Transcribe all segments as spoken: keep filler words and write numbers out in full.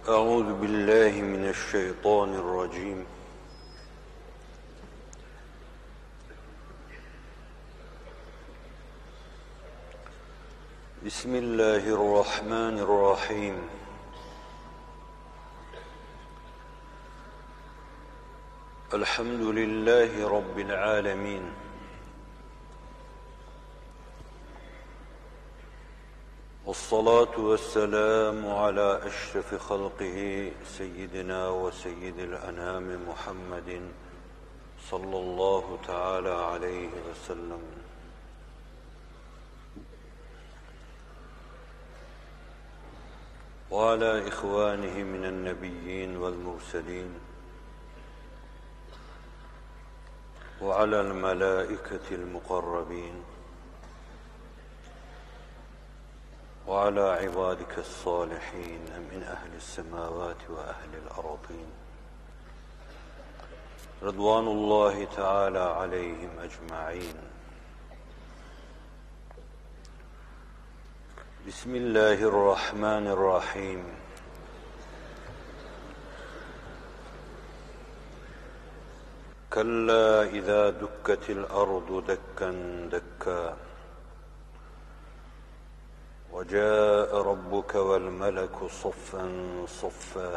أعوذ بالله من الشيطان الرجيم بسم الله الرحمن الرحيم الحمد لله رب العالمين والصلاة والسلام على أشرف خلقه سيدنا وسيد الأنام محمد صلى الله تعالى عليه وسلم وعلى إخوانه من النبيين والمرسلين وعلى الملائكة المقربين وعلى عبادك الصالحين من أهل السماوات وأهل الأرضين رضوان الله تعالى عليهم أجمعين. بسم الله الرحمن الرحيم كلا إذا دكت الأرض دكا دكا وجاء ربك والملك صفا صفا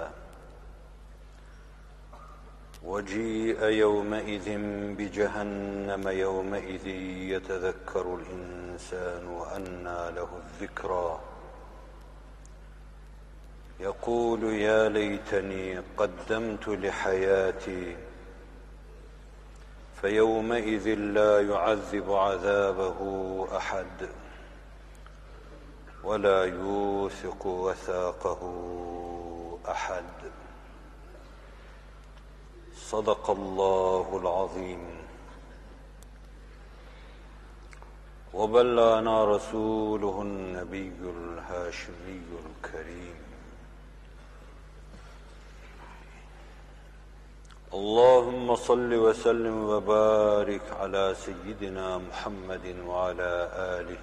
وجيء يومئذ بجهنم يومئذ يتذكر الإنسان وأنى له الذكرى يقول يا ليتني قدمت لحياتي فيومئذ لا يعذب عذابه أحد ولا يوثق وثاقه أحد. صدق الله العظيم وبلغنا رسوله النبي الهاشمي الكريم. اللهم صل وسلم وبارك على سيدنا محمد وعلى آله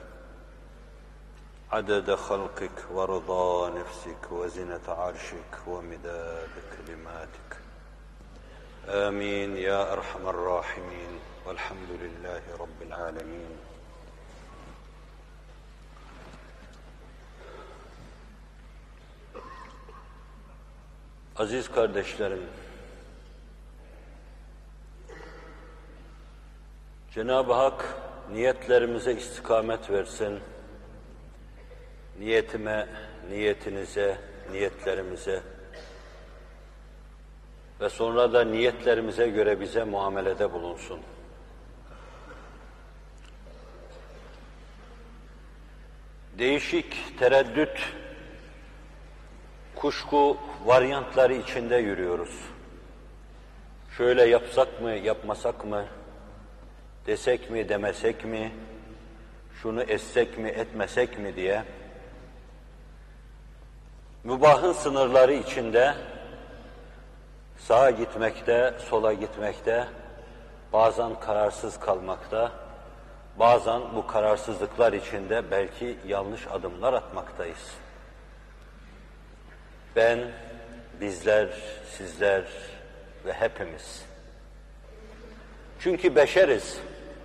عدد خلقك ورضا نفسك وزنة عرشك ومداد كلماتك آمين يا أرحم الراحمين والحمد لله رب العالمين. Aziz kardeşlerim, Cenab-ı Hak niyetlerimize istikamet versin, niyetime, niyetinize, niyetlerimize ve sonra da niyetlerimize göre bize muamelede bulunsun. Değişik, tereddüt, kuşku varyantları içinde yürüyoruz. Şöyle yapsak mı, yapmasak mı, desek mi, demesek mi, şunu etsek mi, etmesek mi diye mübahın sınırları içinde sağa gitmekte, sola gitmekte, bazen kararsız kalmakta, bazen bu kararsızlıklar içinde belki yanlış adımlar atmaktayız. Ben, bizler, sizler ve hepimiz. Çünkü beşeriz.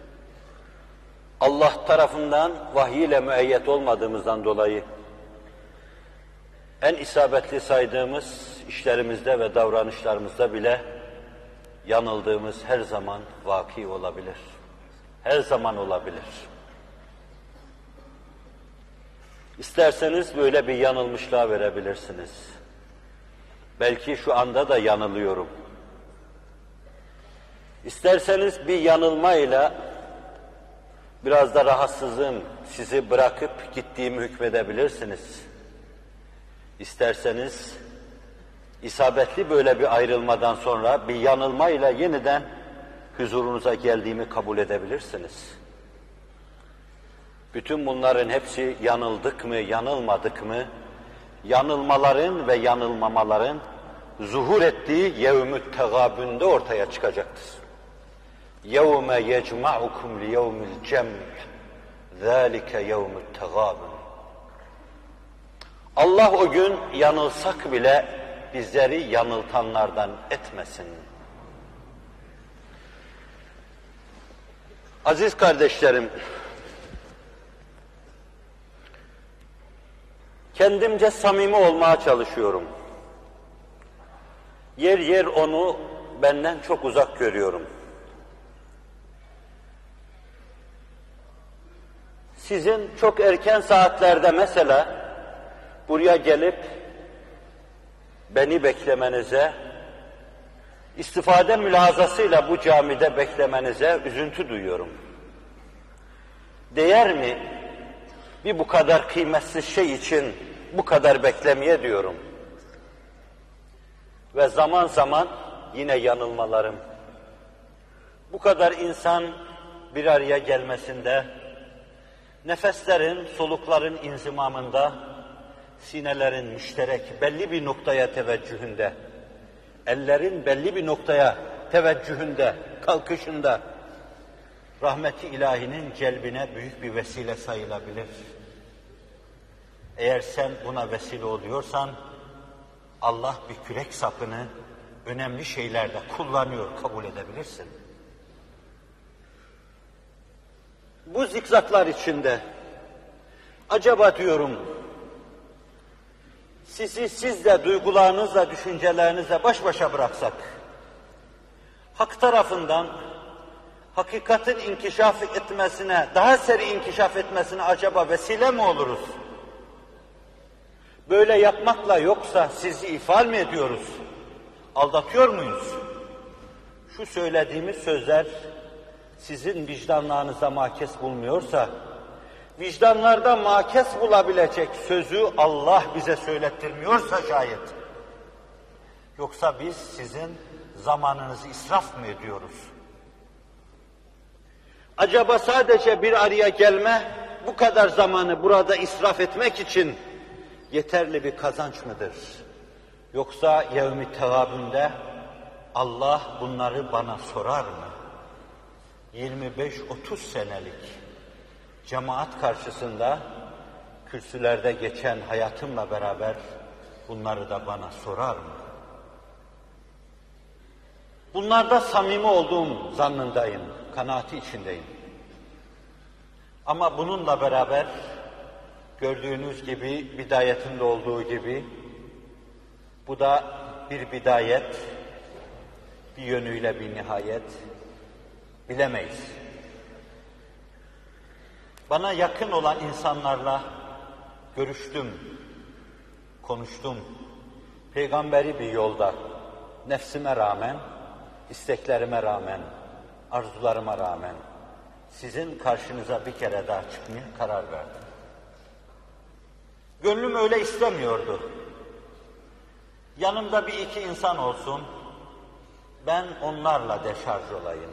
Allah tarafından vahiy ile müeyyet olmadığımızdan dolayı en isabetli saydığımız işlerimizde ve davranışlarımızda bile yanıldığımız her zaman vaki olabilir. Her zaman olabilir. İsterseniz böyle bir yanılmışlığa verebilirsiniz. Belki şu anda da yanılıyorum. İsterseniz bir yanılmayla biraz da rahatsızlığım sizi bırakıp gittiğimi hükmedebilirsiniz. İsterseniz isabetli böyle bir ayrılmadan sonra bir yanılmayla yeniden huzurunuza geldiğimi kabul edebilirsiniz. Bütün bunların hepsi yanıldık mı, yanılmadık mı, yanılmaların ve yanılmamaların zuhur ettiği yevmü tegabünde ortaya çıkacaktır. يَوْمَ يَجْمَعُكُمْ لِيَوْمِ الْجَمْعِ ذَٰلِكَ يَوْمُ التَّغَابُنِ. Allah o gün yanılsak bile bizleri yanıltanlardan etmesin. Aziz kardeşlerim, kendimce samimi olmaya çalışıyorum. Yer yer onu benden çok uzak görüyorum. Sizin çok erken saatlerde mesela buraya gelip beni beklemenize, istifade mülahazasıyla bu camide beklemenize üzüntü duyuyorum. Değer mi bir bu kadar kıymetsiz şey için bu kadar beklemeye diyorum. Ve zaman zaman yine yanılmalarım. Bu kadar insan bir araya gelmesinde, nefeslerin, solukların inzimamında, sinelerin müşterek belli bir noktaya teveccühünde, ellerin belli bir noktaya teveccühünde, kalkışında, rahmeti ilahinin celbine büyük bir vesile sayılabilir. Eğer sen buna vesile oluyorsan, Allah bir kürek sapını önemli şeylerde kullanıyor, kabul edebilirsin. Bu zikzaklar içinde, acaba diyorum, sizi siz de duygularınızla, düşüncelerinizle baş başa bıraksak, hak tarafından hakikatin inkişaf etmesine, daha seri inkişaf etmesine acaba vesile mi oluruz? Böyle yapmakla yoksa sizi ifade mi ediyoruz? Aldatıyor muyuz? Şu söylediğimiz sözler sizin vicdanlarınıza makes bulmuyorsa, vicdanlarda makes bulabilecek sözü Allah bize söylettirmiyorsa şayet, yoksa biz sizin zamanınızı israf mı ediyoruz? Acaba sadece bir araya gelme, bu kadar zamanı burada israf etmek için yeterli bir kazanç mıdır? Yoksa yevmi tevabünde Allah bunları bana sorar mı? yirmi beş otuz senelik cemaat karşısında kürsülerde geçen hayatımla beraber bunları da bana sorar mı? Bunlarda samimi olduğum zannındayım, kanaati içindeyim. Ama bununla beraber gördüğünüz gibi, bidayetinde olduğu gibi, bu da bir bidayet, bir yönüyle bir nihayet, bilemeyiz. Bana yakın olan insanlarla görüştüm, konuştum. Peygamberi bir yolda, nefsime rağmen, isteklerime rağmen, arzularıma rağmen, sizin karşınıza bir kere daha çıkmaya karar verdim. Gönlüm öyle istemiyordu. Yanımda bir iki insan olsun, ben onlarla deşarj olayım.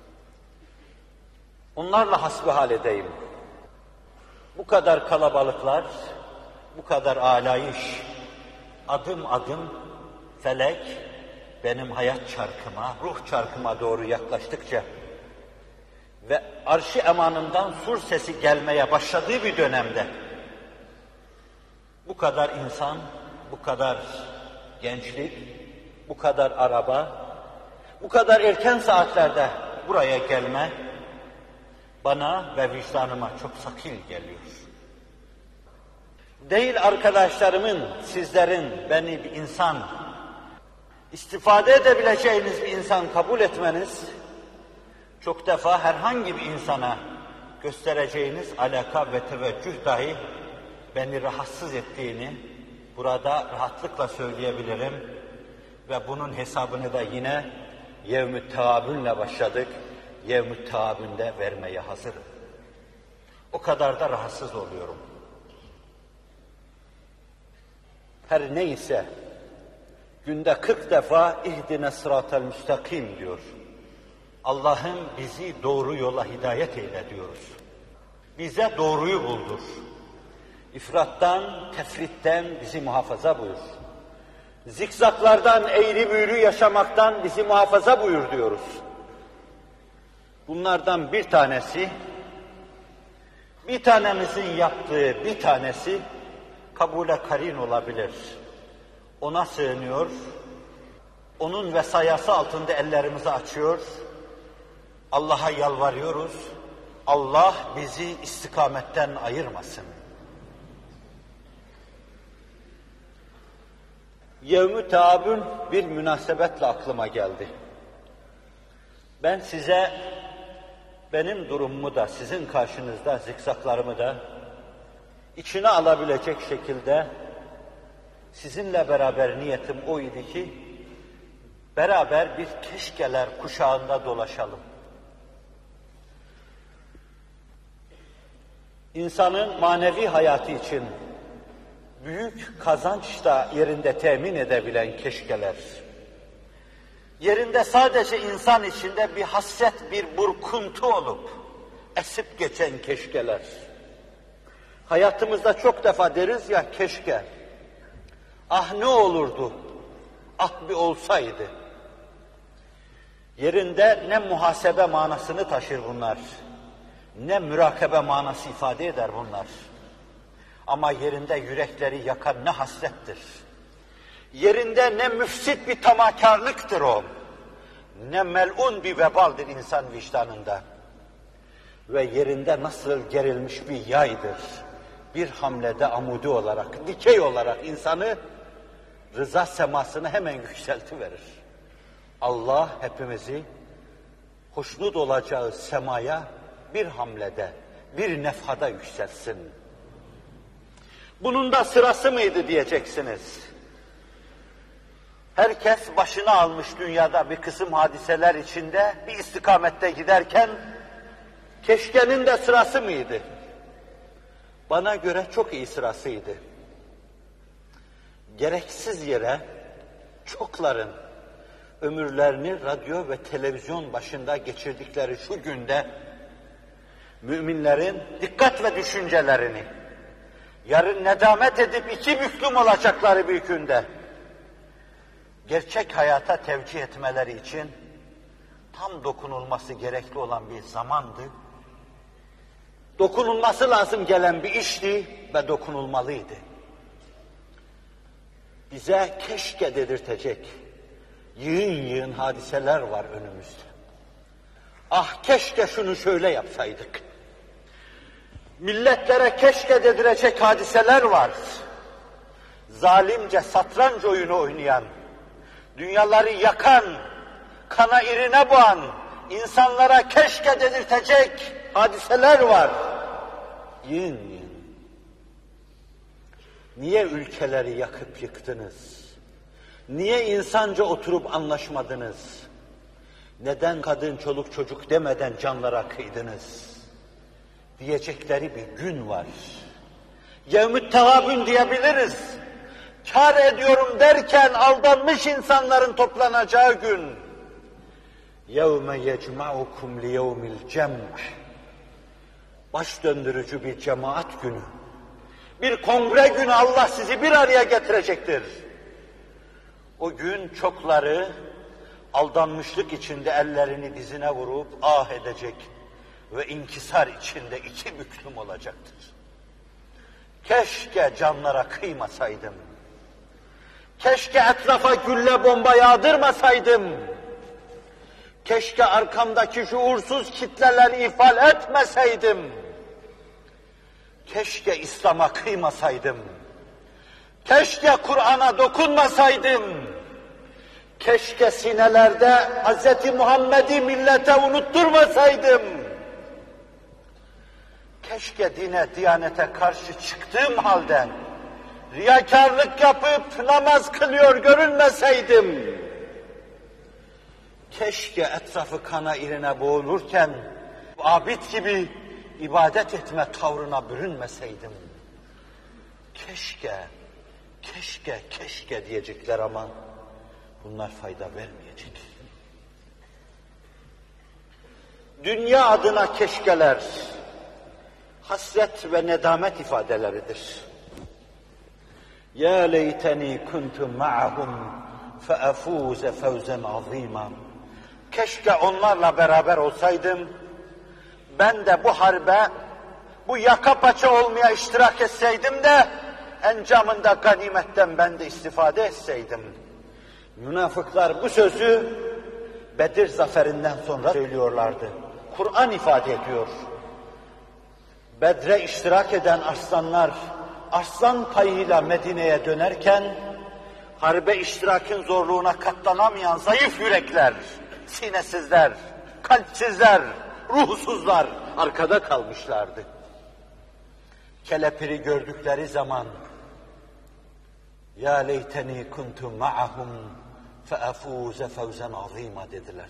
Onlarla hasbihal edeyim. Bu kadar kalabalıklar, bu kadar alayış, adım adım felek benim hayat çarkıma, ruh çarkıma doğru yaklaştıkça ve arş-ı emanımdan sur sesi gelmeye başladığı bir dönemde bu kadar insan, bu kadar gençlik, bu kadar araba, bu kadar erken saatlerde buraya gelme bana ve vicdanıma çok sakil geliyor. Değil arkadaşlarımın, sizlerin beni bir insan, istifade edebileceğiniz bir insan kabul etmeniz, çok defa herhangi bir insana göstereceğiniz alaka ve teveccüh dahi beni rahatsız ettiğini burada rahatlıkla söyleyebilirim ve bunun hesabını da yine yevm-i teabünle başladık, yevm-i teabünde vermeye hazırım. O kadar da rahatsız oluyorum. Her neyse, günde kırk defa ihdine sıratel müstakim diyor. Allah'ım bizi doğru yola hidayet eyle diyoruz. Bize doğruyu buldur. İfrattan, tefritten bizi muhafaza buyur. Zikzaklardan, eğri büğrü yaşamaktan bizi muhafaza buyur diyoruz. Bunlardan bir tanesi, bir tanemizin yaptığı bir tanesi kabule karin olabilir. ona sığınıyor, onun vesayası altında ellerimizi açıyor, Allah'a yalvarıyoruz, Allah bizi istikametten ayırmasın. Yevm-i Teâbün bir münasebetle aklıma geldi. Ben size benim durumumu da, sizin karşınızda zikzaklarımı da içine alabilecek şekilde sizinle beraber niyetim o idi ki beraber bir keşkeler kuşağında dolaşalım. İnsanın manevi hayatı için büyük kazanç da yerinde temin edebilen keşkeler, yerinde sadece insan içinde bir hasret, bir burkuntu olup esip geçen keşkeler. Hayatımızda çok defa deriz ya keşke, ah ne olurdu, ah bir olsaydı. Yerinde ne muhasebe manasını taşır bunlar, ne mürakabe manası ifade eder bunlar. Ama yerinde yürekleri yakan ne hasrettir. Yerinde ne müfsit bir tamahkârlıktır o. Ne mel'un bir vebaldir insan vicdanında. Ve yerinde nasıl gerilmiş bir yaydır. Bir hamlede amudi olarak, dikey olarak insanı rıza semasını hemen yükseltiverir. Allah hepimizi hoşnut olacağı semaya bir hamlede, bir nefhada yükselsin. Bunun da sırası mıydı diyeceksiniz. Herkes başına almış dünyada bir kısım hadiseler içinde bir istikamette giderken keşkenin de sırası mıydı? Bana göre çok iyi sırasıydı. Gereksiz yere çokların ömürlerini radyo ve televizyon başında geçirdikleri şu günde müminlerin dikkat ve düşüncelerini yarın nedamet edip iki büklüm olacakları bir günde gerçek hayata tevcih etmeleri için tam dokunulması gerekli olan bir zamandı. Dokunulması lazım gelen bir işti ve dokunulmalıydı. Bize keşke dedirtecek yığın yığın hadiseler var önümüzde. Ah keşke şunu şöyle yapsaydık. Milletlere keşke dedirecek hadiseler var. Zalimce satranç oyunu oynayan, dünyaları yakan, kana irine boğan, insanlara keşke dedirtecek hadiseler var. Yığın yığın. Niye ülkeleri yakıp yıktınız? Niye insanca oturup anlaşmadınız? Neden kadın, çoluk, çocuk demeden canlara kıydınız? Diyecekleri bir gün var. Yevm-i Teâbün diyebiliriz. Kâr ediyorum derken aldanmış insanların toplanacağı gün. يَوْمَ يَجْمَعُكُمْ لِيَوْمِ الْجَمْعِ Baş döndürücü bir cemaat günü. Bir kongre günü Allah sizi bir araya getirecektir. O gün çokları aldanmışlık içinde ellerini dizine vurup ah edecek ve inkisar içinde iki büklüm olacaktır. Keşke canlara kıymasaydım. Keşke etrafa gülle bomba yağdırmasaydım. Keşke arkamdaki şuursuz kitleleri ifade etmeseydim. Keşke İslam'a kıymasaydım. Keşke Kur'an'a dokunmasaydım. Keşke sinelerde Hz. Muhammed'i millete unutturmasaydım. Keşke dine, diyanete karşı çıktığım halde riyakarlık yapıp namaz kılıyor görünmeseydim. Keşke etrafı kana irine boğulurken abid gibi ibadet etme tavrına bürünmeseydim. Keşke, keşke, keşke diyecekler ama bunlar fayda vermeyecek. Dünya adına keşkeler, hasret ve nedamet ifadeleridir. Ya leyteni kuntu ma'ahum fe'afuze fevzen azîmâ. Keşke onlarla beraber olsaydım, ben de bu harbe, bu yaka paça olmaya iştirak etseydim de encamında ganimetten ben de istifade etseydim. Münafıklar bu sözü Bedir zaferinden sonra söylüyorlardı. Kur'an ifade ediyor. Bedre iştirak eden arslanlar, arslan payıyla Medine'ye dönerken, harbe iştirakın zorluğuna katlanamayan zayıf yürekler, sinesizler, kalpsizler, ruhsuzlar arkada kalmışlardı. Kelepiri gördükleri zaman, ya leyteni kuntu ma'ahum feafuze fevzen azîmâ dediler.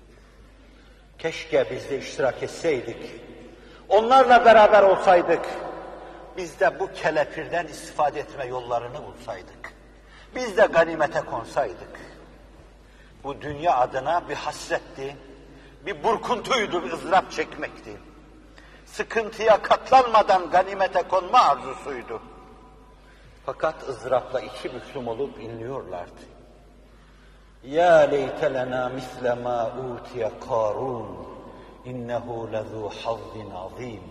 Keşke biz de iştirak etseydik, onlarla beraber olsaydık, biz de bu kelepirden istifade etme yollarını bulsaydık, biz de ganimete konsaydık. Bu dünya adına bir hasretti, bir burkuntuydu, bir ızdırap çekmekti. Sıkıntıya katlanmadan ganimete konma arzusuydu. Fakat ızdırapla iki Müslüm olup inliyorlardı. Ya leyte lena misle ma utiye Karun, innehu lezû hazzin azîm.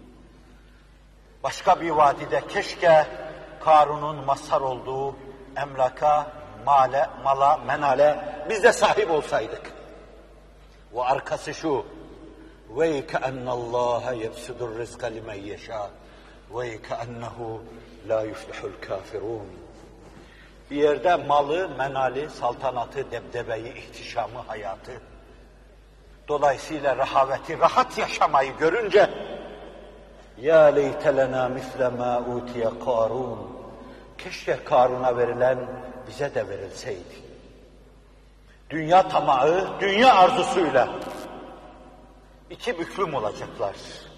Başka bir vadide keşke Karun'un mazhar olduğu emlaka, male, mala, menale biz de sahip olsaydık. Ve arkası şu, ve keennallâhe yebsudur rizqa limen yeşâ ve keennehu la yuflihul kafirun. Bir yerde malı, menali, saltanatı, debdebeyi, ihtişamı, hayatı, dolayısıyla rehaveti, rahat yaşamayı görünce ya leyte lena misle ma utiye Karun, keşke Karun'a verilen bize de verilseydi. Dünya tamağı, dünya arzusuyla iki büklüm olacaklar.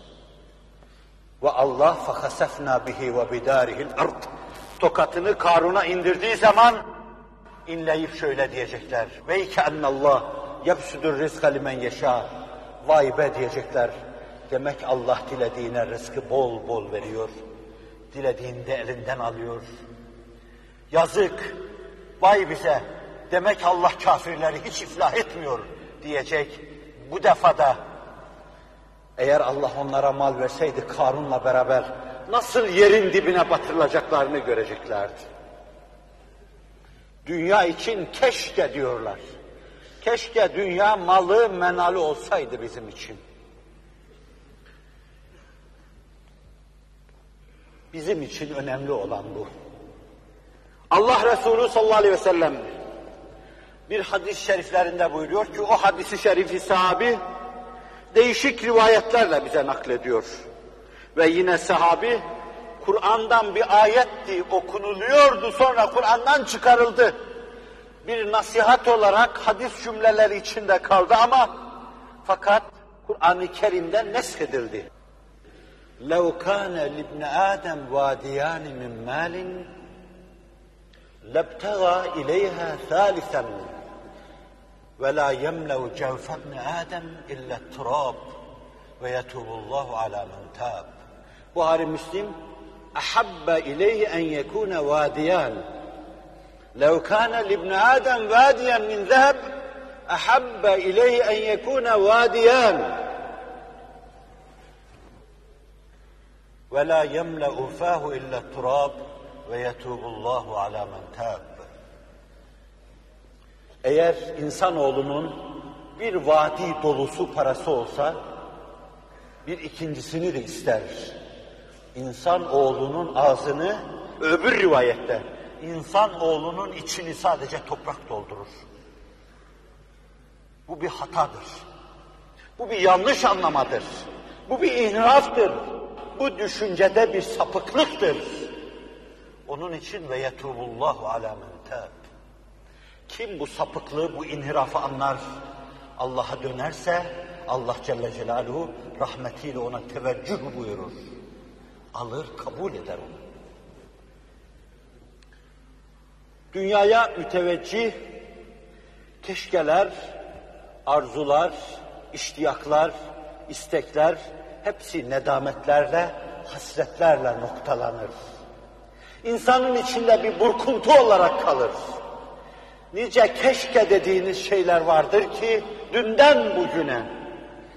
Ve Allah فَخَسَفْنَا بِهِ وَبِدَارِهِ الْأَرْضِ tokatını Karun'a indirdiği zaman inleyip şöyle diyecekler. وَيْكَأَنَّ اللّٰهِ يَبْسُدُ الرِّزْقَ لِمَنْ يَشَاءُ Vay be diyecekler. Demek Allah dilediğine rızkı bol bol veriyor. Dilediğinde elinden alıyor. Yazık, vay bize. Demek Allah kafirleri hiç iflah etmiyor diyecek. Bu defada eğer Allah onlara mal verseydi Karun'la beraber nasıl yerin dibine batırılacaklarını göreceklerdi. Dünya için keşke diyorlar. Keşke dünya malı menalı olsaydı bizim için. Bizim için önemli olan bu. Allah Resulü sallallahu aleyhi ve sellem bir hadis-i şeriflerinde buyuruyor ki o hadis-i şerifi sahabi değişik rivayetlerle bize naklediyor. Ve yine sahabi Kur'an'dan bir ayetti, okunuluyordu, sonra Kur'an'dan çıkarıldı. Bir nasihat olarak hadis cümleleri içinde kaldı ama fakat Kur'an-ı Kerim'den neshedildi. لَوْ كَانَ لِبْنَ آدَمْ وَادِيَانِ مِنْ مَالٍ لَبْتَغَى إِلَيْهَا ثَالِثًا وَلَا يَمْلَوْ جَوْفَ ابْنِ آدَمْ إِلَّا التُّرَابِ وَيَتُوبُ اللّٰهُ عَلَى مَنْ تَابَ Buhari Müslim أَحَبَّ إِلَيْهِ أَنْ يَكُونَ وَادِيَانِ لَوْ كَانَ لِبْنِ آدَمْ وَادِيًا مِنْ ذَهَبٍ أَحَبَّ إِلَيْهِ أَنْ يَكُونَ وَادِيَانِ وَلَا يَمْلَأُ فَاهُ إِلَّا التُّرَابِ وَيَتُوبُ اللّٰهُ عَلَى مَنْ تَابَ Eğer insanoğlunun bir vadi dolusu parası olsa, bir ikincisini de ister. İnsanoğlunun ağzını, öbür rivayette, insanoğlunun içini sadece toprak doldurur. Bu bir hatadır. Bu bir yanlış anlamadır. Bu bir inhiraftır. Bu düşüncede bir sapıklıktır. Onun için ve yetubullahu ala men tâb. Kim bu sapıklığı, bu inhirafı anlar, Allah'a dönerse Allah Celle Celaluhu rahmetiyle ona teveccüh buyurur. Alır, kabul eder onu. Dünyaya müteveccih keşkeler, arzular, iştiyaklar, istekler hepsi nedametlerle, hasretlerle noktalanır. İnsanın içinde bir burkuntu olarak kalır. Nice keşke dediğiniz şeyler vardır ki dünden bugüne.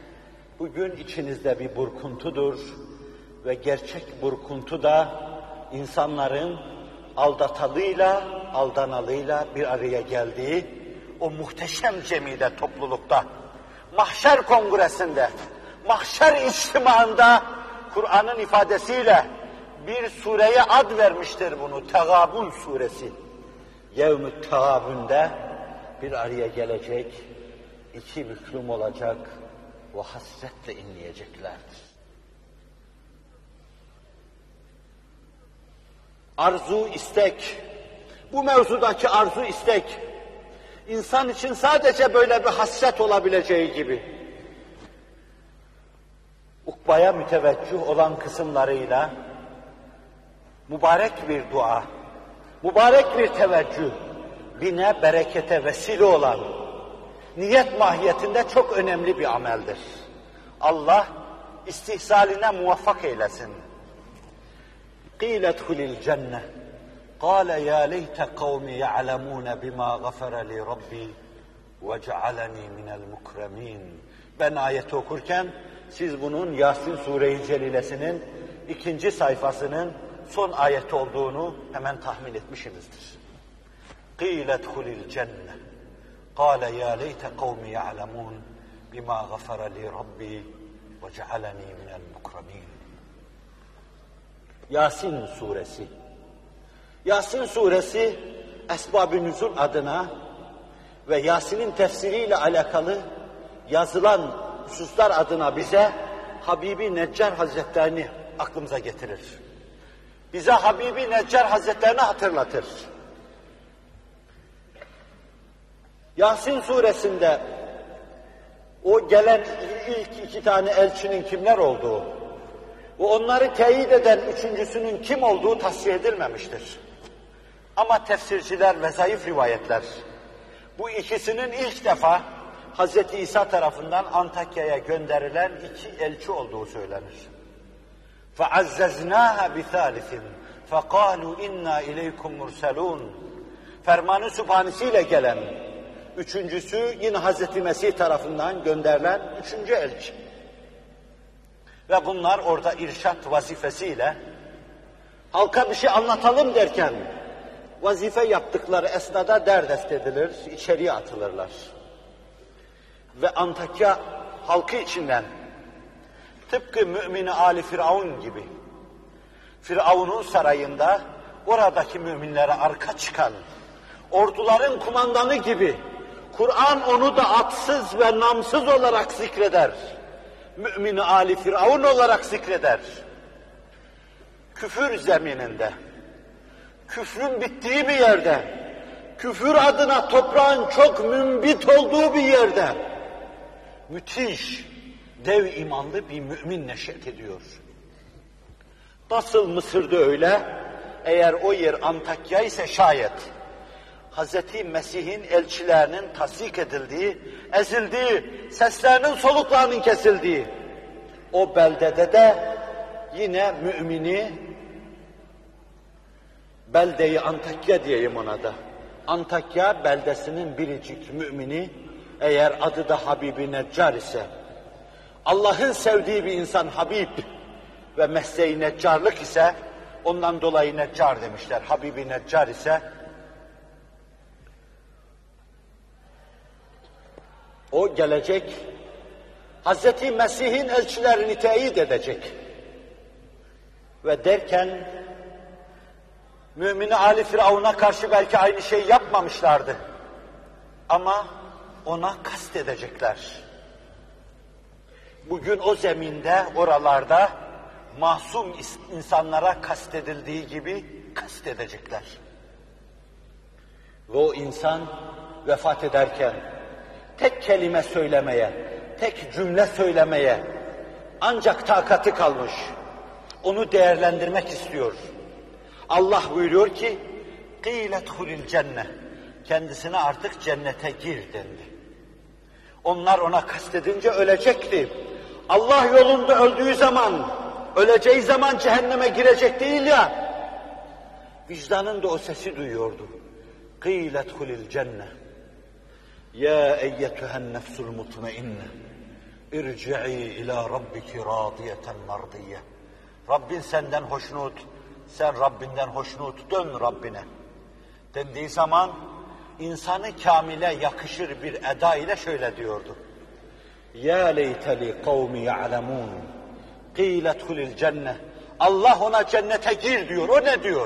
Bugün içinizde bir burkuntudur ve gerçek burkuntu da insanların aldatalıyla, aldanalıyla bir araya geldiği o muhteşem cemide, toplulukta, mahşer kongresinde, mahşer içtimaında Kur'an'ın ifadesiyle bir sureye ad vermiştir bunu, Tegabun suresi. Yevm-ü Tegabun'da bir araya gelecek, iki büklüm olacak ve hasretle inleyeceklerdir. Arzu, istek, bu mevzudaki arzu, istek, insan için sadece böyle bir hasret olabileceği gibi, ukbaya müteveccüh olan kısımlarıyla, mübarek bir dua, mübarek bir teveccüh, bine, berekete vesile olan, niyet mahiyetinde çok önemli bir ameldir. Allah istihsaline muvaffak eylesin. قِيلَ ادْخُلِ الْجَنَّةِ قَالَ يَا لَيْتَ قَوْمِ يَعْلَمُونَ بِمَا غَفَرَ لِي رَبِّي وَجَعَلَنِي مِنَ الْمُكْرَمِينَ. Ben ayeti okurken siz bunun Yasin Sure-i Celilesinin ikinci sayfasının son ayeti olduğunu hemen tahmin etmişsinizdir. قِيلَ ادْخُلِ الْجَنَّةِ قَالَ يَا لَيْتَ قَوْمِ يَعْلَمُونَ بِمَا غَفَرَ لِي رَبِّي وَجَعَلَنِي مِنَ الْمُكْرَمِينَ. Yasin suresi. Yasin suresi Esbab-ı Nüzul adına ve Yasin'in tefsiriyle alakalı yazılan hususlar adına bize Habibi Neccar Hazretlerini aklımıza getirir. Bize Habibi Neccar Hazretlerini hatırlatır. Yasin suresinde o gelen ilk iki tane elçinin kimler olduğu ve onları teyit eden üçüncüsünün kim olduğu tasfiye edilmemiştir. Ama tefsirciler ve zayıf rivayetler bu ikisinin ilk defa Hazreti İsa tarafından Antakya'ya gönderilen iki elçi olduğu söylenir. فَعَزَّزْنَاهَا بِثَالِثٍ فَقَالُوا اِنَّا اِلَيْكُمْ مُرْسَلُونَ. Fermanı Sübhanesiyle gelen, üçüncüsü yine Hazreti Mesih tarafından gönderilen üçüncü elçi. Ve bunlar orada irşat vazifesiyle halka bir şey anlatalım derken vazife yaptıkları esnada derdest edilir, içeriye atılırlar. Ve Antakya halkı içinden tıpkı mümin-i Ali Firavun gibi Firavun'un sarayında oradaki müminlere arka çıkan orduların kumandanı gibi Kur'an onu da atsız ve namsız olarak zikreder. Mümin-i Ali Firavun olarak zikreder. Küfür zemininde, küfrün bittiği bir yerde, küfür adına toprağın çok mümbit olduğu bir yerde, müthiş, dev imanlı bir mümin neşet ediyor. Nasıl Mısır'da öyle, eğer o yer Antakya ise şayet, Hazreti Mesih'in elçilerinin tasdik edildiği, ezildiği, seslerinin soluklarının kesildiği o beldede de yine mümini, beldeyi Antakya diyeyim ona da, Antakya beldesinin biricik mümini, eğer adı da Habibi Neccar ise, Allah'ın sevdiği bir insan Habib ve mesleği Neccarlık ise, ondan dolayı Neccar demişler, Habibi Neccar ise, o gelecek, Hazreti Mesih'in elçilerini teyit edecek. Ve derken, Mümin-i Ali Firavun'a karşı belki aynı şeyi yapmamışlardı. Ama ona kast edecekler. Bugün o zeminde, oralarda, masum insanlara kast edildiği gibi kast edecekler. Ve o insan vefat ederken, tek kelime söylemeye, tek cümle söylemeye ancak takati kalmış. Onu değerlendirmek istiyor. Allah buyuruyor ki, قِيلَ ادْخُلِ الْجَنَّةِ. Kendisine artık cennete gir dendi. Onlar ona kastedince ölecekti. Allah yolunda öldüğü zaman, öleceği zaman cehenneme girecek değil ya. Vicdanın da o sesi duyuyordu. قِيلَ ادْخُلِ الْجَنَّةِ. Ya eyyetühen nefsul mutmainne irci'i ila rabbiki radiyeten mardiyye. Rabbin senden hoşnut, sen Rabbinden hoşnut, dön Rabbine dendiği zaman insanı kamile yakışır bir eda ile şöyle diyordu. Ya leyteli kavmi ya'lemun qîle dhulil cenneh. Allah ona cennete gir diyor. O ne diyor?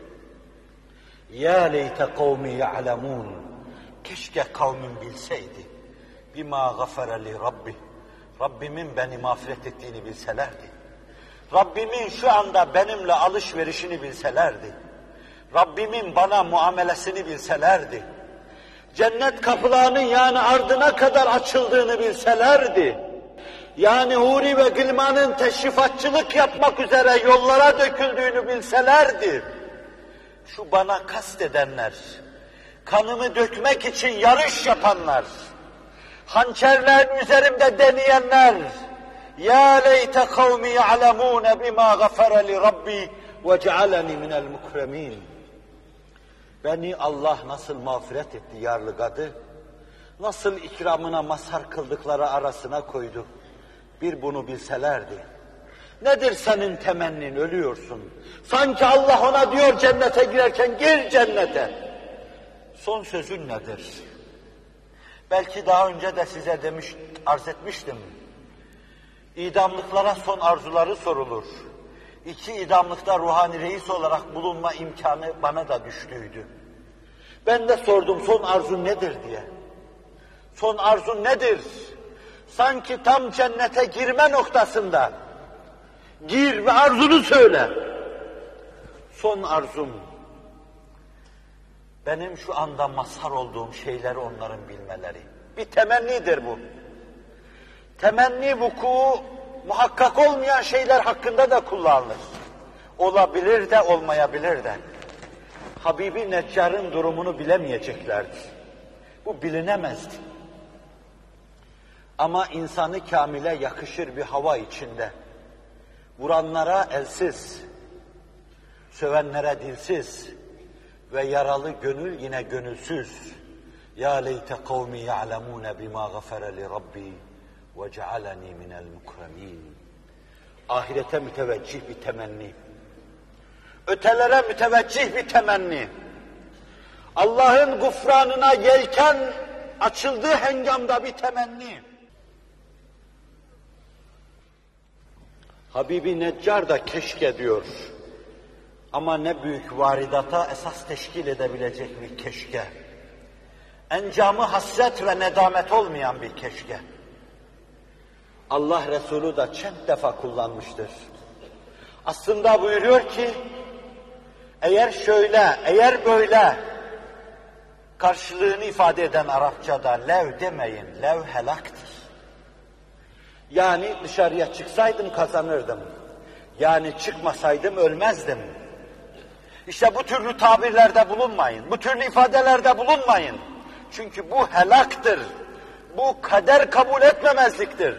Ya leyte kavmi ya'lemun. Keşke kavmim bilseydi. Bima gafere li Rabbi. Rabbimin beni mağfiret ettiğini bilselerdi. Rabbimin şu anda benimle alışverişini bilselerdi. Rabbimin bana muamelesini bilselerdi. Cennet kapılarının yani ardına kadar açıldığını bilselerdi. Yani huri ve gılmanın teşrifatçılık yapmak üzere yollara döküldüğünü bilselerdi. Şu bana kastedenler, kanımı dökmek için yarış yapanlar, hançerlerin üzerimde deneyenler, ya leyte kavmi ya'lemûne bima gafere li Rabbi ve cealeni minel mukremin. Beni Allah nasıl mağfiret etti yarlıgadı, nasıl ikramına mazhar kıldıkları arasına koydu. Bir bunu bilselerdi. Nedir senin temennin, ölüyorsun? Sanki Allah ona diyor cennete girerken, gir cennete. Son sözün nedir? Belki daha önce de size demiş, arz etmiştim. İdamlıklara son arzuları sorulur. İki idamlıkta ruhani reis olarak bulunma imkanı bana da düştüydü. Ben de sordum son arzun nedir diye. Son arzun nedir? Sanki tam cennete girme noktasında. Gir ve arzunu söyle. Son arzum. Benim şu anda mazhar olduğum şeyleri onların bilmeleri. Bir temennidir bu. Temenni vuku muhakkak olmayan şeyler hakkında da kullanılır. Olabilir de olmayabilir de. Habibi Neccar'ın durumunu bilemeyeceklerdi. Bu bilinemezdi. Ama insanı kamile yakışır bir hava içinde. Vuranlara elsiz, sövenlere dilsiz ve yaralı gönül yine gönülsüz. Ya leyte kavmi ya'lemûne bima gafere li Rabbi ve cealeni minel mukremin. Ahirete müteveccih bir temenni. Ötelere müteveccih bir temenni. Allah'ın gufranına yelken açıldığı hengamda bir temenni. Habibi Neccar da keşke diyor. Ama ne büyük varidata esas teşkil edebilecek bir keşke. Encamı hasret ve nedamet olmayan bir keşke. Allah Resulü da çent defa kullanmıştır. Aslında buyuruyor ki, eğer şöyle, eğer böyle karşılığını ifade eden Arapçada lev demeyin, lev helaktır. Yani dışarıya çıksaydım kazanırdım. Yani çıkmasaydım ölmezdim. İşte bu türlü tabirlerde bulunmayın, bu türlü ifadelerde bulunmayın. Çünkü bu helaktır, bu kader kabul etmemezliktir.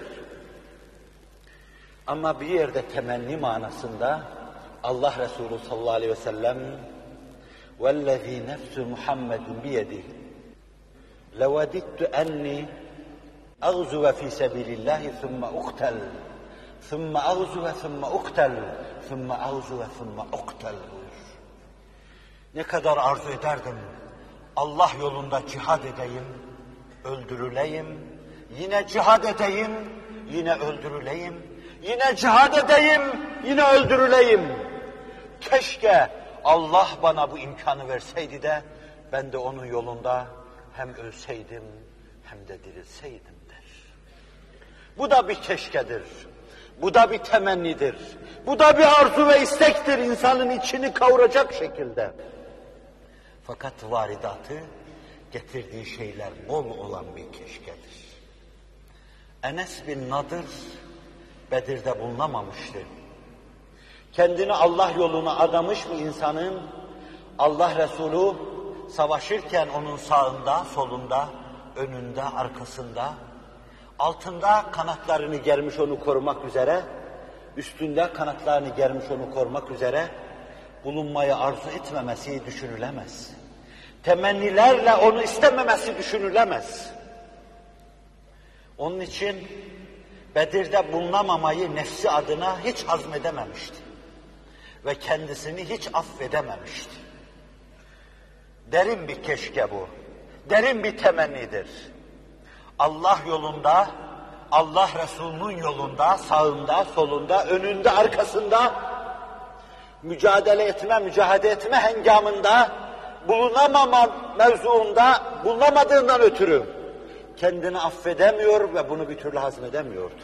Ama bir yerde temenni manasında Allah Resulü sallallahu aleyhi ve sellem وَالَّذ۪ي نَفْسُ مُحَمَّدٍ بِيَدِهِ لَوَدِدْتُ أَنِّي أَغْزُوَ ف۪ي سَب۪يلِ اللّٰهِ ثُمَّ اُقْتَلْ ثُمَّ أَغْزُوَ ثُمَّ اُقْتَلْ ثُمَّ أَغْزُوَ ثُمَّ اُقْتَلْ buyur. Ne kadar arzu ederdim, Allah yolunda cihad edeyim, öldürüleyim, yine cihad edeyim, yine öldürüleyim, yine cihad edeyim, yine öldürüleyim. Keşke Allah bana bu imkanı verseydi de ben de onun yolunda hem ölseydim hem de dirilseydim der. Bu da bir keşkedir. Bu da bir temennidir. Bu da bir arzu ve istektir insanın içini kavuracak şekilde. Fakat varidatı getirdiği şeyler bol olan bir keşkedir. Enes bin Nadır Bedir'de bulunamamıştı. Kendini Allah yoluna adamış bir insanın Allah Resulü savaşırken onun sağında, solunda, önünde, arkasında, altında kanatlarını germiş onu korumak üzere, üstünde kanatlarını germiş onu korumak üzere bulunmayı arzu etmemesi düşünülemez. Temennilerle onu istememesi düşünülemez. Onun için Bedir'de bulunamamayı nefsi adına hiç hazmedememişti. ve kendisini hiç affedememişti. Derin bir keşke bu, derin bir temennidir. Allah yolunda, Allah Resulü'nün yolunda, sağında, solunda, önünde, arkasında mücadele etme, mücadele etme hengamında, bulunamama mevzuunda bulunamadığından ötürü kendini affedemiyor ve bunu bir türlü hazmedemiyordu.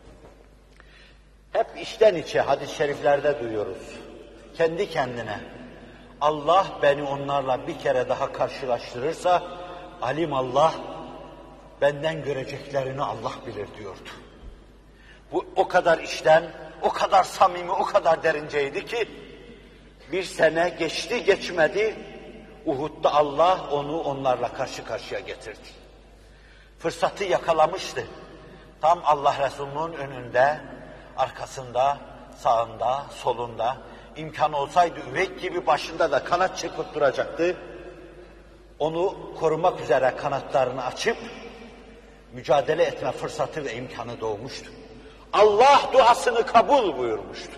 Hep içten içe hadis-i şeriflerde duyuyoruz. Kendi kendine, Allah beni onlarla bir kere daha karşılaştırırsa, alim Allah, benden göreceklerini Allah bilir diyordu. Bu o kadar içten, o kadar samimi, o kadar derinceydi ki, bir sene geçti geçmedi, Uhud'da Allah onu onlarla karşı karşıya getirdi. Fırsatı yakalamıştı. Tam Allah Resulü'nün önünde, arkasında, sağında, solunda, imkan olsaydı üvek gibi başında da kanat çırpıp duracaktı. Onu korumak üzere kanatlarını açıp, mücadele etme fırsatı ve imkanı doğmuştu. Allah duasını kabul buyurmuştu.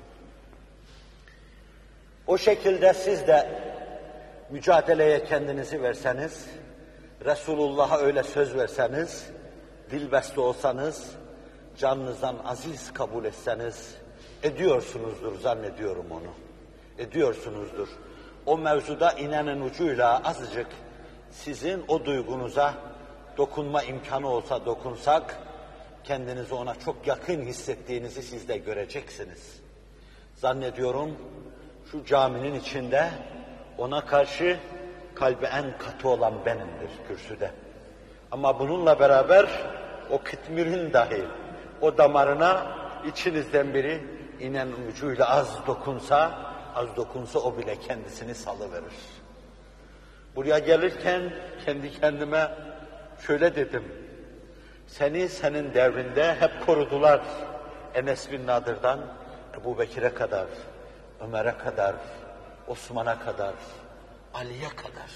O şekilde siz de mücadeleye kendinizi verseniz, Resulullah'a öyle söz verseniz, dilbeste olsanız, canınızdan aziz kabul etseniz, ediyorsunuzdur zannediyorum onu. Ediyorsunuzdur. O mevzuda inenin ucuyla azıcık sizin o duygunuza dokunma imkanı olsa dokunsak, kendinizi ona çok yakın hissettiğinizi siz de göreceksiniz. Zannediyorum şu caminin içinde ona karşı kalbi en katı olan benimdir kürsüde. Ama bununla beraber o kıtmirin dahi o damarına içinizden biri inen ucuyla az dokunsa, az dokunsa o bile kendisini salıverir. Buraya gelirken kendi kendime şöyle dedim. Seni senin devrinde hep korudular. Enes bin Nadır'dan Ebu Bekir'e kadar, Ömer'e kadar, Osman'a kadar, Ali'ye kadar.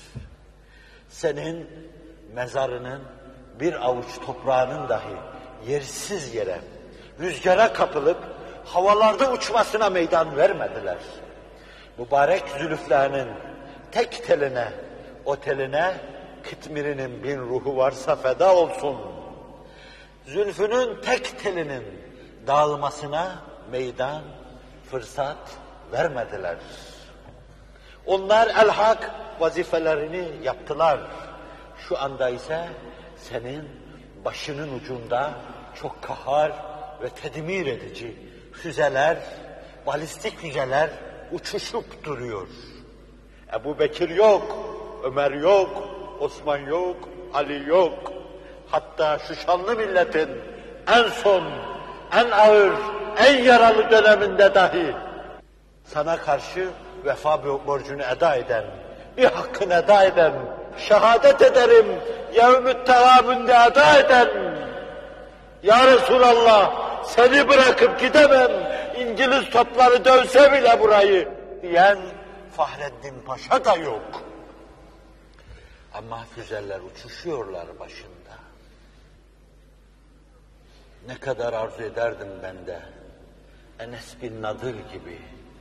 Senin mezarının bir avuç toprağının dahi yersiz yere, rüzgara kapılıp havalarda uçmasına meydan vermediler. Mübarek zülüflerinin tek teline, o teline Kıtmirinin bin ruhu varsa feda olsun. Zülfünün tek telinin dağılmasına meydan, fırsat vermediler. Onlar el-hak vazifelerini yaptılar. Şu anda ise senin başının ucunda çok kahar ve tedmir edici füzeler, balistik füzeler uçuşup duruyor. Ebu Bekir yok, Ömer yok, Osman yok, Ali yok. Hatta şu şanlı milletin en son, en ağır, en yaralı döneminde dahi sana karşı vefa borcunu eda eden, bir hakkını eda eden, şehadet ederim, yevmü tevabünde eda eden, ya Resulallah seni bırakıp gidemem, İngiliz topları dövse bile burayı diyen Fahreddin Paşa da yok. Ama füzeler uçuşuyorlar başında. Ne kadar arzu ederdim ben de Enes bin Nadır gibi.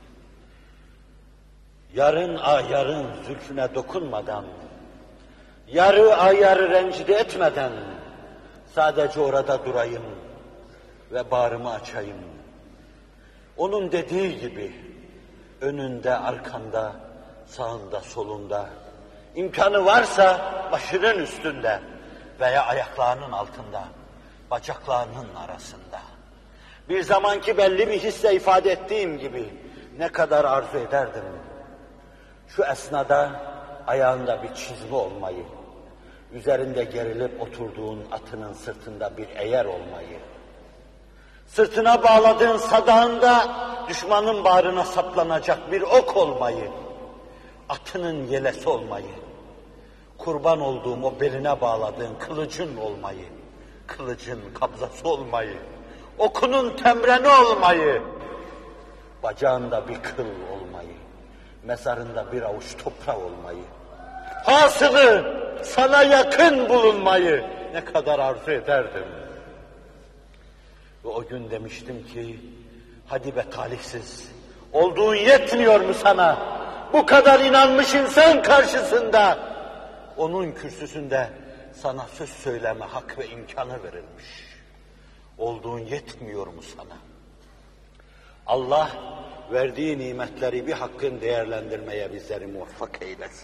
Yarın ayarın zülfüne dokunmadan, yarı ayarı rencide etmeden sadece orada durayım ve bağrımı açayım. Onun dediği gibi önünde, arkanda, sağında, solunda, imkanı varsa başının üstünde veya ayaklarının altında, bacaklarının arasında. Bir zamanki belli bir hisse ifade ettiğim gibi ne kadar arzu ederdim. Şu esnada ayağında bir çizgi olmayı, üzerinde gerilip oturduğun atının sırtında bir eğer olmayı, sırtına bağladığın sadağında düşmanın bağrına saplanacak bir ok olmayı, atının yelesi olmayı, kurban olduğum o beline bağladığın kılıcın olmayı, kılıcın kabzası olmayı, okunun temreni olmayı, bacağında bir kıl olmayı, mezarında bir avuç toprağı olmayı, hasılı sana yakın bulunmayı ne kadar arzu ederdim. Ve o gün demiştim ki, hadi be talihsiz, Olduğun yetmiyor mu sana? Bu kadar inanmış insan karşısında, onun kürsüsünde sana söz söyleme hak ve imkanı verilmiş. Olduğun yetmiyor mu sana? Allah verdiği nimetleri bir hakkın değerlendirmeye bizleri muvaffak eylesin.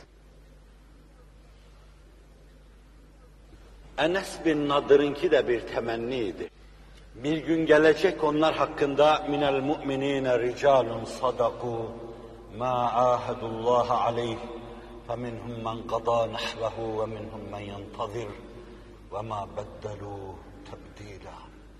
Enes bin Nadır'ınki de bir temenniydi. Bir gün gelecek onlar hakkında minel mu'minine ricalun sadaku ma ahadullah aleyh feminhum men qada nahvehu ve minhum men yentazir ve ma beddelu tebdila.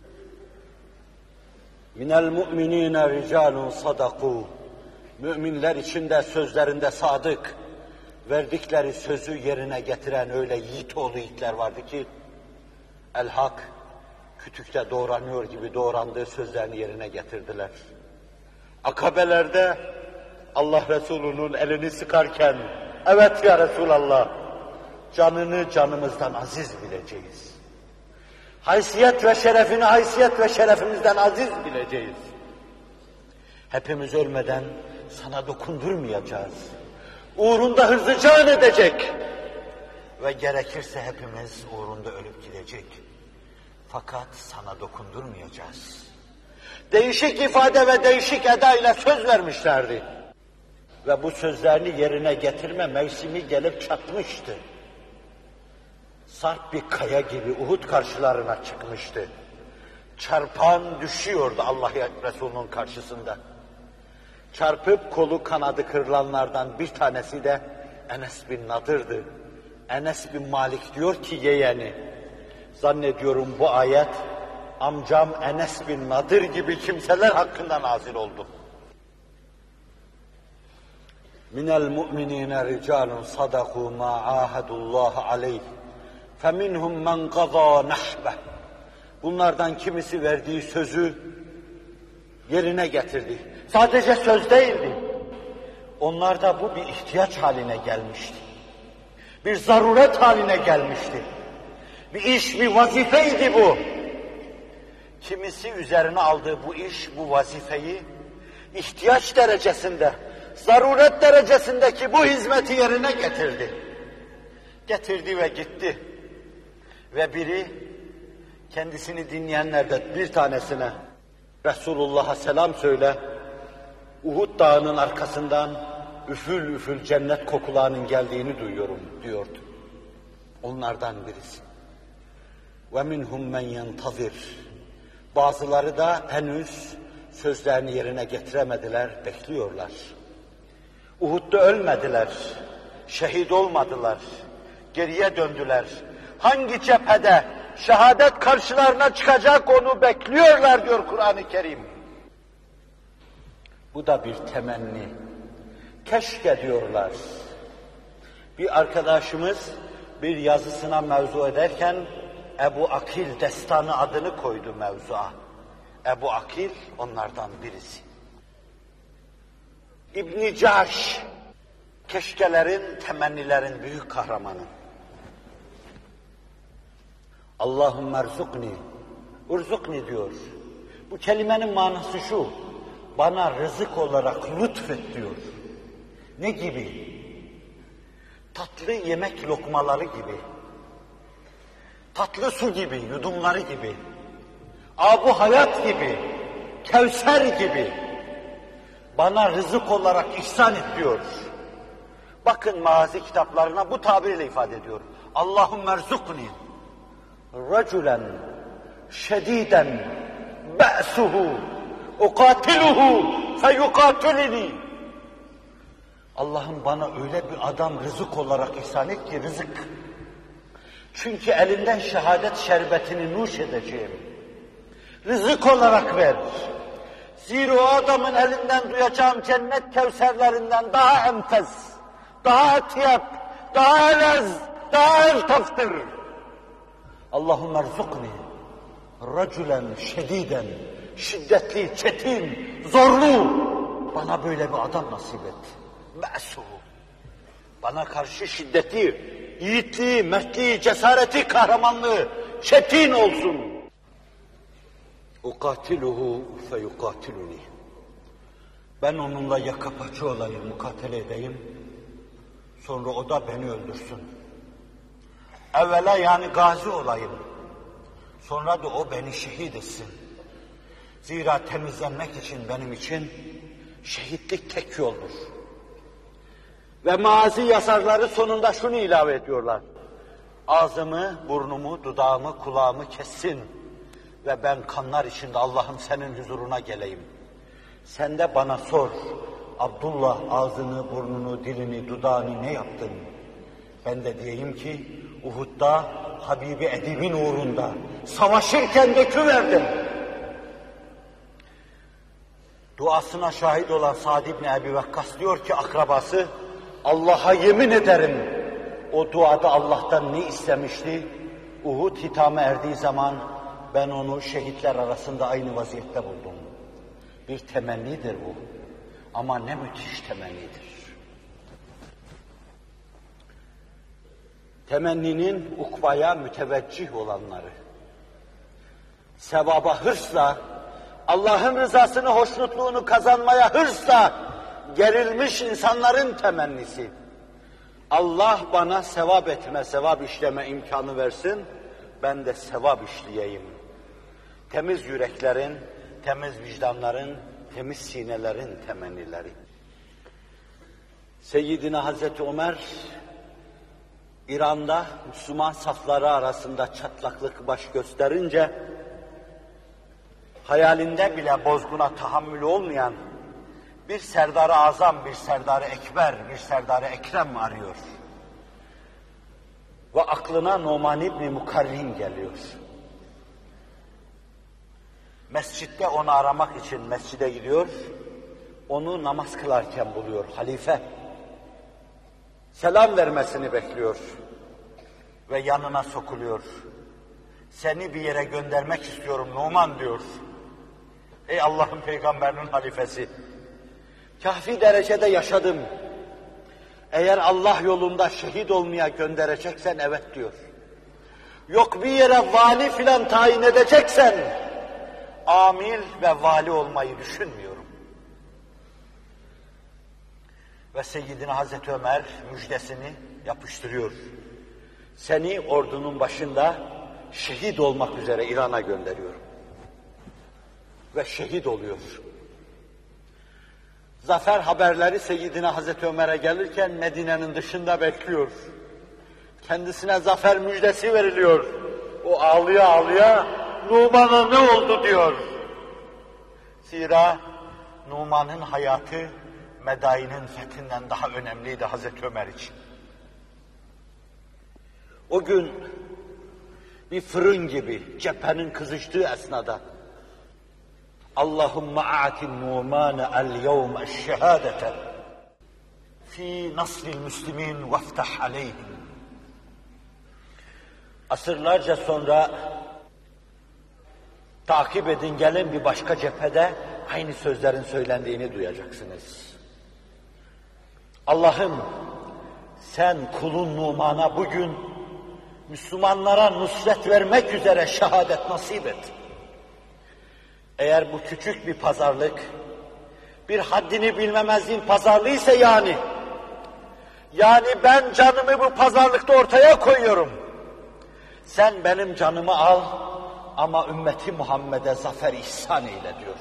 Minel mu'minine ricalun sadaku, müminler içinde sözlerinde sadık, verdikleri sözü yerine getiren öyle yiğit oğlu yiğitler vardı ki, el-hak, kütükte doğranıyor gibi doğrandığı sözlerini yerine getirdiler. Akabelerde Allah Resulü'nün elini sıkarken, evet ya Resulallah, canını canımızdan aziz bileceğiz. Haysiyet ve şerefini haysiyet ve şerefimizden aziz bileceğiz. Hepimiz ölmeden sana dokundurmayacağız. Uğrunda hırzı can edecek. Ve gerekirse hepimiz uğrunda ölüp gidecek. Fakat sana dokundurmayacağız. Değişik ifade ve değişik eda ile söz vermişlerdi. Ve bu sözlerini yerine getirme mevsimi gelip çatmıştı. Sarp bir kaya gibi Uhud karşılarına çıkmıştı. Çarpan düşüyordu Allah Resulü'nün karşısında. Çarpıp kolu kanadı kırılanlardan bir tanesi de Enes bin Nadır'dı. Enes bin Malik diyor ki yeğeni, zannediyorum bu ayet amcam Enes bin Nadır gibi kimseler hakkında nazil oldu. Minel mu'minine ricalun sadaku ma ahadullah aleyh feminhum men qada nahbeh. Bunlardan kimisi verdiği sözü yerine getirdi. Sadece söz değildi. Onlarda bu bir ihtiyaç haline gelmişti. Bir zaruret haline gelmişti. Bir iş, bir vazifeydi bu. Kimisi üzerine aldığı bu iş, bu vazifeyi ihtiyaç derecesinde, zaruret derecesindeki bu hizmeti yerine getirdi. Getirdi ve gitti. Ve biri kendisini dinleyenlerden bir tanesine Resulullah'a selam söyle, Uhud dağının arkasından üfül üfül cennet kokularının geldiğini duyuyorum diyordu. Onlardan birisi. Ve minhum men yentazir. Bazıları da henüz sözlerini yerine getiremediler, bekliyorlar. Uhud'da ölmediler, şehit olmadılar, geriye döndüler. Hangi cephede şehadet karşılarına çıkacak onu bekliyorlar diyor Kur'an-ı Kerim. Bu da bir temenni. Keşke diyorlar. Bir arkadaşımız bir yazısına mevzu ederken Ebu Akil destanı adını koydu mevzuğa. Ebu Akil onlardan birisi. İbn-i Caş, keşkelerin, temennilerin büyük kahramanı. Allahümme erzukni, urzukni diyor. Bu kelimenin manası şu, bana rızık olarak lütfet diyor. Ne gibi? Tatlı yemek lokmaları gibi, tatlı su gibi, yudumları gibi, âb-ı hayat gibi, Kevser gibi bana rızık olarak ihsan et diyor. Bakın mazi kitaplarına bu tabirle ifade ediyor. Allahümme erzukni raculen şediden be'suhu ukatiluhu feyukatilini. Allah'ım bana öyle bir adam rızık olarak ihsan et ki rızık. Çünkü elinden şehadet şerbetini nuş edeceğim. Rızık olarak ver. Zira o adamın elinden duyacağım cennet kevserlerinden daha enfes, daha etyap, daha elez, daha eltaftır. Allahümme erzukni raculen şediden, şiddetli, çetin, zorlu, bana böyle bir adam nasip et. Me'suhu, bana karşı şiddeti, yiğitliği, mertliği, cesareti, kahramanlığı çetin olsun. Ukatiluhu feyukatiluni. Ben onunla yaka paça olayım, mukatele edeyim. Sonra o da beni öldürsün. Evvela yani gazi olayım. Sonra da o beni şehit etsin. Zira temizlenmek için benim için şehitlik tek yoldur. Ve mazi yazarları sonunda şunu ilave ediyorlar. Ağzımı, burnumu, dudağımı, kulağımı kessin ve ben kanlar içinde Allah'ım senin huzuruna geleyim. Sen de bana sor, Abdullah ağzını, burnunu, dilini, dudağını ne yaptın? Ben de diyeyim ki, Uhud'da Habibi Edib'in uğrunda savaşırken döküverdim. Duasına şahit olan Sa'd ibn Ebi Vakkas diyor ki akrabası, Allah'a yemin ederim, o duada Allah'tan ne istemişti? Uhud hitama erdiği zaman ben onu şehitler arasında aynı vaziyette buldum. Bir temennidir bu. Ama ne müthiş temennidir. Temenninin ukbaya müteveccih olanları, sevaba hırsla, Allah'ın rızasını, hoşnutluğunu kazanmaya hırsla gerilmiş insanların temennisi. Allah bana sevap etme, sevap işleme imkanı versin, ben de sevap işleyeyim. Temiz yüreklerin, temiz vicdanların, temiz sinelerin temennileri. Seyyidina Hazreti Ömer, İran'da Müslüman safları arasında çatlaklık baş gösterince, hayalinde bile bozguna tahammülü olmayan bir Serdar-ı Azam, bir Serdar-ı Ekber, bir Serdar-ı Ekrem arıyor. Ve aklına Numan İbni Mukarrin geliyor. Mescitte onu aramak için mescide gidiyor, onu namaz kılarken buluyor halife. Selam vermesini bekliyor ve yanına sokuluyor. Seni bir yere göndermek istiyorum Numan diyor. Ey Allah'ın peygamberinin halifesi, kâfi derecede yaşadım. Eğer Allah yolunda şehit olmaya göndereceksen evet diyor. Yok bir yere vali filan tayin edeceksen, amil ve vali olmayı düşünmüyorum. Ve Seyyidina Hazreti Ömer müjdesini yapıştırıyor. Seni ordunun başında şehit olmak üzere İran'a gönderiyorum. Ve şehit oluyor. Zafer haberleri Seyyidina Hazreti Ömer'e gelirken Medine'nin dışında bekliyor. Kendisine zafer müjdesi veriliyor. O ağlıya ağlıya Numan'a ne oldu diyor. Zira Numan'ın hayatı Medain'in fethinden daha önemliydi Hazreti Ömer için. O gün bir fırın gibi cephenin kızıştığı esnada Allahümme a'tin Numan'e el-yevme eş-şehadete fi nasril müslimin veftah aleyhim. Asırlarca sonra takip edin gelin bir başka cephede aynı sözlerin söylendiğini duyacaksınız. Allah'ım sen kulun Numan'a bugün Müslümanlara nusret vermek üzere şehadet nasip et. Eğer bu küçük bir pazarlık, bir haddini bilmemezliğin pazarlığı ise yani, yani ben canımı bu pazarlıkta ortaya koyuyorum. Sen benim canımı al ama ümmeti Muhammed'e zafer ihsan eyle diyor.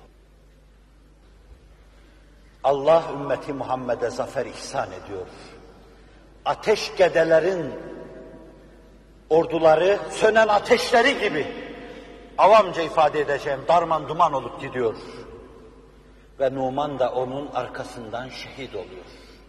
Allah ümmeti Muhammed'e zafer ihsan ediyor. Ateş gedelerin orduları sönen ateşleri gibi, avamca ifade edeceğim, darman duman olup gidiyor. Ve Numan da onun arkasından şehit oluyor.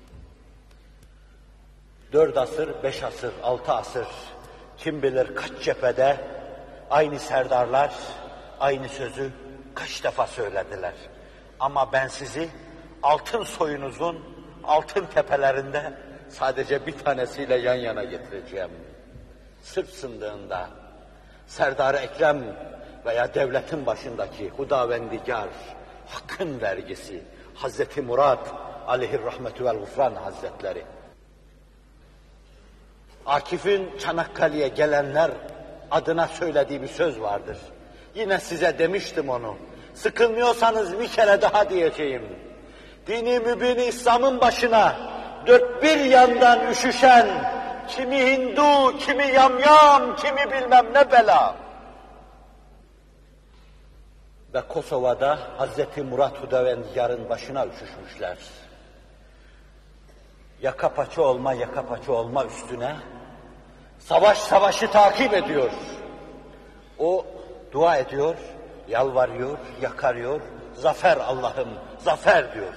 Dört asır, beş asır, altı asır, kim bilir kaç cephede aynı serdarlar, aynı sözü kaç defa söylediler. Ama ben sizi altın soyunuzun altın tepelerinde sadece bir tanesiyle yan yana getireceğim. Sırp sındığında Serdar-ı Ekrem veya devletin başındaki Hudavendigar, hakkın vergisi, Hazreti Murat aleyhirrahmetü vel gufran hazretleri. Akif'in Çanakkale'ye gelenler adına söylediği bir söz vardır. Yine size demiştim onu. Sıkılmıyorsanız bir kere daha diyeceğim. dini mübin İslam'ın başına dört bir yandan üşüşen, kimi Hindu, kimi yamyam, kimi bilmem ne bela. Ve Kosova'da Hazreti Murat Hudavendiyar'ın başına üşüşmüşler. Yaka paça olma, yaka paça olma üstüne savaş savaşı takip ediyor. O dua ediyor, yalvarıyor, yakarıyor, zafer Allah'ım, zafer diyor.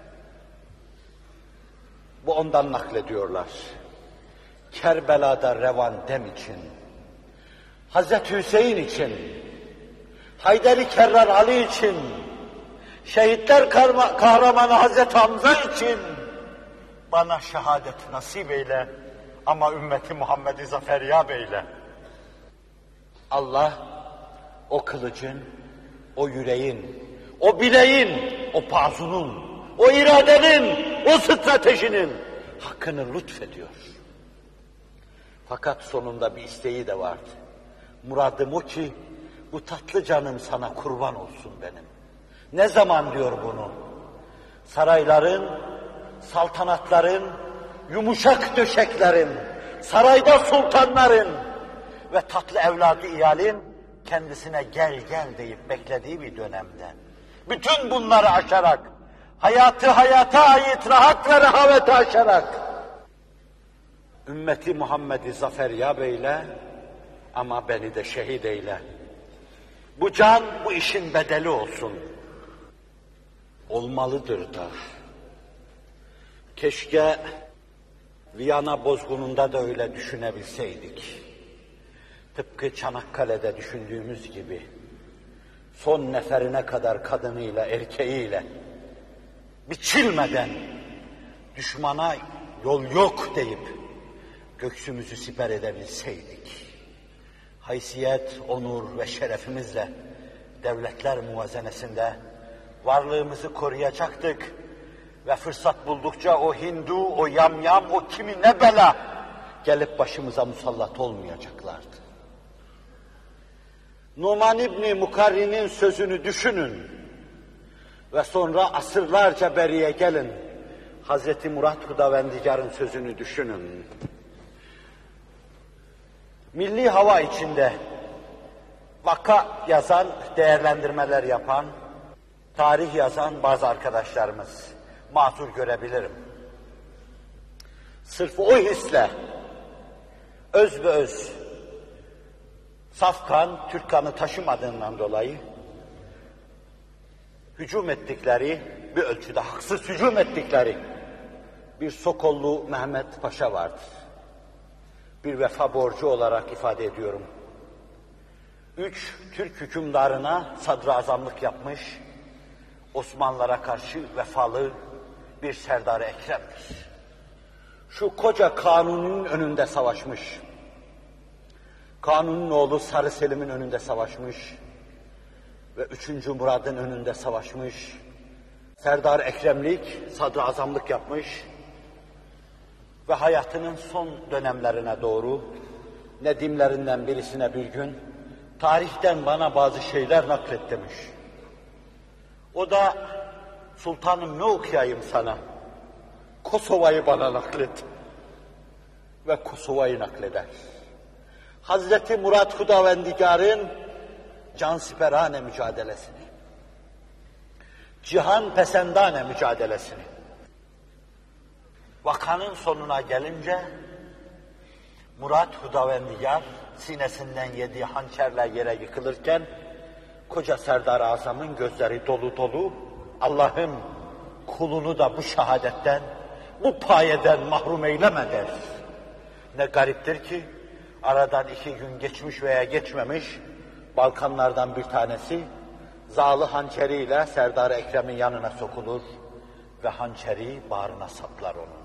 Bu ondan naklediyorlar. Kerbela'da revan dem için, Hazreti Hüseyin için, Haydar-ı Kerrar Ali için, şehitler kahramanı Hazreti Hamza için bana şehadet nasip eyle ama ümmeti Muhammed'i zaferyab eyle. Allah o kılıcın, o yüreğin, o bileğin, o pazunun, o iradenin, o stratejinin hakkını lütfediyor. Fakat sonunda bir isteği de vardı. Muradım o ki bu tatlı canım sana kurban olsun benim. Ne zaman diyor bunu? Sarayların, saltanatların, yumuşak döşeklerin, sarayda sultanların ve tatlı evladı iyalin kendisine gel gel deyip beklediği bir dönemde. Bütün bunları aşarak, hayatı hayata ait rahat ve rehaveti aşarak, ümmeti Muhammed'i zaferyab eyle ama beni de şehit eyle. Bu can bu işin bedeli olsun. Olmalıdır da. Keşke Viyana bozgununda da öyle düşünebilseydik. Tıpkı Çanakkale'de düşündüğümüz gibi son neferine kadar kadınıyla, erkeğiyle biçilmeden düşmana yol yok deyip göksümüzü siper edebilseydik. Haysiyet, onur ve şerefimizle devletler muvazenesinde varlığımızı koruyacaktık ve fırsat buldukça o Hindu, o yamyam, o kimi ne bela gelip başımıza musallat olmayacaklardı. Numan İbni Mukarrin'in sözünü düşünün ve sonra asırlarca beriye gelin. Hazreti Murat Hudavendiyar'ın sözünü düşünün. Milli hava içinde vaka yazan, değerlendirmeler yapan, tarih yazan bazı arkadaşlarımız mazur görebilirim. Sırf o hisle öz ve öz saf kan, Türk kanı taşımadığından dolayı hücum ettikleri, bir ölçüde haksız hücum ettikleri bir Sokollu Mehmet Paşa vardır. Bir vefa borcu olarak ifade ediyorum. Üç Türk hükümdarına sadrazamlık yapmış, Osmanlılara karşı vefalı bir Serdar-ı Ekrem'dir. Şu koca Kanuni'nin önünde savaşmış. Kanuni'nin oğlu Sarı Selim'in önünde savaşmış. Ve üçüncü Murad'ın önünde savaşmış. Serdar Ekremlik, sadrazamlık yapmış. Ve hayatının son dönemlerine doğru nedimlerinden birisine bir gün tarihten bana bazı şeyler naklet demiş. O da sultanım ne okuyayım sana? Kosova'yı bana naklet. Ve Kosova'yı nakleder. Hazreti Murat Hudavendiyar'ın cansiperane mücadelesini, cihan pesendane mücadelesini. Vakanın sonuna gelince Murat Hudavendiyar sinesinden yediği hançerle yere yıkılırken koca Serdar-ı Azam'ın gözleri dolu dolu, Allah'ım kulunu da bu şehadetten, bu payeden mahrum eyleme der. Ne gariptir ki aradan iki gün geçmiş veya geçmemiş, Balkanlardan bir tanesi zağlı hançeriyle Serdar-ı Ekrem'in yanına sokulur ve hançeri bağrına saplar onu.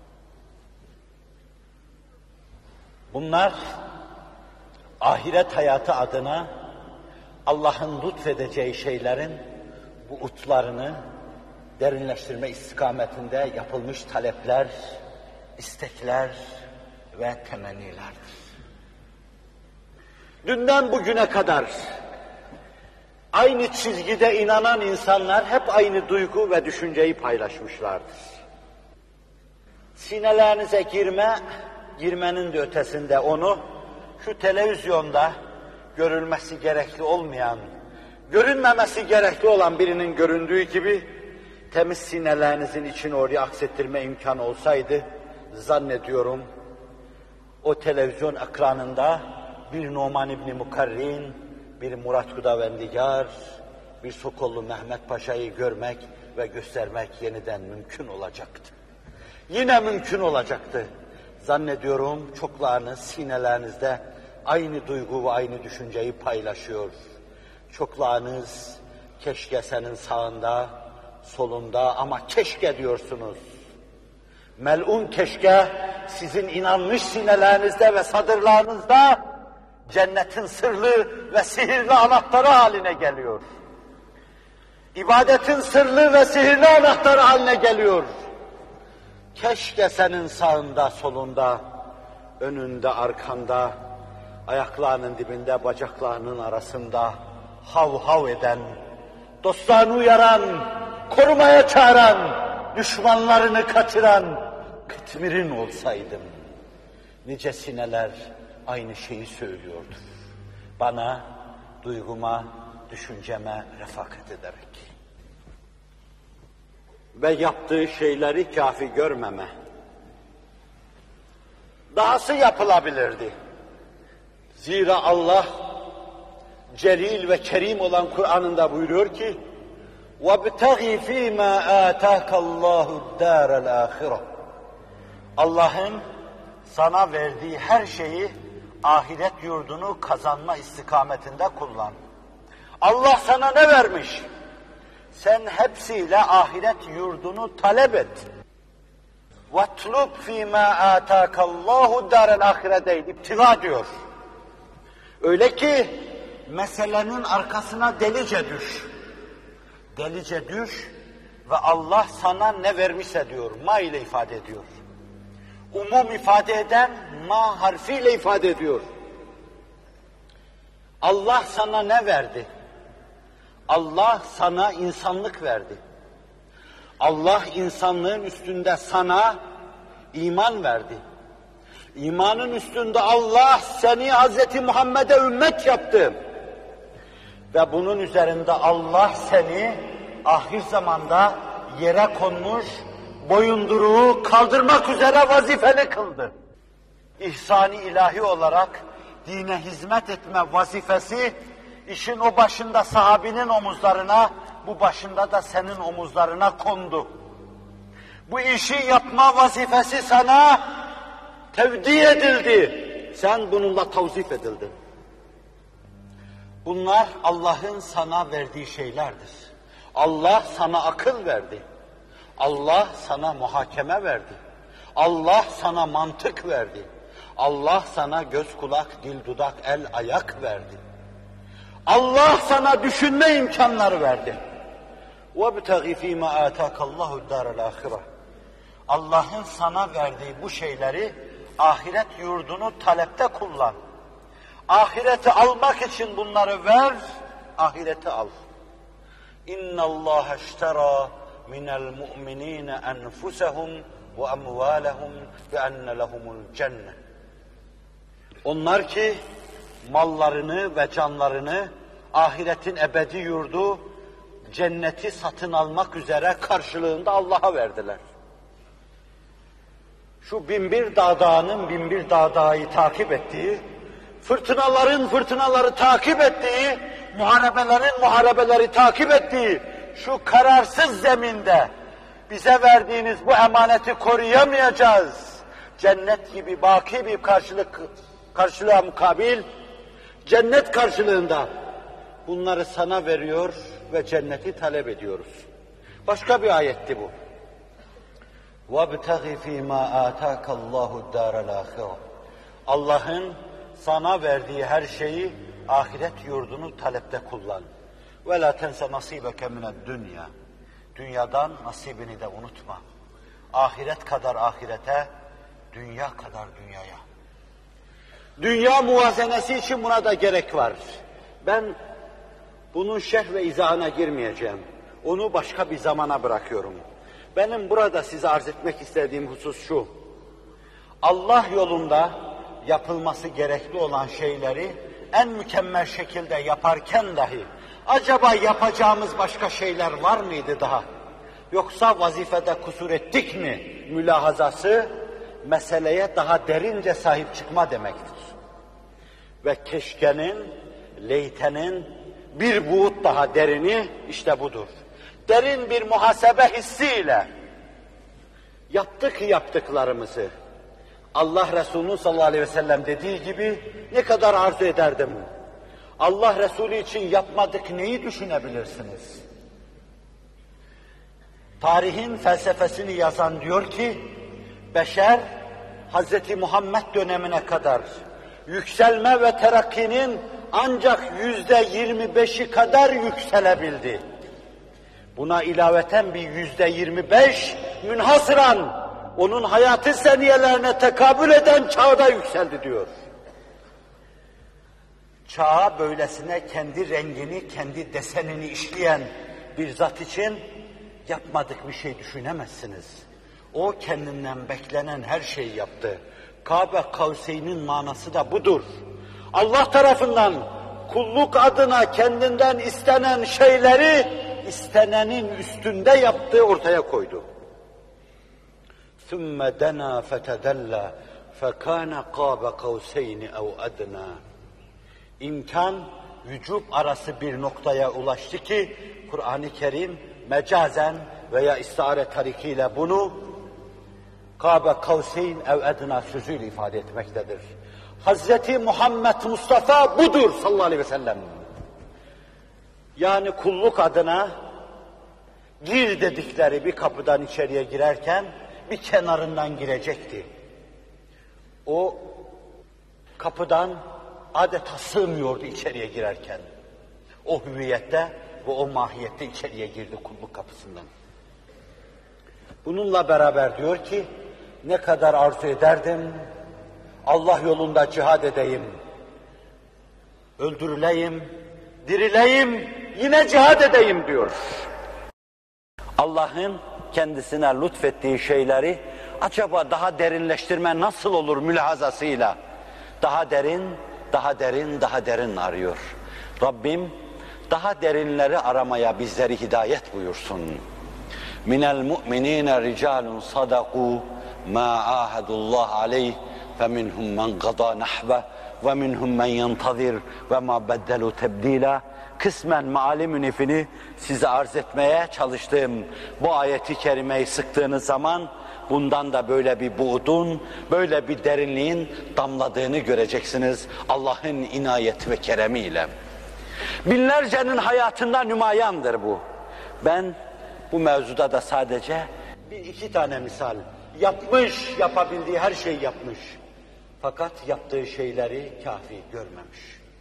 Bunlar ahiret hayatı adına Allah'ın lütfedeceği şeylerin bu utlarını derinleştirme istikametinde yapılmış talepler, istekler ve temennilerdir. Dünden bugüne kadar aynı çizgide inanan insanlar hep aynı duygu ve düşünceyi paylaşmışlardır. Sinelerinize girme, girmenin de ötesinde onu şu televizyonda görülmesi gerekli olmayan, görünmemesi gerekli olan birinin göründüğü gibi temiz sinelerinizin içini oraya aksettirme imkanı olsaydı, zannediyorum o televizyon ekranında bir Numan İbni Mukarrin, bir Murat Hudavendigar, bir Sokollu Mehmet Paşa'yı görmek ve göstermek yeniden mümkün olacaktı. Yine mümkün olacaktı. Zannediyorum çoklarınız sinelerinizde aynı duygu ve aynı düşünceyi paylaşıyor. Çoklarınız keşke senin sağında, solunda ama keşke diyorsunuz. Melun keşke sizin inanmış sinelerinizde ve sadırlarınızda cennetin sırlı ve sihirli anahtarı haline geliyor. İbadetin sırlı ve sihirli anahtarı haline geliyor. Keşke senin sağında, solunda, önünde, arkanda, ayaklarının dibinde, bacaklarının arasında hav hav eden, dostlarını uyaran, korumaya çağıran, düşmanlarını kaçıran kıtmirin olsaydım. Nice sineler aynı şeyi söylüyordur. Bana, duyguma, düşünceme refakat ederek. Ve yaptığı şeyleri kafi görmeme. Dahası yapılabilirdi. Zira Allah celil ve kerim olan Kur'an'ında buyuruyor ki وَابْتَغِ ف۪ي مَا آتَاكَ اللّٰهُ الدَّارَ الْآخِرَةِ Allah'ın sana verdiği her şeyi ahiret yurdunu kazanma istikametinde kullan. Allah sana ne vermiş? Sen hepsiyle ahiret yurdunu talep et. وَاتْلُبْ ف۪ي مَا آتَاكَ اللّٰهُ الدَّارَ الْآخِرَةِ değil, iptiga diyor. Öyle ki meselenin arkasına delice düş. Delice düş ve Allah sana ne vermişse diyor, ma ile ifade ediyor. Umum ifade eden ma harfiyle ifade ediyor. Allah sana ne verdi? Allah sana insanlık verdi. Allah insanlığın üstünde sana iman verdi. İmanın üstünde Allah seni Hazreti Muhammed'e ümmet yaptı. Ve bunun üzerinde Allah seni ahir zamanda yere konmuş, boyunduruğu kaldırmak üzere vazifeli kıldı. İhsan-ı ilahi olarak dine hizmet etme vazifesi, işin o başında sahabinin omuzlarına, bu başında da senin omuzlarına kondu. Bu işi yapma vazifesi sana tevdi edildi. Sen bununla tavzif edildin. Bunlar Allah'ın sana verdiği şeylerdir. Allah sana akıl verdi. Allah sana muhakeme verdi. Allah sana mantık verdi. Allah sana göz, kulak, dil, dudak, el, ayak verdi. Allah sana düşünme imkanları verdi. وَابْتَغِ ف۪ي مَا آتَاكَ اللّٰهُ الدَّارَ الْآخِرَةِ Allah'ın sana verdiği bu şeyleri ahiret yurdunu talepte kullan. Ahireti almak için bunları ver, ahireti al. اِنَّ اللّٰهَ اشْتَرَى مِنَ الْمُؤْمِنِينَ أَنْفُسَهُمْ وَأَمْوَالَهُمْ بِأَنَّ لَهُمُ الْجَنَّةِ Onlar ki mallarını ve canlarını ahiretin ebedi yurdu, cenneti satın almak üzere karşılığında Allah'a verdiler. Şu binbir dağdağının binbir dağdağıyı takip ettiği, fırtınaların fırtınaları takip ettiği, muharebelerin muharebeleri takip ettiği şu kararsız zeminde bize verdiğiniz bu emaneti koruyamayacağız. Cennet gibi baki bir karşılık, karşılığa mukabil, cennet karşılığında bunları sana veriyor ve cenneti talep ediyoruz. Başka bir ayetti bu. وَابْتَغِ ف۪ي مَا آتَاكَ اللّٰهُ الدَّارَ الْآخِرَةِ Allah'ın sana verdiği her şeyi ahiret yurdunu talepte kullan. وَلَا تَنْسَ نَصِيبَكَ مِنَ الدُّنْيَا Dünyadan nasibini de unutma. Ahiret kadar ahirete, dünya kadar dünyaya. Dünya muvazenesi için buna da gerek var. Ben Bunun şerh ve izahına girmeyeceğim. Onu başka bir zamana bırakıyorum. Benim burada size arz etmek istediğim husus şu. Allah yolunda yapılması gerekli olan şeyleri en mükemmel şekilde yaparken dahi acaba yapacağımız başka şeyler var mıydı daha? Yoksa vazifede kusur ettik mi mülahazası meseleye daha derince sahip çıkma demektir. Ve keşkenin, leytenin bir buğut daha derini işte budur. Derin bir muhasebe hissiyle yaptık yaptıklarımızı Allah Resulü sallallahu aleyhi ve sellem dediği gibi ne kadar arzu ederdim. Allah Resulü için yapmadık neyi düşünebilirsiniz? Tarihin felsefesini yazan diyor ki, beşer Hazreti Muhammed dönemine kadar yükselme ve terakkinin ancak yüzde yirmi beşi kadar yükselebildi. Buna ilaveten bir yüzde yirmi beş münhasıran onun hayatı seniyelerine tekabül eden çağda yükseldi diyor. Çağa böylesine kendi rengini, kendi desenini işleyen bir zat için yapmadık bir şey düşünemezsiniz. O kendinden beklenen her şeyi yaptı. Kabe Kavseyn'in manası da budur. Allah tarafından kulluk adına kendinden istenen şeyleri istenenin üstünde yaptığı ortaya koydu. ثُمَّ دَنَا فَتَدَلَّى فَكَانَ قَابَ قَوْسَيْنِ اَوْ اَدْنَى İmkan, vücub arası bir noktaya ulaştı ki Kur'an-ı Kerim mecazen veya istare tarikiyle bunu Kabe Kavseyn ev edna sözüyle ifade etmektedir. Hazreti Muhammed Mustafa budur sallallahu aleyhi ve sellem. Yani kulluk adına gir dedikleri bir kapıdan içeriye girerken bir kenarından girecekti. O kapıdan adeta sığmıyordu içeriye girerken. O hüviyette ve o mahiyette içeriye girdi kulluk kapısından. Bununla beraber diyor ki, ne kadar arzu ederdim, Allah yolunda cihad edeyim, öldürüleyim, dirileyim, yine cihad edeyim diyor. Allah'ın kendisine lütfettiği şeyleri acaba daha derinleştirme nasıl olur mülahazasıyla daha derin, daha derin, daha derin arıyor. Rabbim daha derinleri aramaya bizleri hidayet buyursun. Minel mu'minine ricalun sadaku ma ahadullah aleyh feminhum men gada nahve ve minhum men yentazir ve ma beddelu tebdila. Kısmen meali münifini size arz etmeye çalıştığım bu ayeti kerimeyi sıktığınız zaman bundan da böyle bir buğdun, böyle bir derinliğin damladığını göreceksiniz Allah'ın inayet ve keremiyle. Binlercenin hayatında nümayandır bu. Ben bu mevzuda da sadece bir iki tane misal, yapmış, yapabildiği her şeyi yapmış. Fakat yaptığı şeyleri kafi görmemiş.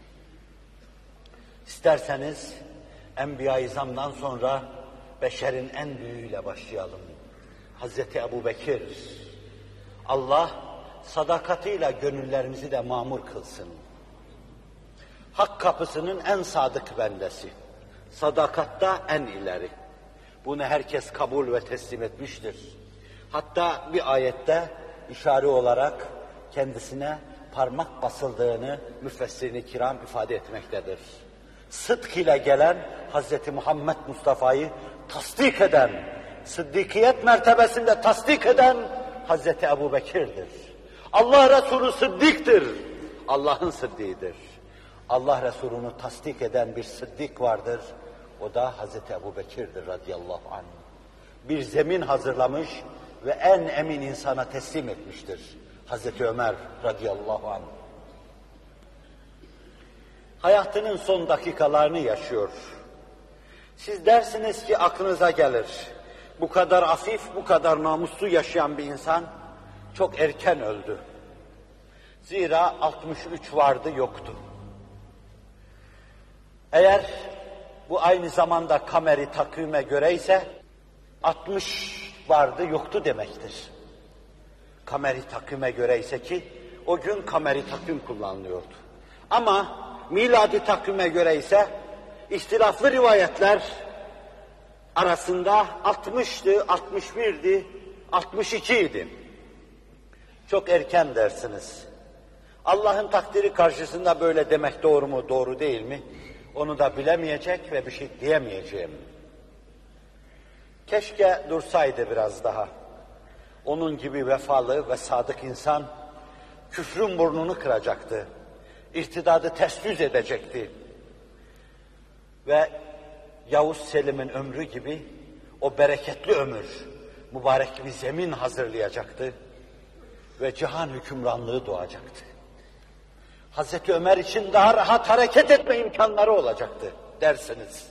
İsterseniz Enbiya-i İzam'dan sonra beşerin en büyüğüyle başlayalım. Hazreti Ebubekir. Allah sadakatiyle gönüllerimizi de mamur kılsın. Hak kapısının en sadık bendesi. Sadakatta en ileri. Bunu herkes kabul ve teslim etmiştir. Hatta bir ayette işare olarak kendisine parmak basıldığını müfessirin-i kiram ifade etmektedir. Sıdk ile gelen Hazreti Muhammed Mustafa'yı tasdik eden, sıddikiyet mertebesinde tasdik eden Hazreti Ebubekir'dir. Allah Resulü sıddiktir, Allah'ın sıddiğidir. Allah Resulü'nü tasdik eden bir sıddik vardır, o da Hazreti Ebubekir'dir radıyallahu anh. Bir zemin hazırlamış ve en emin insana teslim etmiştir. Hazreti Ömer radıyallahu anh. Hayatının son dakikalarını yaşıyor. Siz dersiniz ki aklınıza gelir. Bu kadar afif, bu kadar namuslu yaşayan bir insan çok erken öldü. Zira altmış üç vardı yoktu. Eğer bu aynı zamanda kameri takvime göre ise altmış vardı yoktu demektir. Kameri takvime göre ise ki o gün kameri takvim kullanılıyordu. Ama miladi takvime göre ise ihtilaflı rivayetler arasında altmıştı, altmış birdi, altmış iki idi. Çok erken dersiniz. Allah'ın takdiri karşısında böyle demek doğru mu, doğru değil mi? Onu da bilemeyecek ve bir şey diyemeyeceğim. Keşke dursaydı biraz daha. Onun gibi vefalı ve sadık insan küfrün burnunu kıracaktı. İrtidadı ters yüz edecekti. Ve Yavuz Selim'in ömrü gibi o bereketli ömür, mübarek bir zemin hazırlayacaktı ve cihan hükümranlığı doğacaktı. Hazreti Ömer için daha rahat hareket etme imkanları olacaktı dersiniz.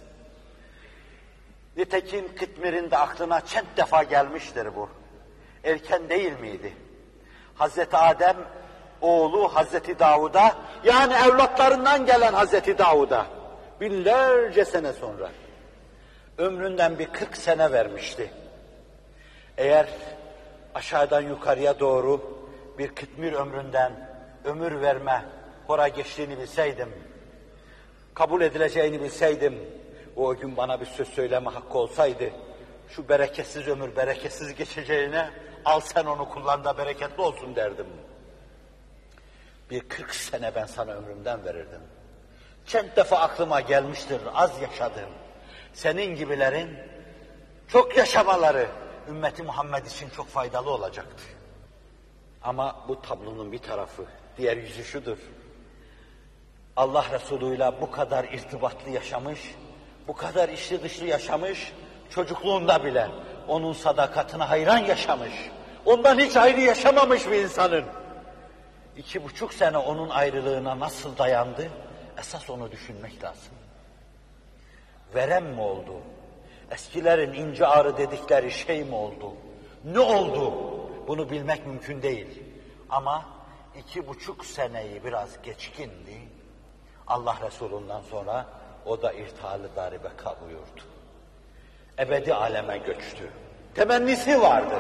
Nitekim Kıtmir'in de aklına çent defa gelmiştir bu. Erken değil miydi? Hazreti Adem oğlu Hazreti Davud'a, yani evlatlarından gelen Hazreti Davud'a binlerce sene sonra ömründen bir kırk sene vermişti. Eğer aşağıdan yukarıya doğru bir Kıtmir ömründen ömür verme hora geçtiğini bilseydim, kabul edileceğini bilseydim, o gün bana bir söz söyleme hakkı olsaydı, şu bereketsiz ömür bereketsiz geçeceğine, al sen onu kullan da bereketli olsun derdim. Bir kırk sene ben sana ömrümden verirdim. Çent defa aklıma gelmiştir, az yaşadım. Senin gibilerin çok yaşamaları ümmeti Muhammed için çok faydalı olacaktı. Ama bu tablonun bir tarafı, diğer yüzü şudur. Allah Resulü'yle bu kadar irtibatlı yaşamış, bu kadar içli dışlı yaşamış, çocukluğunda bile onun sadakatine hayran yaşamış, ondan hiç ayrı yaşamamış bir insanın iki buçuk sene onun ayrılığına nasıl dayandı, esas onu düşünmek lazım. Verem mi oldu? Eskilerin ince ağrı dedikleri şey mi oldu? Ne oldu? Bunu bilmek mümkün değil. Ama iki buçuk seneyi biraz geçkindi. Allah Resulü'nden sonra o da irtihalı daribeka buyurdu. Ebedi aleme göçtü. Temennisi vardı.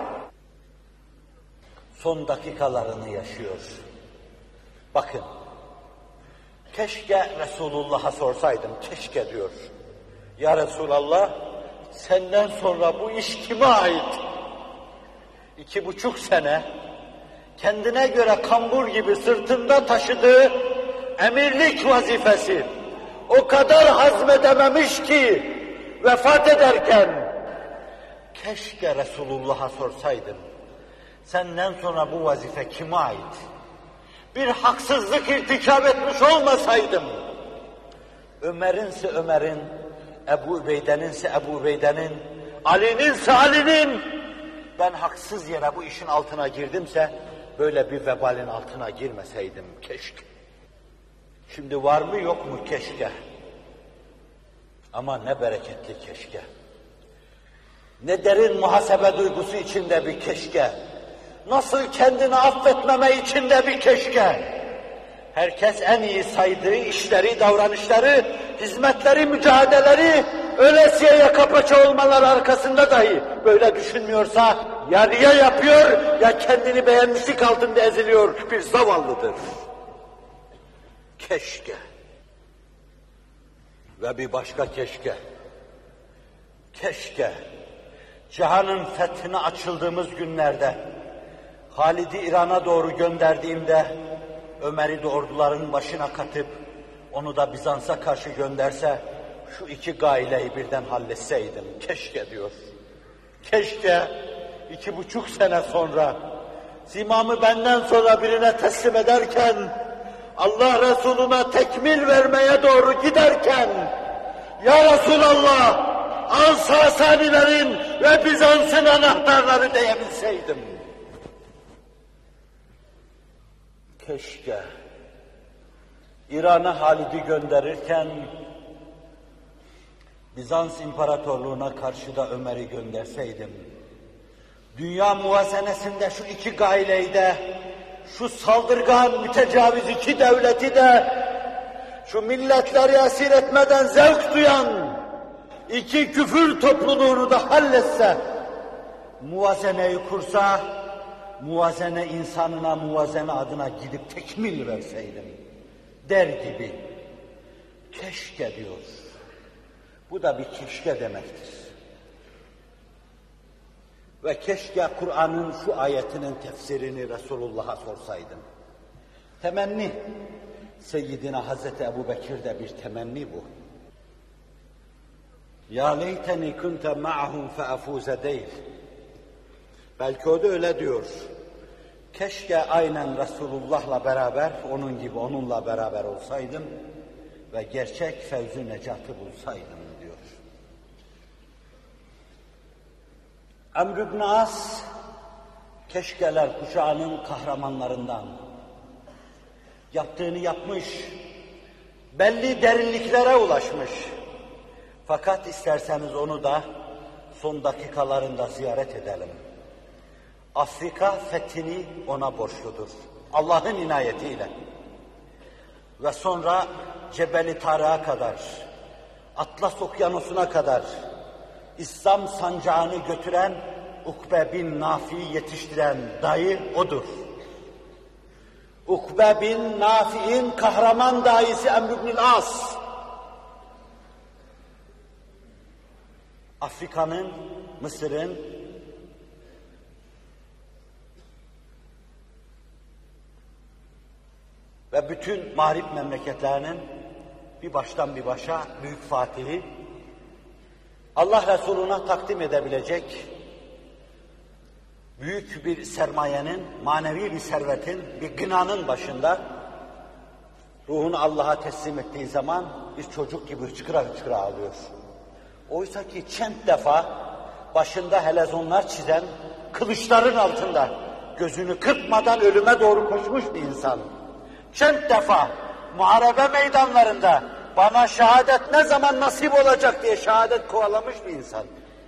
Son dakikalarını yaşıyor. Bakın, keşke Resulullah'a sorsaydım, keşke diyor. Ya Resulallah, senden sonra bu iş kime ait? İki buçuk sene, kendine göre kambur gibi sırtında taşıdığı emirlik vazifesi o kadar hazmedememiş ki vefat ederken keşke Resulullah'a sorsaydım. Senden sonra bu vazife kime ait? Bir haksızlık irtikab etmiş olmasaydım, Ömer'inse Ömer'in, Ebu Übeyde'ninse Ebu Übeyde'nin, Ali'ninse Ali'nin, ben haksız yere bu işin altına girdimse, böyle bir vebalin altına girmeseydim keşke. Şimdi var mı yok mu keşke? Ama ne bereketli keşke. Ne derin muhasebe duygusu içinde bir keşke. Nasıl kendini affetmeme içinde bir keşke. Herkes en iyi saydığı işleri, davranışları, hizmetleri, mücadeleleri, ölesiye yaka paça olmaları arkasında dahi böyle düşünmüyorsa, ya riya yapıyor, ya kendini beğenmişlik altında eziliyor, bir zavallıdır. Keşke. Ve bir başka keşke. Keşke, cihanın fethine açıldığımız günlerde, Halid'i İran'a doğru gönderdiğimde, Ömer'i de orduların başına katıp, onu da Bizans'a karşı gönderse, şu iki gaileyi birden halletseydim, keşke diyor. Keşke, iki buçuk sene sonra, zimamı benden sonra birine teslim ederken, Allah Resulü'ne tekmil vermeye doğru giderken, Ya Resulallah, al Sasanilerin ve Bizans'ın anahtarları diyebilseydim. Keşke İran'a Halid'i gönderirken Bizans İmparatorluğu'na karşı da Ömer'i gönderseydim. Dünya muvazenesinde şu iki gaileyi de, şu saldırgan, mütecaviz iki devleti de, şu milletleri esir etmeden zevk duyan iki küfür topluluğunu da halletse, muvazeneyi kursa, muvazene insanına, muvazene adına gidip tekmil verseydim der gibi. Keşke diyor. Bu da bir keşke demektir. Ve keşke Kur'an'ın şu ayetinin tefsirini Resulullah'a sorsaydım. Temenni. Seyyidina Hazreti Ebu Bekir'de bir temenni bu. Ya leyteni kunte ma'hum feafuze değil. Belki o da öyle diyor. Keşke aynen Resulullah'la beraber, onun gibi onunla beraber olsaydım ve gerçek fevzi necatı bulsaydım diyor. Amr ibn As, keşkeler kuşağının kahramanlarından. Yaptığını yapmış, belli derinliklere ulaşmış. Fakat isterseniz onu da son dakikalarında ziyaret edelim. Afrika fethini ona borçludur. Allah'ın inayetiyle. Ve sonra Cebeli Tarık'a kadar, Atlas Okyanusu'na kadar İslam sancağını götüren Ukbe bin Nafi'yi yetiştiren dayı odur. Ukbe bin Nafi'in kahraman dayısı Amr ibn As. Afrika'nın, Mısır'ın ve bütün mağrip memleketlerinin bir baştan bir başa büyük fatihi, Allah Resulü'ne takdim edebilecek büyük bir sermayenin, manevi bir servetin, bir gınanın başında ruhunu Allah'a teslim ettiği zaman bir çocuk gibi hıçkıra hıçkıra ağlıyor. Oysa ki çent defa başında helezonlar çizen, kılıçların altında gözünü kırpmadan ölüme doğru koşmuş bir insan. Çent defa muharebe meydanlarında bana şehadet ne zaman nasip olacak diye şehadet kovalamış bir insan.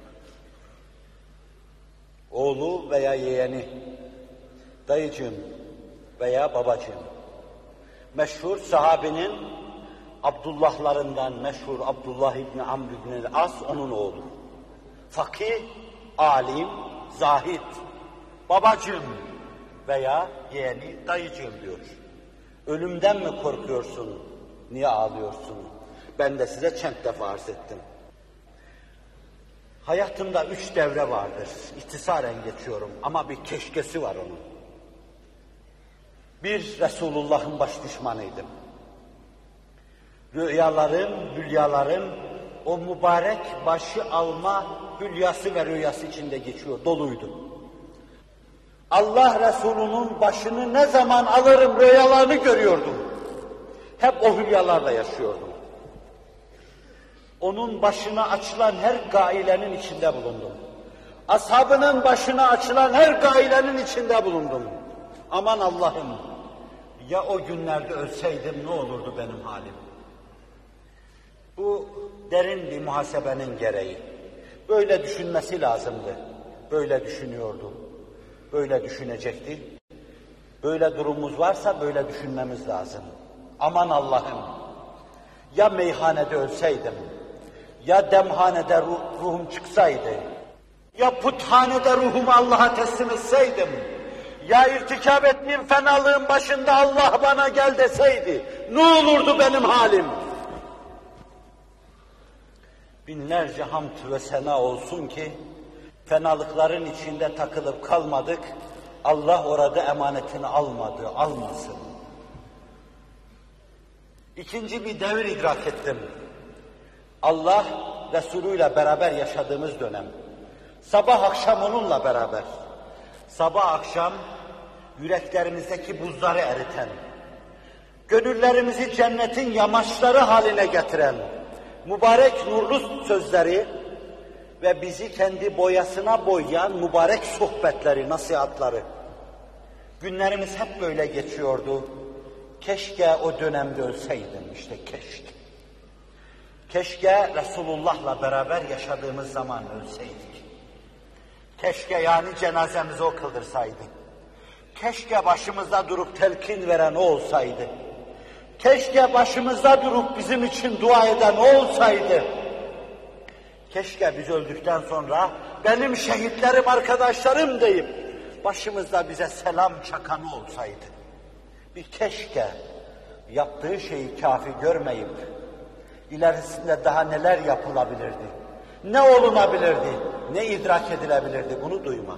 Oğlu veya yeğeni, dayıcığım veya babacığım, meşhur sahabinin Abdullahlarından meşhur Abdullah İbni Amr İbni As onun oğlu. Fakih, alim, zahid, babacığım veya yeğeni, dayıcığım diyor. Ölümden mi korkuyorsun? Niye ağlıyorsun? Ben de size çent defa arz ettim. Hayatımda üç devre vardır. İhtisaren geçiyorum ama bir keşkesi var onun. Bir, Resulullah'ın baş düşmanıydım. Rüyaların, hülyaların o mübarek başı alma hülyası ve rüyası içinde geçiyor, doluydu. Allah Resulü'nün başını ne zaman alırım rüyalarını görüyordum. Hep o hülyalarla yaşıyordum. Onun başına açılan her gailenin içinde bulundum. Ashabının başına açılan her gailenin içinde bulundum. Aman Allah'ım, ya o günlerde ölseydim ne olurdu benim halim? Bu derin bir muhasebenin gereği. Böyle düşünmesi lazımdı. Böyle düşünüyordu. Böyle düşünecekti. Böyle durumumuz varsa böyle düşünmemiz lazım. Aman Allah'ım, ya meyhanede ölseydim, ya demhanede ruh, ruhum çıksaydı, ya puthanede ruhumu Allah'a teslim etseydim, ya irtikap ettiğim fenalığın başında Allah bana gel deseydi, ne olurdu benim halim? Binlerce hamd ve sena olsun ki, fenalıkların içinde takılıp kalmadık, Allah orada emanetini almadı, almasın. İkinci bir devir idrak ettim. Allah Resulü'yle beraber yaşadığımız dönem. Sabah akşam onunla beraber. Sabah akşam yüreklerimizdeki buzları eriten, gönüllerimizi cennetin yamaçları haline getiren, mübarek nurlu sözleri ve bizi kendi boyasına boyayan mübarek sohbetleri, nasihatları. Günlerimiz hep böyle geçiyordu. Keşke o dönemde ölseydim, işte keşke. Keşke Resulullah'la beraber yaşadığımız zaman ölseydik. Keşke yani cenazemizi o kıldırsaydı. Keşke başımızda durup telkin veren o olsaydı. Keşke başımızda durup bizim için dua eden o olsaydı. Keşke biz öldükten sonra benim şehitlerim arkadaşlarım deyip başımızda bize selam çakanı olsaydı. Bir keşke yaptığı şeyi kafi görmeyip ilerisinde daha neler yapılabilirdi, ne olunabilirdi, ne idrak edilebilirdi, bunu duyma.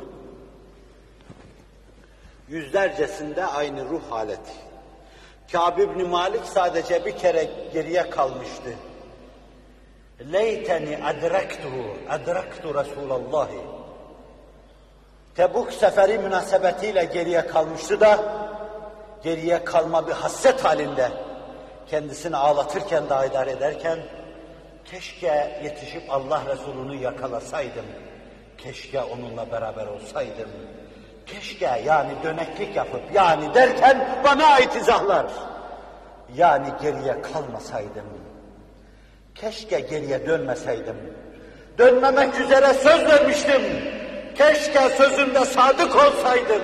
Yüzlercesinde aynı ruh haleti. Kâb ibn Malik sadece bir kere geriye kalmıştı. Leyteni adrektuhu, adrektu Resulallah. Tebuk seferi münasebetiyle geriye kalmıştı da, geriye kalma bir hasret halinde, kendisini ağlatırken, daha idare ederken, keşke yetişip Allah Resulü'nü yakalasaydım, keşke onunla beraber olsaydım, keşke yani döneklik yapıp, yani derken bana ait izahlar, yani geriye kalmasaydım, keşke geriye dönmeseydim, dönmemek üzere söz vermiştim, keşke sözümde sadık olsaydım,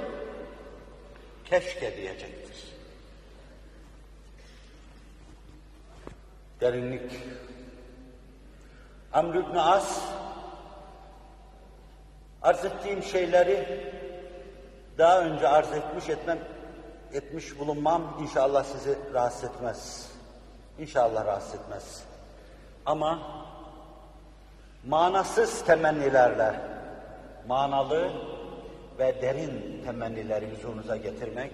keşke diyecektir. Derinlik. Amr ibn As, arz ettiğim şeyleri daha önce arz etmiş etmem, etmiş bulunmam inşallah sizi rahatsız etmez. İnşallah rahatsız etmez. Ama manasız temennilerle, manalı ve derin temennileri huzurunuza getirmek,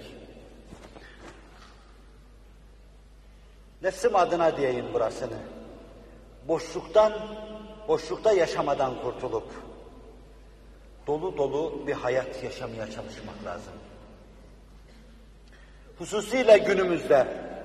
nefsim adına diyeyim burasını, boşluktan, boşlukta yaşamadan kurtulup, dolu dolu bir hayat yaşamaya çalışmak lazım. Hususiyle günümüzde,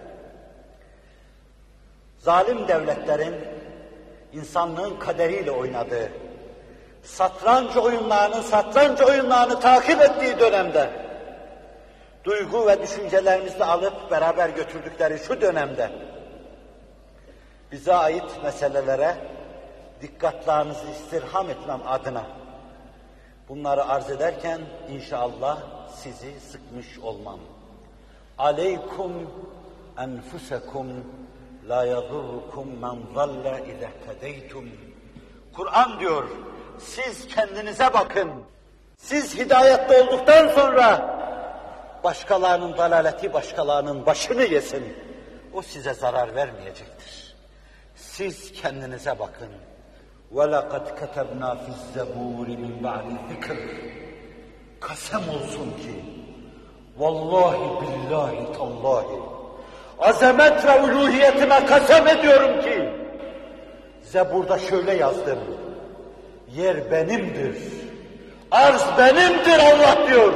zalim devletlerin insanlığın kaderiyle oynadığı, satranç oyunlarının satranç oyunlarını takip ettiği dönemde, duygu ve düşüncelerimizi alıp beraber götürdükleri şu dönemde, bize ait meselelere dikkatlerinizi istirham etmem adına bunları arz ederken inşallah sizi sıkmış olmam. Aleykum enfusekum la yadurrukum men zalle ize tedeytum. Kur'an diyor, siz kendinize bakın. Siz hidayette olduktan sonra başkalarının dalaleti başkalarının başını yesin. O size zarar vermeyecektir. Siz kendinize bakın. وَلَقَدْ كَتَبْنَا فِي الزَّبُورِ مِنْ بَعْدِ الذِّكْرِ. Kasem olsun ki, vallahi billahi tallahi, azamet ve uluhiyetime kasem ediyorum ki, Zebur'da şöyle yazdım, yer benimdir, arz benimdir Allah diyor.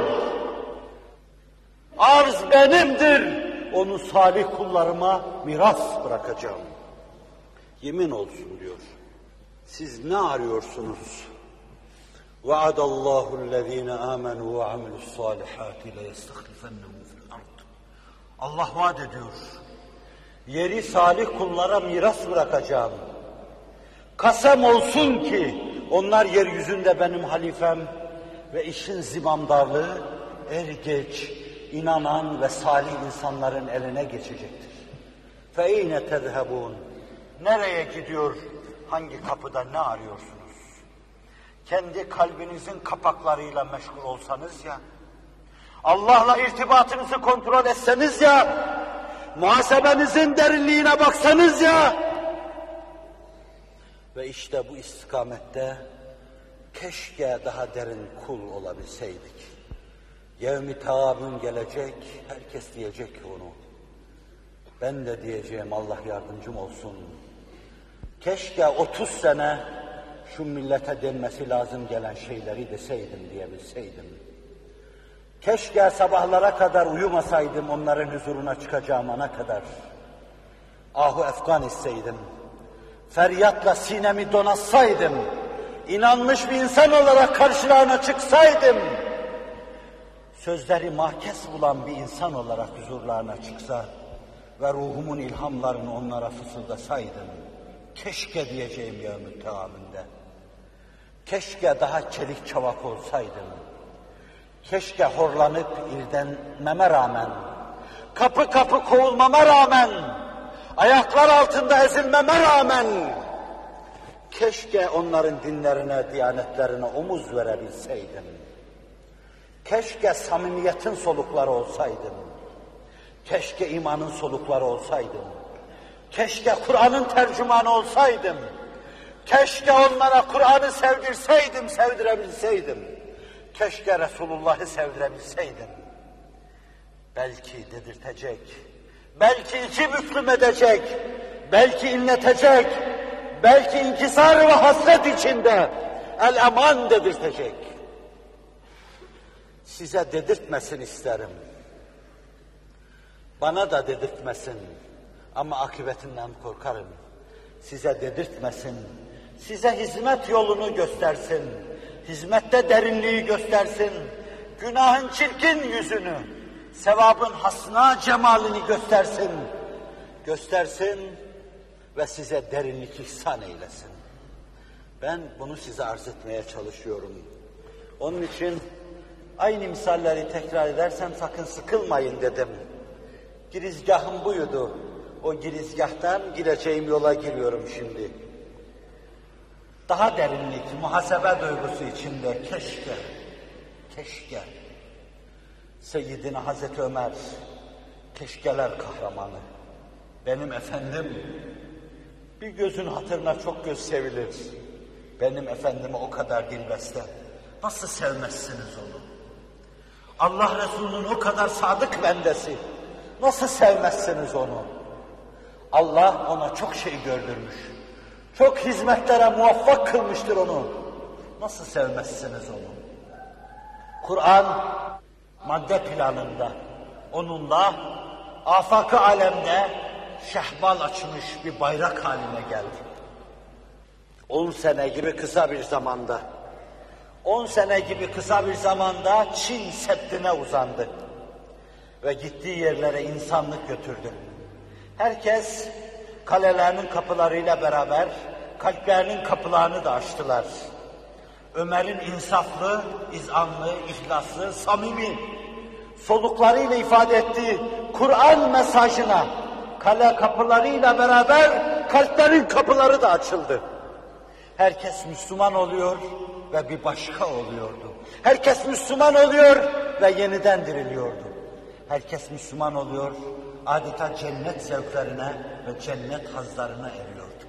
Arz benimdir, onu salih kullarıma miras bırakacağım. Yemin olsun diyor. Siz ne arıyorsunuz? وَعَدَ اللّٰهُ الَّذ۪ينَ آمَنُوا وَعَمِلُوا الصَّالِحَاتِ لَيَسْتَخْلِفَنَّهُمْ فِي الْأَرْضِ. Allah vaat ediyor. Yeri salih kullara miras bırakacağım. Kasem olsun ki onlar yeryüzünde benim halifem ve işin zimamdarlığı er geç inanan ve salih insanların eline geçecektir. فَاَيْنَ تَذْهَبُونَ. Nereye gidiyor? Hangi kapıda ne arıyorsunuz? Kendi kalbinizin kapaklarıyla meşgul olsanız ya, Allah'la irtibatınızı kontrol etseniz ya, muhasebenizin derinliğine baksanız ya, ve işte bu istikamette keşke daha derin kul olabilseydik. Yevmi tağabun gelecek, herkes diyecek ki onu. Ben de diyeceğim, Allah yardımcım olsun. Keşke otuz sene şu millete denmesi lazım gelen şeyleri deseydim, diyebilseydim. Keşke sabahlara kadar uyumasaydım, onların huzuruna çıkacağım ana kadar. Ahu efkan etseydim, feryatla sinemi donatsaydım, inanmış bir insan olarak karşılarına çıksaydım, sözleri mahkes bulan bir insan olarak huzurlarına çıksa ve ruhumun ilhamlarını onlara fısıldasaydım, keşke diyeceğim yevmü teaminde. Keşke daha çelik çavak olsaydım. Keşke horlanıp irdenmeme rağmen, kapı kapı kovulmama rağmen, ayaklar altında ezilmeme rağmen, keşke onların dinlerine, diyanetlerine omuz verebilseydim. Keşke samimiyetin solukları olsaydım. Keşke imanın solukları olsaydım. Keşke Kur'an'ın tercümanı olsaydım. Keşke onlara Kur'an'ı sevdirseydim, sevdirebilseydim. Keşke Resulullah'ı sevdirebilseydim. Belki dedirtecek, belki iki büklüm edecek, belki inletecek, belki inkisar ve hasret içinde el aman dedirtecek. Size dedirtmesin isterim. Bana da dedirtmesin. Ama akıbetinden korkarım. Size dedirtmesin. Size hizmet yolunu göstersin. Hizmette derinliği göstersin. Günahın çirkin yüzünü, sevabın hasna cemalini göstersin. Göstersin ve size derinlik ihsan eylesin. Ben bunu size arz etmeye çalışıyorum. Onun için aynı misalleri tekrar edersem sakın sıkılmayın dedim. Girizgahım buydu. O girizgahtan gireceğim yola giriyorum şimdi. Daha derinlik, muhasebe duygusu içinde keşke, keşke Seyyidina Hazreti Ömer, keşkeler kahramanı, benim efendim, bir gözün hatırına çok göz sevilir. Benim efendime o kadar dilbeste. Nasıl sevmezsiniz onu? Allah Resulü'nün o kadar sadık bendesi. Nasıl sevmezsiniz onu? Allah ona çok şey gördürmüş. Çok hizmetlere muvaffak kılmıştır onu. Nasıl sevmezsiniz onu? Kur'an madde planında onunla afak-ı alemde şehbal açmış bir bayrak haline geldi. On sene gibi kısa bir zamanda, on sene gibi kısa bir zamanda Çin Seddi'ne uzandı. Ve gittiği yerlere insanlık götürdü. Herkes kalelerinin kapılarıyla beraber kalplerinin kapılarını da açtılar. Ömer'in insaflı, izanlı, ihlaslı, samimi soluklarıyla ifade ettiği Kur'an mesajına kale kapılarıyla beraber kalplerin kapıları da açıldı. Herkes Müslüman oluyor ve bir başka oluyordu. Herkes Müslüman oluyor ve yeniden diriliyordu. Herkes Müslüman oluyor, adeta cennet zevklerine ve cennet hazlarına eriyordu.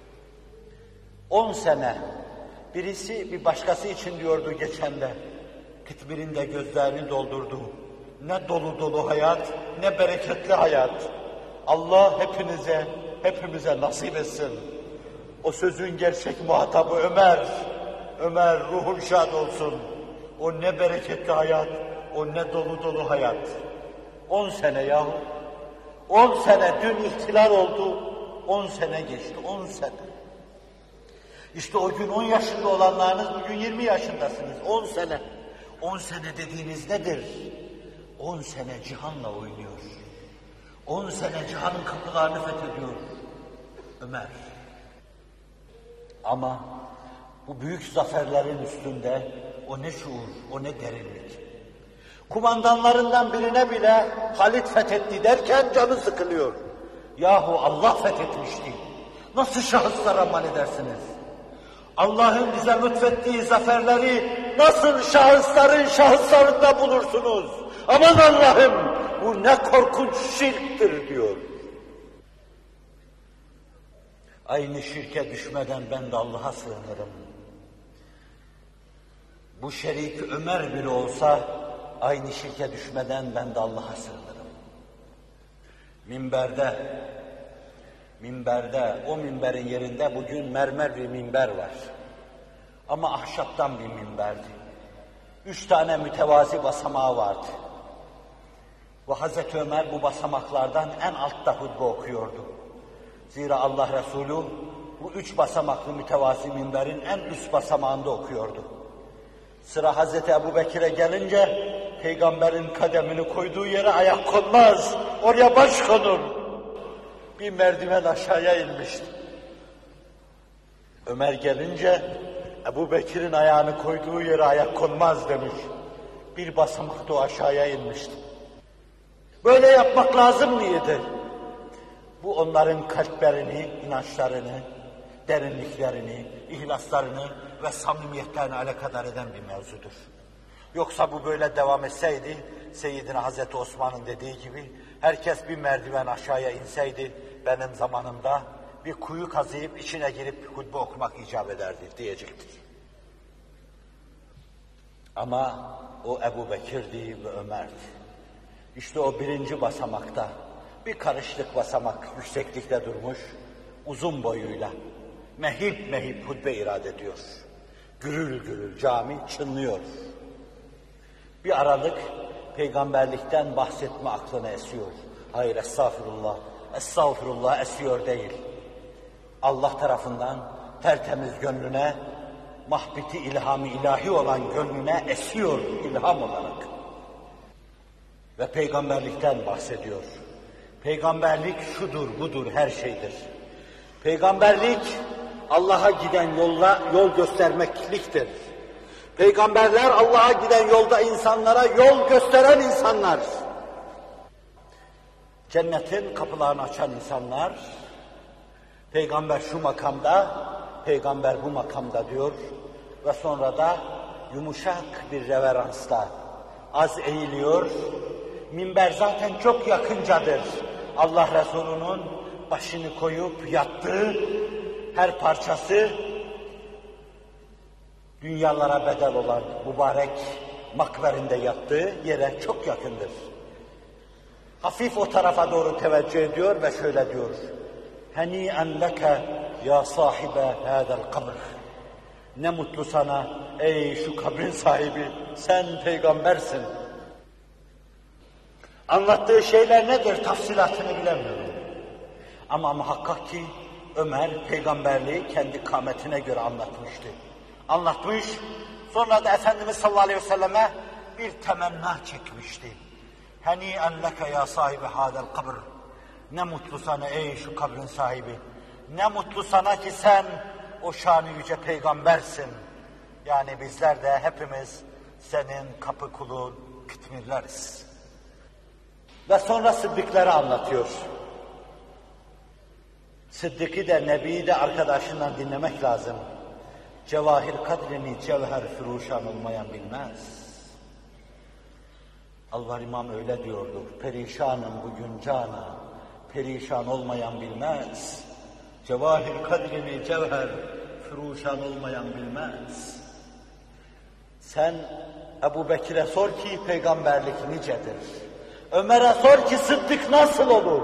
On sene, birisi bir başkası için diyordu geçen de, Kıtmir'in de gözlerini doldurdu. Ne dolu dolu hayat, ne bereketli hayat. Allah hepinize, hepimize nasip etsin. O sözün gerçek muhatabı Ömer. Ömer ruhun şad olsun. O ne bereketli hayat, o ne dolu dolu hayat. On sene yahu. On sene dün ihtilal oldu. On sene geçti, on sene. İşte o gün on yaşında olanlarınız bugün yirmi yaşındasınız. On sene. On sene dediğiniz nedir? On sene cihanla oynuyor. On sene cihanın kapılarını fethediyor Ömer. Ama bu büyük zaferlerin üstünde o ne şuur, o ne derinlik. Kumandanlarından birine bile Halit fethetti derken canı sıkılıyor. Yahu Allah fethetmişti. Nasıl şahıslara amal edersiniz? Allah'ın bize lütfettiği zaferleri nasıl şahısların şahıslarında bulursunuz? Aman Allah'ım bu ne korkunç şirktir diyor. Aynı şirke düşmeden ben de Allah'a sığınırım. Bu şerik Ömer bile olsa aynı şirke düşmeden ben de Allah'a sığınırım. Minberde, minberde, o minberin yerinde bugün mermer bir minber var. Ama ahşaptan bir minberdi. Üç tane mütevazi basamağı vardı. Ve Hazreti Ömer bu basamaklardan en altta hutbe okuyordu. Zira Allah Resulü bu üç basamaklı mütevazi minberin en üst basamağında okuyordu. Sıra Hazreti Ebubekir'e gelince Peygamberin kademini koyduğu yere ayak konmaz, oraya baş konur. Bir merdiven aşağıya inmişti. Ömer gelince Ebubekir'in ayağını koyduğu yere ayak konmaz demiş. Bir basamak da aşağıya inmişti. Böyle yapmak lazım mıydı? Bu onların kalplerini, inançlarını, derinliklerini, ihlaslarını ve samimiyetlerini alakadar eden bir mevzudur. Yoksa bu böyle devam etseydi, Seyyidina Hazreti Osman'ın dediği gibi, herkes bir merdiven aşağıya inseydi, benim zamanımda bir kuyu kazıyıp içine girip hutbe okumak icap ederdi diyecektir. Ama o Ebu Bekir'di ve Ömer'di. İşte o birinci basamakta, bir karışlık basamak yükseklikte durmuş, uzun boyuyla, mehip mehip hutbe irad ediyor. Gürül gürül cami çınlıyor. Bir aralık peygamberlikten bahsetme aklına esiyor. Hayır, estağfurullah, estağfurullah esiyor değil. Allah tarafından tertemiz gönlüne, mahbiti ilham-ı ilahi olan gönlüne esiyor ilham olarak. Ve peygamberlikten bahsediyor. Peygamberlik şudur, budur, her şeydir. Peygamberlik Allah'a giden yolla yol göstermekliktir. Peygamberler Allah'a giden yolda insanlara yol gösteren insanlar. Cennetin kapılarını açan insanlar. Peygamber şu makamda, peygamber bu makamda diyor ve sonra da yumuşak bir reveransla az eğiliyor. Minber zaten çok yakıncadır. Allah Resulü'nün başını koyup yattığı her parçası dünyalara bedel olan mübarek makberinde yattığı yere çok yakındır. Hafif o tarafa doğru teveccüh ediyor ve şöyle diyor. Hani'en leke ya sahibe hâzel kabr. Ne mutlu sana ey şu kabrin sahibi, sen peygambersin. Anlattığı şeyler nedir? Tafsilatını bilemiyorum. Ama muhakkak ki Ömer peygamberliği kendi kâmetine göre anlatmıştı. Anlatmış, sonra da Efendimiz sallallahu aleyhi ve selleme bir temenna çekmişti. Hani'en leke ya sahibi hâzel kabr. Ne mutlu sana ey şu kabrin sahibi. Ne mutlu sana ki sen o şan-ı yüce peygambersin. Yani bizler de hepimiz senin kapı kulu kıtmirleriz. Ve sonra Sıddıkları anlatıyor. Sıddık'ı da Nebi'yi de arkadaşından dinlemek lazım. Cevahir kadrini cevher fıruşan olmayan bilmez. Allah İmam öyle diyordu. Perişanım bugün cana, perişan olmayan bilmez. Cevahir kadrini cevher fıruşan olmayan bilmez. Sen Ebu Bekir'e sor ki peygamberlik nicedir. Ömer'e sor ki Sıddık nasıl olur?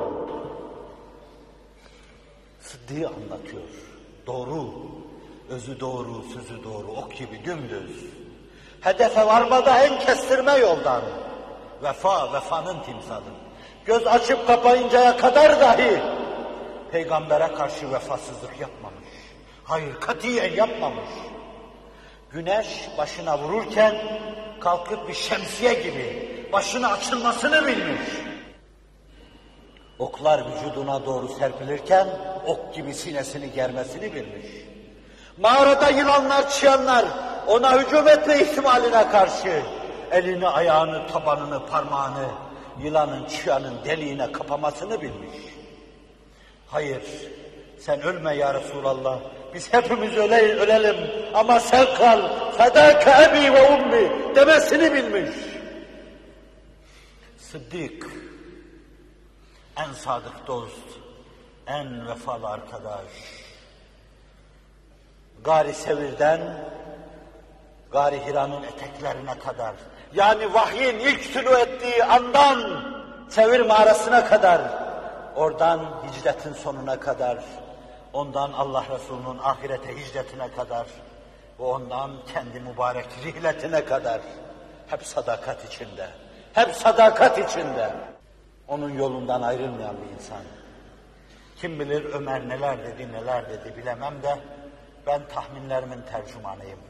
Sıddık'ı anlatıyor. Doğru, özü doğru, sözü doğru, ok gibi dümdüz. Hedefe varmada en kestirme yoldan. Vefa, vefanın timsalı. Göz açıp kapayıncaya kadar dahi peygambere karşı vefasızlık yapmamış. Hayır, katiyen yapmamış. Güneş başına vururken kalkıp bir şemsiye gibi başına açılmasını bilmiş. Oklar vücuduna doğru serpilirken ok gibi sinesini germesini bilmiş. Mağarada yılanlar, çıyanlar ona hücum etme ihtimaline karşı elini, ayağını, tabanını, parmağını yılanın, çıyanın deliğine kapamasını bilmiş. Hayır, sen ölme ya Resulallah, biz hepimiz öle, ölelim ama sen kal, fedâke ebi ve ummi demesini bilmiş. Sıddık, en sadık dost, en vefalı arkadaş. Gâr-i Sevir'den Gâr-i Hira'nın eteklerine kadar, yani vahyin ilk tülü ettiği andan Sevir mağarasına kadar, oradan hicretin sonuna kadar, ondan Allah Resulü'nün ahirete hicretine kadar ve ondan kendi mübarek rihletine kadar hep sadakat içinde, hep sadakat içinde. Onun yolundan ayrılmayan bir insan. Kim bilir Ömer neler dedi, neler dedi bilemem de ben tahminlerimin tercümanıyım.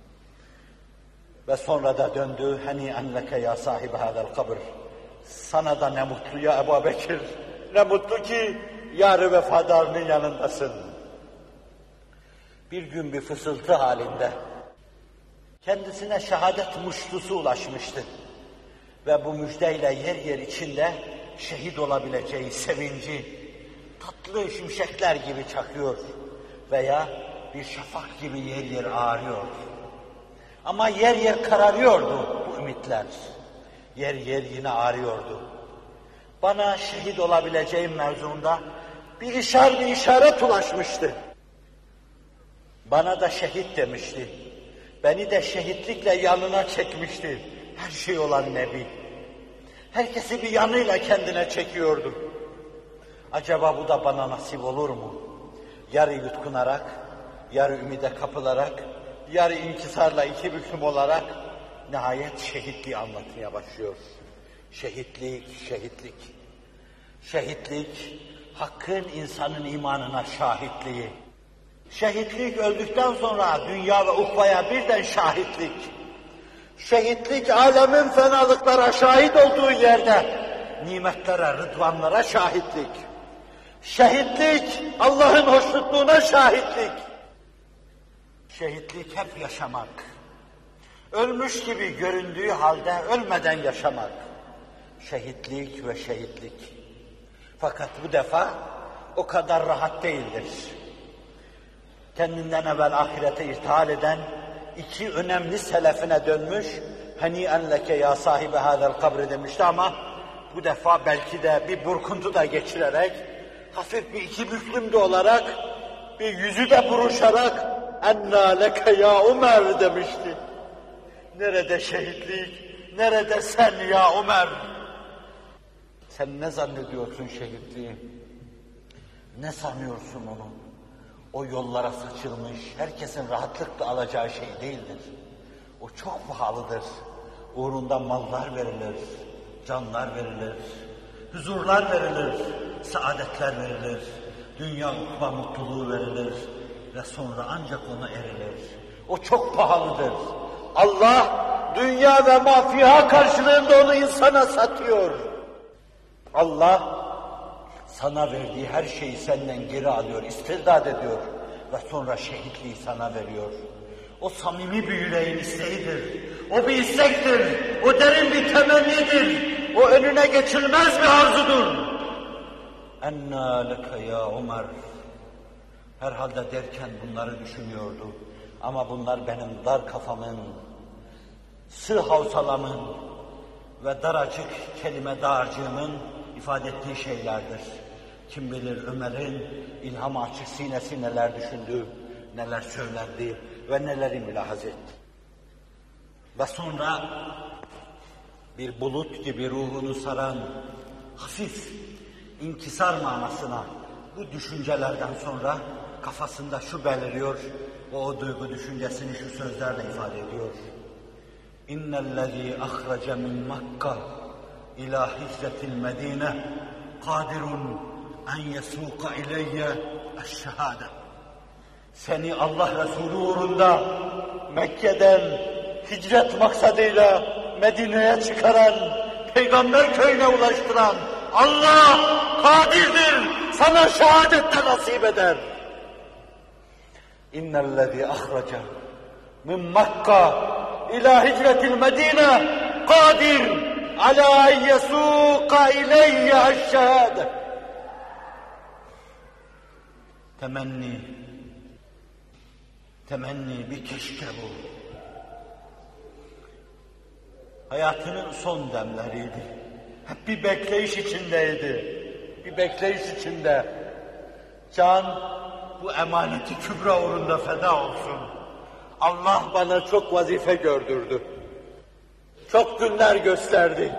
Ve sonra da döndü, hani'en leke ya sahibi hâzel kabr. Sana da ne mutlu ya Ebu Bekir, ne mutlu ki yar-ı vefadarının yanındasın. Bir gün bir fısıltı halinde kendisine şehadet muştusu ulaşmıştı. Ve bu müjdeyle yer yer içinde şehit olabileceği sevinci tatlı şimşekler gibi çakıyor veya bir şafak gibi yer yer ağrıyor. Ama yer yer kararıyordu bu ümitler. Yer yer yine ağrıyordu. Bana şehit olabileceğim mevzuunda bir işar bir işaret ulaşmıştı. Bana da şehit demişti. Beni de şehitlikle yanına çekmişti. Her şey olan Nebi. Herkesi bir yanıyla kendine çekiyordu. Acaba bu da bana nasip olur mu? Yarı yutkunarak, yarı ümide kapılarak, yarı inkisarla iki büklüm olarak nihayet şehitliği anlatmaya başlıyor. Şehitlik, şehitlik. Şehitlik, hakkın insanın imanına şahitliği. Şehitlik öldükten sonra dünya ve ukbaya birden şahitlik. Şehitlik alemin fenalıklara şahit olduğu yerde nimetlere, rıdvanlara şahitlik. Şehitlik Allah'ın hoşnutluğuna şahitlik. Şehitlik hep yaşamak. Ölmüş gibi göründüğü halde ölmeden yaşamak. Şehitlik ve şehitlik. Fakat bu defa o kadar rahat değildir. Kendinden evvel ahirete irtihal eden iki önemli selefine dönmüş, "Hani'en leke ya sahibi hâzel kabri" demişti ama bu defa belki de bir burkuntu da geçirerek, hafif bir iki büklüm de olarak, bir yüzü de buruşarak "Enna leke ya Ömer" demişti. Nerede şehitlik, nerede sen ya Ömer? Sen ne zannediyorsun şehitliği? Ne sanıyorsun onu? O yollara saçılmış, herkesin rahatlıkla alacağı şey değildir. O çok pahalıdır. Uğrunda mallar verilir, canlar verilir, huzurlar verilir, saadetler verilir, dünya ukba mutluluğu verilir ve sonra ancak ona erilir. O çok pahalıdır. Allah dünya ve mafiha karşılığında onu insana satıyor. Allah sana verdiği her şeyi senden geri alıyor, istirdat ediyor ve sonra şehitliği sana veriyor. O samimi bir yüreğin isteğidir, o bir istektir, o derin bir temennidir, o önüne geçilmez bir arzudur. Enna leke ya Ömer. Herhalde derken bunları düşünüyordu. Ama bunlar benim dar kafamın, sığ havsalamın ve daracık kelime dağarcığımın ifade ettiği şeylerdir. Kim bilir Ömer'in ilham açık sinesi neler düşündü, neler söylendi ve neleri mülahaz etti. Ve sonra bir bulut gibi ruhunu saran hafif inkisar manasına bu düşüncelerden sonra kafasında şu beliriyor, o, o duygu düşüncesini şu sözlerle ifade ediyor. İnnellezî ahrece min Makka ilâ hicretil Medine kadirun en yesûka ileyye eşşehâde. Seni Allah Resulü uğrunda Mekke'den hicret maksadıyla Medine'ye çıkaran, Peygamber köyüne ulaştıran Allah kadirdir, sana şehadetle nasip eder. İnnellezî ahrece min Makka ilâ hicretil Medine kadir alâ en yesûka ileyye eşşehâde. Temenni, temenni bir keşke bu. Hayatının son demleriydi. Hep bir bekleyiş içindeydi. Bir bekleyiş içinde. Can bu emaneti kübra uğrunda feda olsun. Allah bana çok vazife gördürdü. Çok günler gösterdi.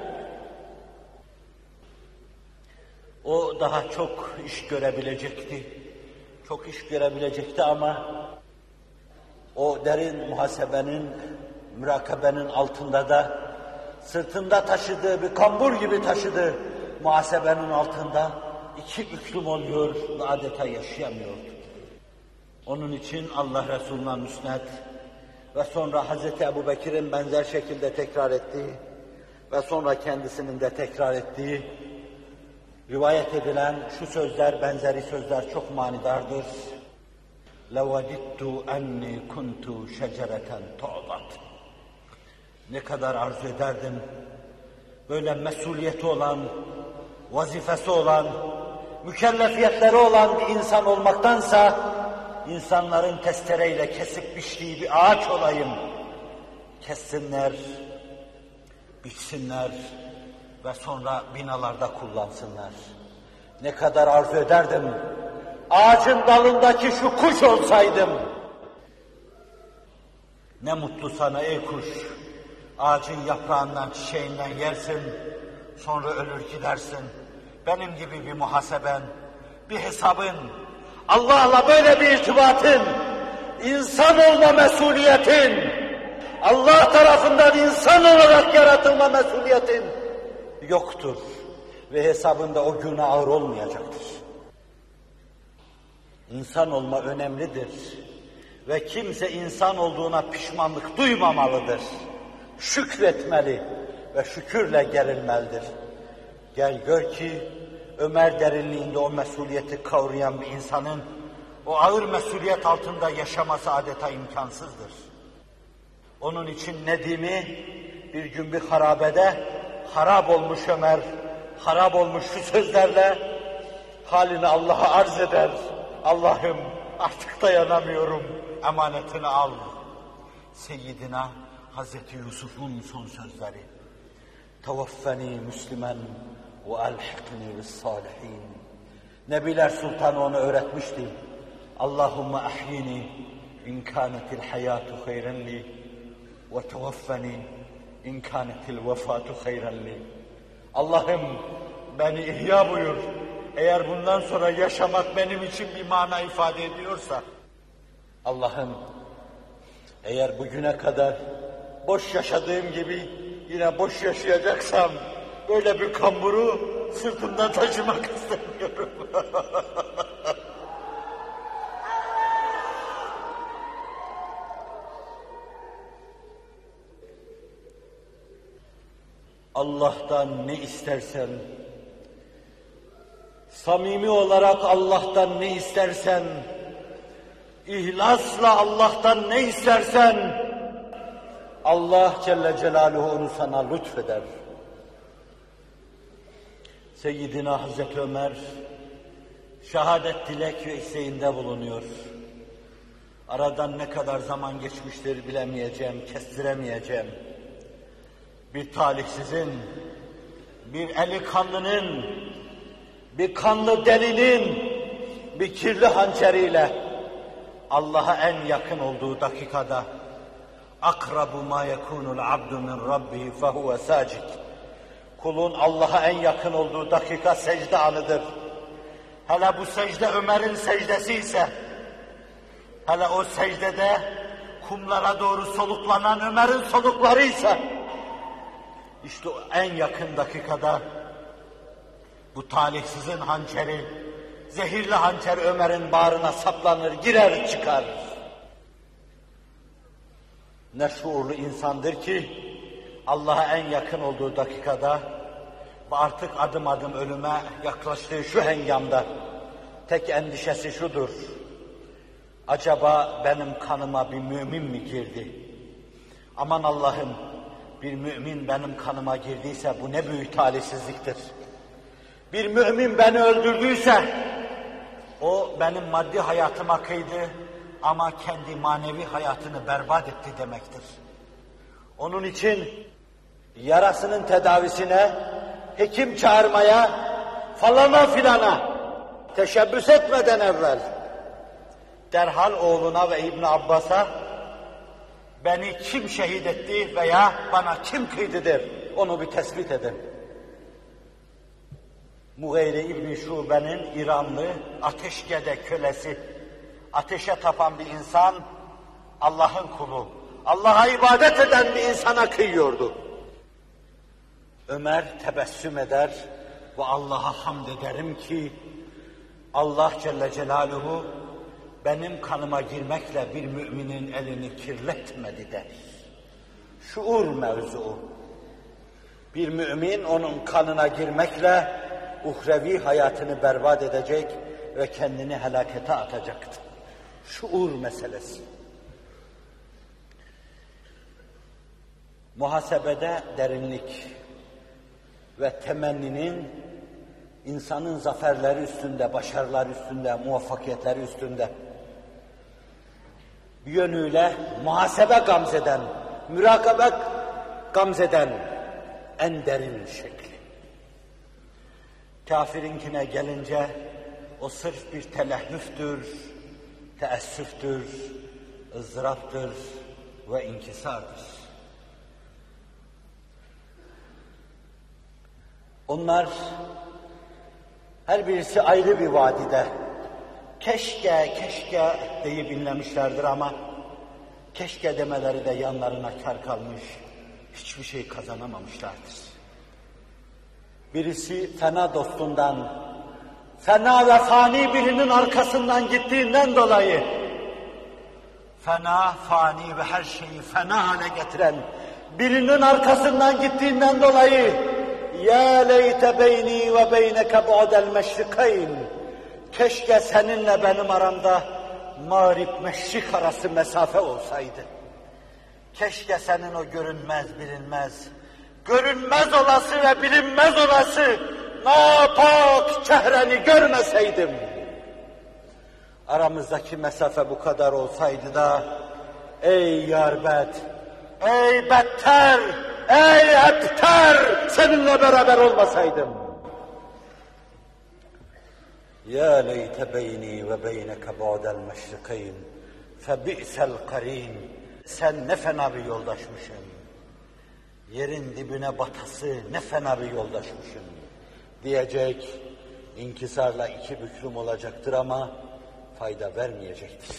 O daha çok iş görebilecekti. Çok iş görebilecekti ama o derin muhasebenin, mürakabenin altında da sırtında taşıdığı bir kambur gibi taşıdığı muhasebenin altında iki büklüm oluyor ve adeta yaşayamıyordu. Onun için Allah Resulü'ne müsned ve sonra Hazreti Ebubekir'in benzer şekilde tekrar ettiği ve sonra kendisinin de tekrar ettiği rivayet edilen şu sözler, benzeri sözler çok manidardır. لَوَدِدْتُ اَنِّي كُنْتُ شَجَرَةً تُعْضَتْ. Ne kadar arzu ederdim, böyle mesuliyeti olan, vazifesi olan, mükellefiyetleri olan bir insan olmaktansa, insanların testereyle kesip biçtiği bir ağaç olayım. Kessinler, biçsinler ve sonra binalarda kullansınlar. Ne kadar arzu ederdim, ağacın dalındaki şu kuş olsaydım. Ne mutlu sana ey kuş, ağacın yaprağından, çiçeğinden yersin, sonra ölür gidersin. Benim gibi bir muhaseben, bir hesabın, Allah'la böyle bir irtibatın, insan olma mesuliyetin, Allah tarafından insan olarak yaratılma mesuliyetin yoktur. Ve hesabında o gün ağır olmayacaktır. İnsan olma önemlidir. Ve kimse insan olduğuna pişmanlık duymamalıdır. Şükretmeli ve şükürle gerilmelidir. Gel gör ki Ömer derinliğinde o mesuliyeti kavrayan bir insanın o ağır mesuliyet altında yaşaması adeta imkansızdır. Onun için Nedim'i bir gün bir harabede harap olmuş Ömer, harap olmuş şu sözlerle halini Allah'a arz eder. Allah'ım artık dayanamıyorum, emanetini al. Seyyidina Hazreti Yusuf'un son sözleri. Tevaffeni Müslümen ve elhikni bis salihin. Nebiler Sultanı onu öğretmişti. Allahümme ahyini in kânetil hayatu hayran li ve tevaffeni in kânetil vefatu hayran li. Allah'ım beni ihya buyur. Eğer bundan sonra yaşamak benim için bir mana ifade ediyorsa, Allah'ım eğer bugüne kadar boş yaşadığım gibi yine boş yaşayacaksam, böyle bir kamburu sırtımda taşımak istemiyorum. Allah'tan ne istersen, samimi olarak Allah'tan ne istersen, ihlasla Allah'tan ne istersen, Allah Celle Celaluhu onu sana lütfeder. Seyyidina Hazreti Ömer, şehadet dilek ve isteğinde bulunuyor. Aradan ne kadar zaman geçmiştir bilemeyeceğim, kestiremeyeceğim. Bir talihsizin, bir eli kanlının, bir kanlı delinin, bir kirli hançeriyle Allah'a en yakın olduğu dakikada akrabu ma yekunul abdu min rabbihi fehuve sacid. Kulun Allah'a en yakın olduğu dakika secde anıdır. Hele bu secde Ömer'in secdesi ise, hele o secdede kumlara doğru soluklanan Ömer'in solukları ise, işte o en yakın dakikada bu talihsizin hançeri, zehirli hançer Ömer'in bağrına saplanır, girer çıkar. Ne şuurlu insandır ki Allah'a en yakın olduğu dakikada ve artık adım adım ölüme yaklaştığı şu hengamda tek endişesi şudur: acaba benim kanıma bir mümin mi girdi? Aman Allah'ım, bir mümin benim kanıma girdiyse bu ne büyük talihsizliktir. Bir mümin beni öldürdüyse o benim maddi hayatıma kıydı ama kendi manevi hayatını berbat etti demektir. Onun için yarasının tedavisine hekim çağırmaya, falana filana teşebbüs etmeden evvel derhal oğluna ve İbn Abbas'a beni kim şehit etti veya bana kim kıydı der, onu bir tespit edin. Mughire İbn Şube'nin İranlı ateşkede kölesi, ateşe tapan bir insan, Allah'ın kulu, Allah'a ibadet eden bir insana kıyıyordu. Ömer tebessüm eder ve Allah'a hamd ederim ki Allah Celle Celaluhu benim kanıma girmekle bir müminin elini kirletmedi der. Şuur mevzuu. Bir mümin onun kanına girmekle uhrevi hayatını berbat edecek ve kendini helakete atacaktır. Şuur meselesi. Muhasebede derinlik ve temenninin insanın zaferleri üstünde, başarılar üstünde, muvaffakiyetleri üstünde bir yönüyle muhasebe gamzeden, mürakabe gamzeden en derin şekli. Kafirinkine gelince o sırf bir telehhüftür, teessüftür, ızdıraptır ve inkisardır. Onlar her birisi ayrı bir vadide. Keşke, keşke deyip inlemişlerdir ama keşke demeleri de yanlarına kar kalmış, hiçbir şey kazanamamışlardır. Birisi fena dostundan, fena ve fani birinin arkasından gittiğinden dolayı, fena, fani ve her şeyi fena hale getiren birinin arkasından gittiğinden dolayı ya leyte beyni ve beyneke bu'del meşrikayn, keşke seninle benim aramda mağrib meşrik arası mesafe olsaydı. Keşke senin o görünmez bilinmez, görünmez olası ve bilinmez olası napak çehreni görmeseydim. Aramızdaki mesafe bu kadar olsaydı da ey yarbet, ey better, ey ebter seninle beraber olmasaydım. Ya leyte beyni ve beyneke bu'del meşrikayn febi'sel karin. Sen ne fena bir yoldaşmışsın. Yerin dibine batası ne fena bir yoldaşmışsın diyecek, inkisarla iki büklüm olacaktır ama fayda vermeyecektir.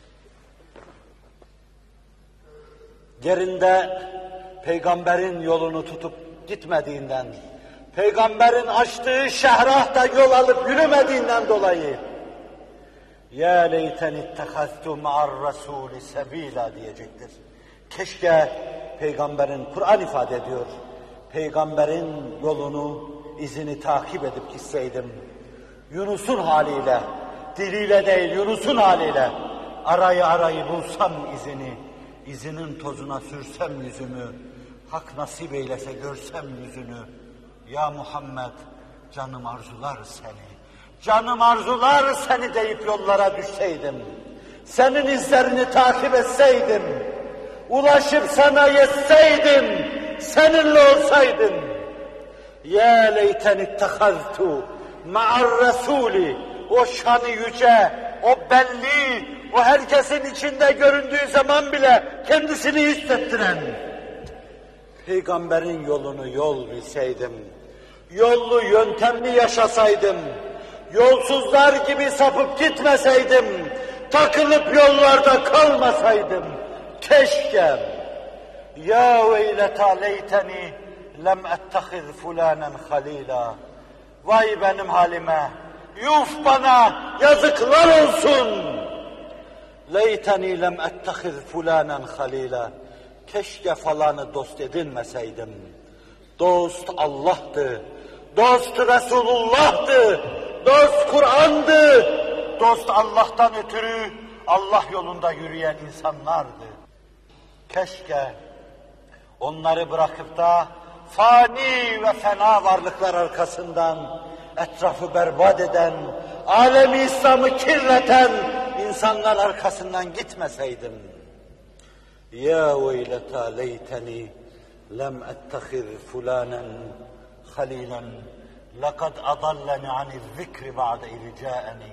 Yerinde peygamberin yolunu tutup gitmediğinden, peygamberin açtığı şehrahta yol alıp yürümediğinden dolayı ya leyten ittehaztu ma'ar rasûli sebîlâ diyecektir. Keşke peygamberin, Kur'an ifade ediyor, peygamberin yolunu, izini takip edip gitseydim. Yunus'un haliyle, diliyle değil Yunus'un haliyle arayı arayı bulsam izini, izinin tozuna sürsem yüzümü, hak nasip eylese görsem yüzünü. Ya Muhammed, canım arzular seni, canım arzular seni deyip yollara düşseydim, senin izlerini takip etseydim, ulaşıp sana yetseydim, seninle olsaydım. Ya leyten ittehaztu ma'ar rasûli, o şanı yüce, o belli, o herkesin içinde göründüğü zaman bile kendisini hissettiren peygamberin yolunu yol bilseydim, yollu yöntemli yaşasaydım, yolsuzlar gibi sapıp gitmeseydim, takılıp yollarda kalmasaydım, keşke. Ya veyleta leyteni lem ettehiz fulanen halila. Vay benim halime, yuf bana, yazıklar olsun. Leyteni lem ettehiz fulanen halila. Keşke falanı dost edinmeseydim. Dost Allah'tı, dost Resulullah'tı, dost Kur'an'dı, dost Allah'tan ötürü Allah yolunda yürüyen insanlardı. Keşke onları bırakıp da fani ve fena varlıklar arkasından etrafı berbat eden, alemi İslam'ı kirleten insanlar arkasından gitmeseydim. Ya veyleta leyteni lem ettehiz fulanen halilen lekad adalleni anil zikri ba'de irca'eni.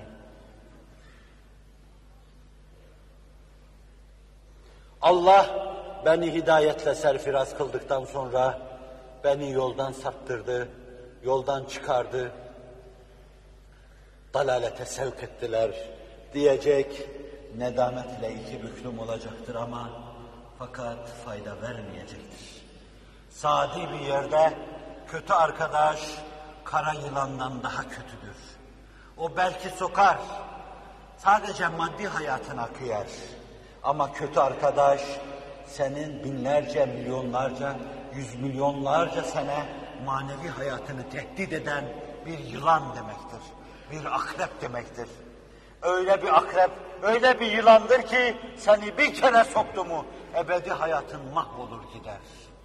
Allah beni hidayetle serfiraz kıldıktan sonra beni yoldan saptırdı, yoldan çıkardı, dalalete sevk ettiler diyecek, nedamet ile iki büklüm olacaktır ama fakat fayda vermeyecektir. Sadi bir yerde kötü arkadaş kara yılandan daha kötüdür. O belki sokar, sadece maddi hayatına kıyar. Ama kötü arkadaş senin binlerce, milyonlarca, yüz milyonlarca sene manevi hayatını tehdit eden bir yılan demektir. Bir akrep demektir. Öyle bir akrep, öyle bir yılandır ki seni bir kere soktu mu ebedi hayatın mahvolur gider.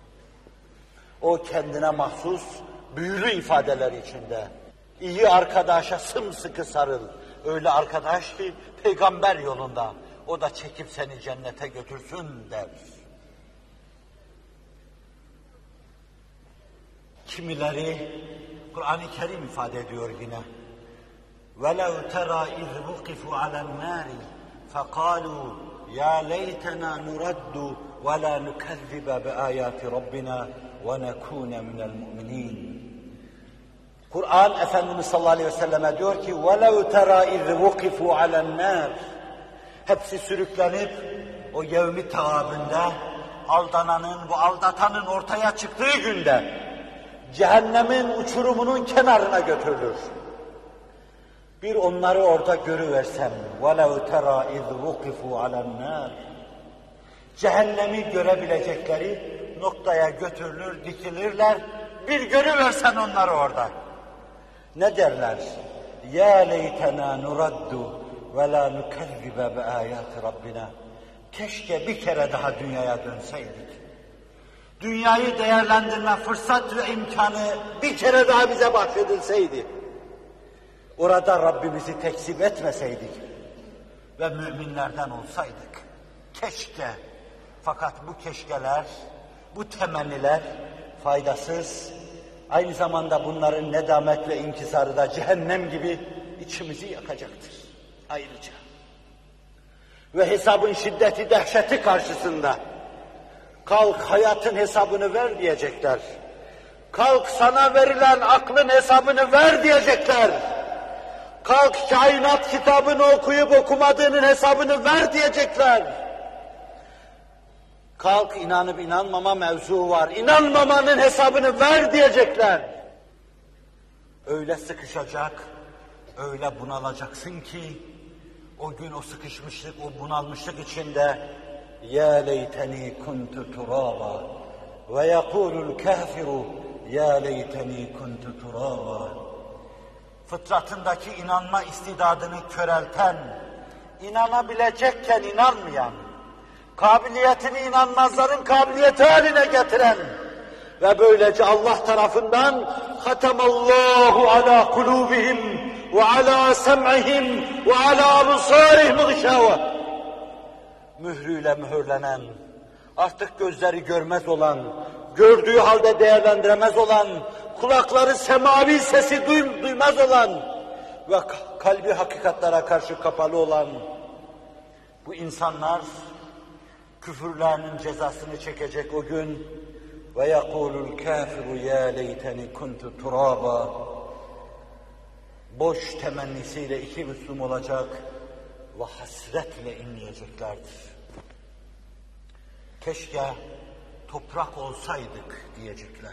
O kendine mahsus büyülü ifadeler içinde. İyi arkadaşa sımsıkı sarıl. Öyle arkadaş ki peygamber yolunda. O da çekip seni cennete götürsün der. Kimileri Kur'an-ı Kerim ifade ediyor yine. وَلَوْ تَرَى اِذْ وُقِفُوا عَلَى النَّارِ فَقَالُوا يَا لَيْتَنَا نُرَدُّ وَلَا نُكَذِّبَ بِآيَاتِ رَبِّنَا وَنَكُونَ مِنَ الْمُؤْمِنِينَ. Kur'an Efendimiz sallallahu aleyhi ve selleme diyor ki وَلَوْ تَرَى اِذْ وُقِفُوا عَلَى النَّارِ. Hepsi sürüklenip o yevmi taabinde aldananın, bu aldatanın ortaya çıktığı günde cehennemin uçurumunun kenarına götürülür. Bir onları orada görüversem وَلَوْ تَرَى اِذْ وُقِفُوا عَلَى النَّارِ. Cehennemi görebilecekleri noktaya götürülür, dikilirler. Bir görüversen onları orada. Ne derler? يَا لَيْتَنَا نُرَدُّ وَلَا نُكَذِّبَ بِآيَاتِ رَبِّنَا. Keşke bir kere daha dünyaya dönseydik. Dünyayı değerlendirme fırsat ve imkanı bir kere daha bize bahşedilseydi. Orada Rabbimizi tekzip etmeseydik ve müminlerden olsaydık. Keşke. Fakat bu keşkeler, bu temenniler faydasız. Aynı zamanda bunların nedamet ve inkisarı da cehennem gibi içimizi yakacaktır. Ayrıca. Ve hesabın şiddeti, dehşeti karşısında kalk hayatın hesabını ver diyecekler. Kalk sana verilen aklın hesabını ver diyecekler. Kalk kainat kitabını okuyup okumadığının hesabını ver diyecekler. Kalk inanıp inanmama mevzu var. İnanmamanın hesabını ver diyecekler. Öyle sıkışacak, öyle bunalacaksın ki o gün o sıkışmışlık, o bunalmışlık içinde ya leyteni kuntu turaba ve yekulul kafiru ya leyteni kuntu turaba. Fıtratındaki inanma istidadını körelten, inanabilecekken inanmayan, kabiliyetini inanmazların kabiliyeti haline getiren ve böylece Allah tarafından hatamallahu ala kulubihim ve ala sem'ihim ve ala absarihim gışava, mührüyle mühürlenen, artık gözleri görmez olan, gördüğü halde değerlendiremez olan, kulakları semavi sesi duy, duymaz olan ve kalbi hakikatlara karşı kapalı olan bu insanlar küfürlerinin cezasını çekecek o gün ve yekulul kafiru ya leyteni kuntu turaba. Boş temennisiyle iki Müslüm olacak ve hasretle inleyeceklerdir. Keşke toprak olsaydık diyecekler.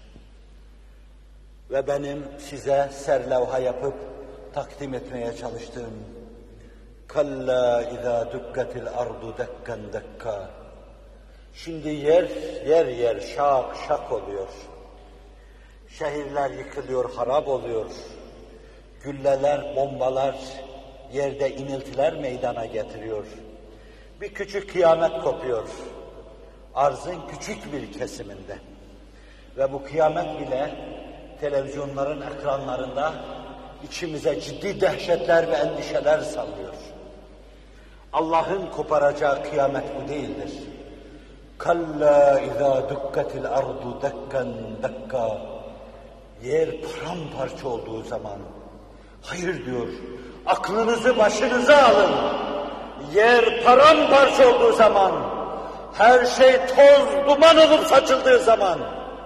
Ve benim size serlevha yapıp takdim etmeye çalıştığım kalla izâ dukkatil ardu dekkan dekka. Şimdi yer yer yer şak şak oluyor. Şehirler yıkılıyor, harap oluyor. Gülleler, bombalar, yerde iniltiler meydana getiriyor. Bir küçük kıyamet kopuyor. Arzın küçük bir kesiminde. Ve bu kıyamet bile televizyonların ekranlarında içimize ciddi dehşetler ve endişeler sallıyor. Allah'ın koparacağı kıyamet bu değildir. Kalla izâ dukkatil ardu dekkan dekka. Yer paramparça olduğu zaman, hayır diyor, aklınızı başınıza alın. Yer paramparça olduğu zaman, her şey toz, duman olup saçıldığı zaman,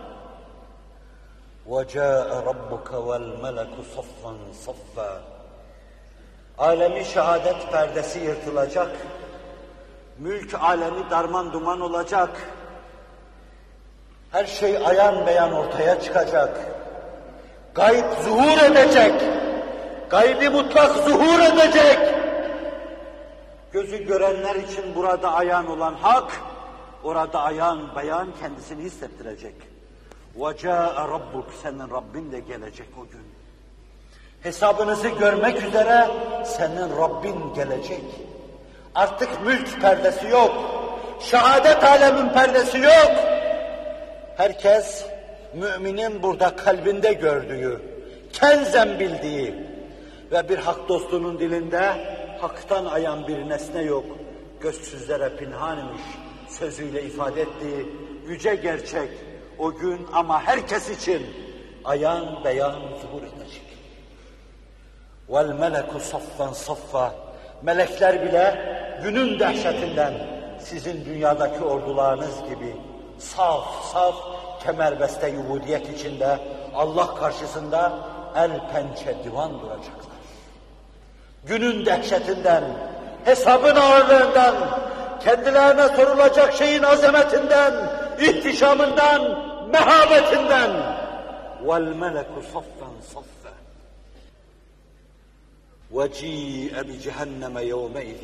وَجَاءَ رَبُّكَ وَالْمَلَكُ صَفًّا صَفًّا. Alemi şehadet perdesi yırtılacak, mülk alemi darman duman olacak, her şey ayan beyan ortaya çıkacak, gayb zuhur edecek, gaybi mutlak zuhur edecek. Gözü görenler için burada ayan olan hak, orada ayan beyan kendisini hissettirecek. وَجَاءَ رَبُّكَ. Senin Rabbin de gelecek o gün. Hesabınızı görmek üzere senin Rabbin gelecek. Artık mülk perdesi yok. Şehadet alemin perdesi yok. Herkes müminin burada kalbinde gördüğü, kenzen bildiği ve bir hak dostunun dilinde haktan ayan bir nesne yok. Gözsüzlere pinhan imiş sözüyle ifade ettiği yüce gerçek o gün ama herkes için ayan beyan zuhur edecek. Vel meleku saffen saffa. Melekler bile günün dehşetinden sizin dünyadaki ordularınız gibi saf saf kemerbeste yubudiyet içinde Allah karşısında el pençe divan duracaklar. Günün dehşetinden, hesabın ağırlığından, kendilerine sorulacak şeyin azametinden, ihtişamından, mehabetinden. Vel meleku saffen saffa. وَجِيءَ بِجَهَنَّمَ يَوْمَئِذٍ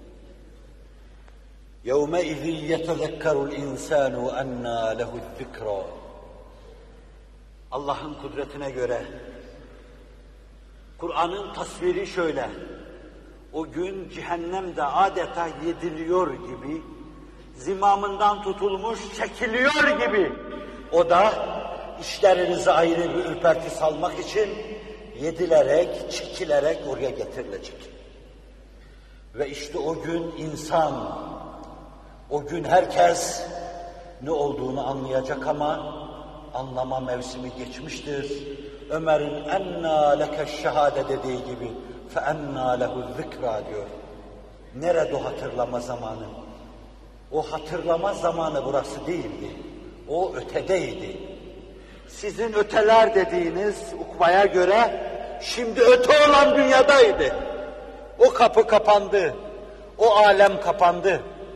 يَوْمَئِذٍ يَتَذَكَّرُ الْاِنْسَانُ وَاَنَّا لَهُ الذِّكْرَى. Allah'ın kudretine göre Kur'an'ın tasviri şöyle: o gün cehennemde adeta yediliyor gibi, zimamından tutulmuş çekiliyor gibi, o da işlerinize ayrı bir ürperti salmak için yedilerek, çekilerek oraya getirilecek. Ve işte o gün insan, o gün herkes ne olduğunu anlayacak ama anlama mevsimi geçmiştir. Ömer'in enna leke şehade dediği gibi fe enna lehu zikra diyor. Nerede o hatırlama zamanı? O hatırlama zamanı burası değildi. O ötedeydi. Sizin öteler dediğiniz ukbaya göre şimdi öte olan dünyadaydı. O kapı kapandı. O alem kapandı.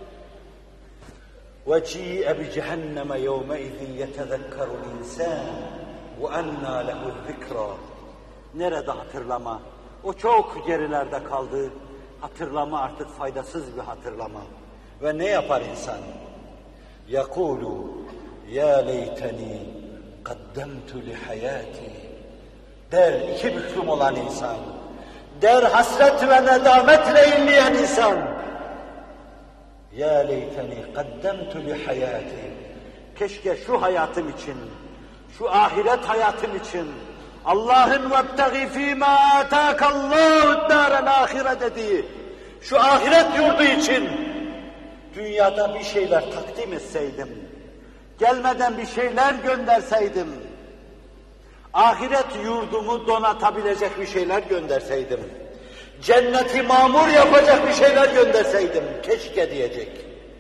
وَجِيءَ بِجَهَنَّمَ يَوْمَئِذٍ يَتَذَكَّرُ الْاِنْسَانِ وَاَنَّا لَهُ الذِّكْرَى. Nerede hatırlama? O çok gerilerde kaldı. Hatırlama artık faydasız bir hatırlama. Ve ne yapar insan? يَقُولُ يَا لَيْتَنِي قَدَّمْتُ لِحَيَاتِي. Der iki büklüm olan insan. Der hasret ve nedametle inleyen insan. Ya leyteni qaddemtu li hayati. Keşke şu hayatım için, şu ahiret hayatım için Allah'ın vebtagi fîmâ âtâkallâhu dârel âhire dediği şu ahiret yurdu için dünyada bir şeyler takdim etseydim, gelmeden bir şeyler gönderseydim, ahiret yurdumu donatabilecek bir şeyler gönderseydim, cenneti mamur yapacak bir şeyler gönderseydim, keşke diyecek.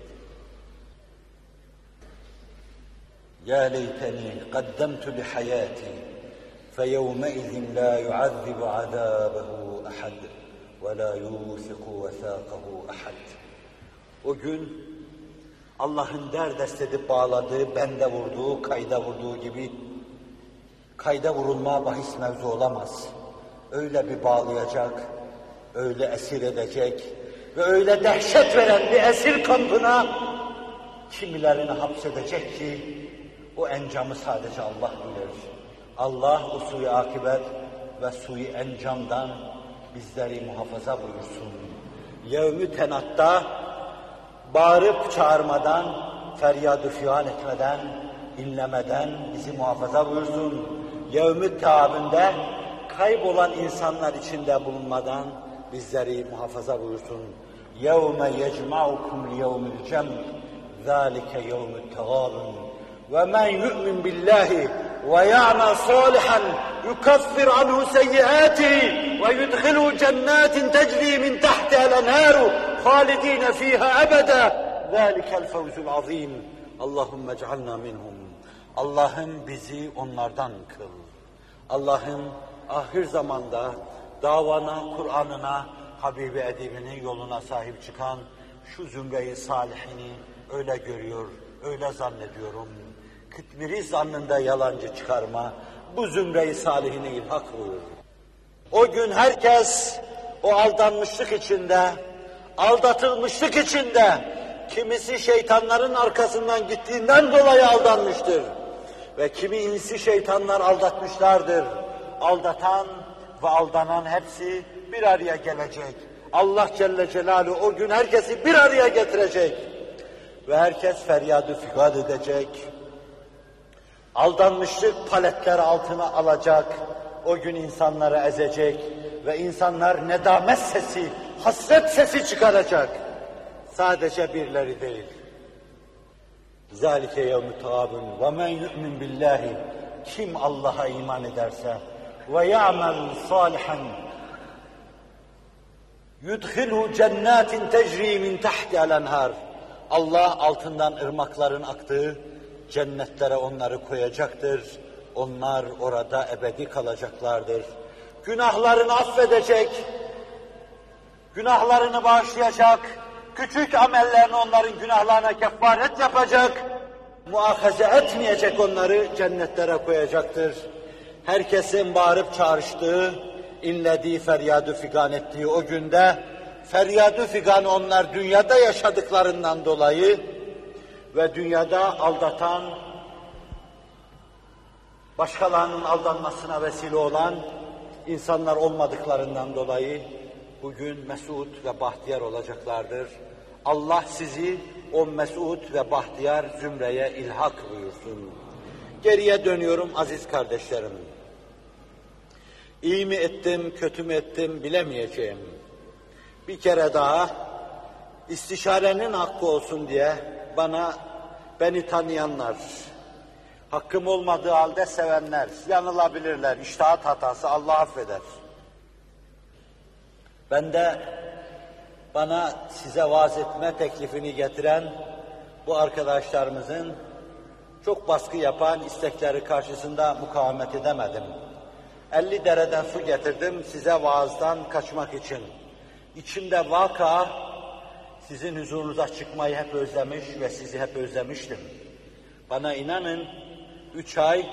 Ya leyteni qaddemtu li hayati fe yevmeizin la yuazzibu azabehu ahad ve la yusiku vesâkahu ahad. O gün Allah'ın derdest edip bağladığı, bende vurduğu, kayda vurduğu gibi kayda vurulma bahis mevzu olamaz. Öyle bir bağlayacak, öyle esir edecek ve öyle dehşet veren bir esir kampına kimilerini hapsedecek ki o encamı sadece Allah bilir. Allah o suyu akibet ve suyu encamdan bizleri muhafaza buyursun. Yevmü tenatta bağırıp çağırmadan, feryad-ı figan etmeden, inlemeden bizi muhafaza buyursun. Yevmü teabinde kaybolan insanlar içinde bulunmadan bizleri muhafaza buyursun. يَوْمَ يَجْمَعُكُمْ لِيَوْمِ الْجَمْعِ ذَٰلِكَ يَوْمُ التَّغَابُنِ وَمَنْ يُؤْمِنْ بِاللّٰهِ وَيَعْمَلْ صَالِحًا يُكَفِّرْ عَنْهُ سَيِّئَاتِهِ وَيُدْخِلْهُ جَنَّاتٍ تَجْرِي مِنْ تَحْتِهَا الْأَنْهَارُ خَالِدِينَ فِيهَا أَبَدًا ذَٰلِكَ الْفَوْزُ الْعَظِيمُ اللّٰهُمَّ اجْعَلْنَا مِنْهُمْ. Allah'ım bizi onlardan kıl. Allah'ım ahir zamanda davana, Kur'an'ına, Habibi edibinin yoluna sahip çıkan şu zümre-i salihini öyle görüyor, öyle zannediyorum. Kıtmiri zannında yalancı çıkarma, bu zümre-i salihini ilhak buyur. O gün herkes o aldanmışlık içinde, aldatılmışlık içinde, kimisi şeytanların arkasından gittiğinden dolayı aldanmıştır. Ve kimi insi şeytanlar aldatmışlardır. Aldatan ve aldanan hepsi bir araya gelecek. Allah Celle Celaluhu o gün herkesi bir araya getirecek. Ve herkes feryadı figan edecek. Aldanmışlık paletler altına alacak. O gün insanları ezecek. Ve insanlar nedamet sesi, hasret sesi çıkaracak. Sadece birileri değil. ذَٰلِكَ يَوْمُ تَغَابٌ وَمَنْ يُؤْمِنْ بِاللّٰهِ kim Allah'a iman ederse ve ya'mel salihan yudhilu cennetin tecri min tahti'al enhar. Allah altından ırmakların aktığı cennetlere onları koyacaktır. Onlar orada ebedi kalacaklardır. Günahlarını affedecek, günahlarını bağışlayacak, küçük amellerini onların günahlarına kefaret yapacak, muahaze etmeyecek, onları cennetlere koyacaktır. Herkesin bağırıp çağrıştığı, inlediği, feryadı figan ettiği o günde, feryadı figan onlar dünyada yaşadıklarından dolayı ve dünyada aldatan, başkalarının aldanmasına vesile olan insanlar olmadıklarından dolayı bugün mesut ve bahtiyar olacaklardır. Allah sizi o mesut ve bahtiyar zümreye ilhak buyursun. Geriye dönüyorum aziz kardeşlerim. İyi mi ettim, kötü mü ettim bilemeyeceğim. Bir kere daha istişarenin hakkı olsun diye bana, beni tanıyanlar, hakkım olmadığı halde sevenler, yanılabilirler, içtihat hatası, Allah affeder. Ben de bana size vaaz etme teklifini getiren bu arkadaşlarımızın çok baskı yapan istekleri karşısında mukavemet edemedim. elli dereden su getirdim size vaazdan kaçmak için. İçimde vaka sizin huzurunuza çıkmayı hep özlemiş ve sizi hep özlemiştim. Bana inanın, üç ay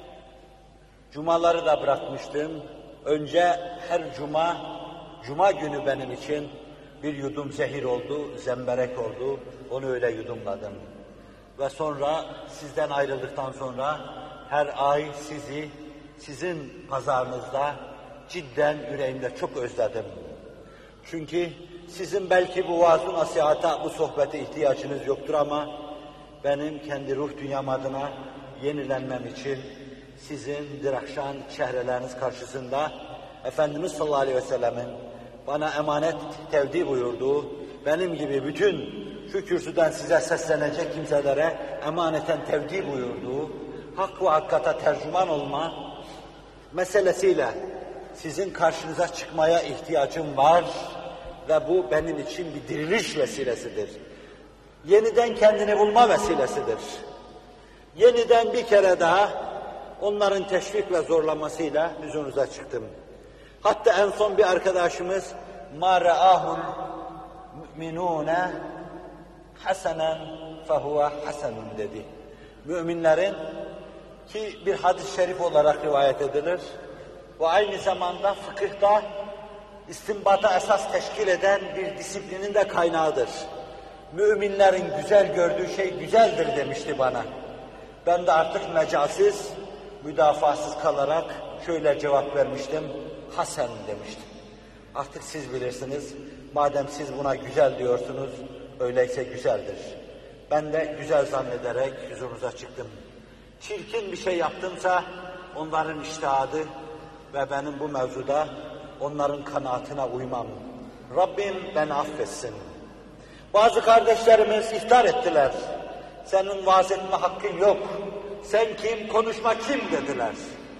cumaları da bırakmıştım. Önce her cuma, cuma günü benim için bir yudum zehir oldu, zemberek oldu. Onu öyle yudumladım. Ve sonra sizden ayrıldıktan sonra her ay sizi, sizin pazarınızda cidden yüreğimde çok özledim. Çünkü sizin belki bu vaaz-ı nasihata, bu sohbete ihtiyacınız yoktur ama benim kendi ruh dünyam adına yenilenmem için sizin dirakşan çehreleriniz karşısında Efendimiz sallallahu aleyhi ve sellemin bana emanet tevdi buyurduğu, benim gibi bütün şu kürsüden size seslenecek kimselere emaneten tevdi buyurduğu, hak ve hakikata tercüman olma meselesiyle sizin karşınıza çıkmaya ihtiyacım var ve bu benim için bir diriliş vesilesidir. Yeniden kendini bulma vesilesidir. Yeniden bir kere daha onların teşvik ve zorlamasıyla huzurunuza çıktım. Hatta en son bir arkadaşımız مَا رَآهُ الْمُؤْمِنُونَ حَسَنًا فَهُوَ حَسَنٌ dedi. Müminlerin ki bir hadis-i şerif olarak rivayet edilir ve aynı zamanda fıkıhta istinbata esas teşkil eden bir disiplinin de kaynağıdır. Müminlerin güzel gördüğü şey güzeldir demişti bana. Ben de artık mecazsiz, müdafasız kalarak şöyle cevap vermiştim, hasen demiştim. Artık siz bilirsiniz, madem siz buna güzel diyorsunuz, öyleyse güzeldir. Ben de güzel zannederek huzurunuza çıktım. Çirkin bir şey yaptımsa onların içtihadı ve benim bu mevzuda onların kanaatine uymam. Rabbim beni affetsin. Bazı kardeşlerimiz iftar ettiler. Senin vaaz etme hakkın yok. Sen kim, konuşma kim dediler.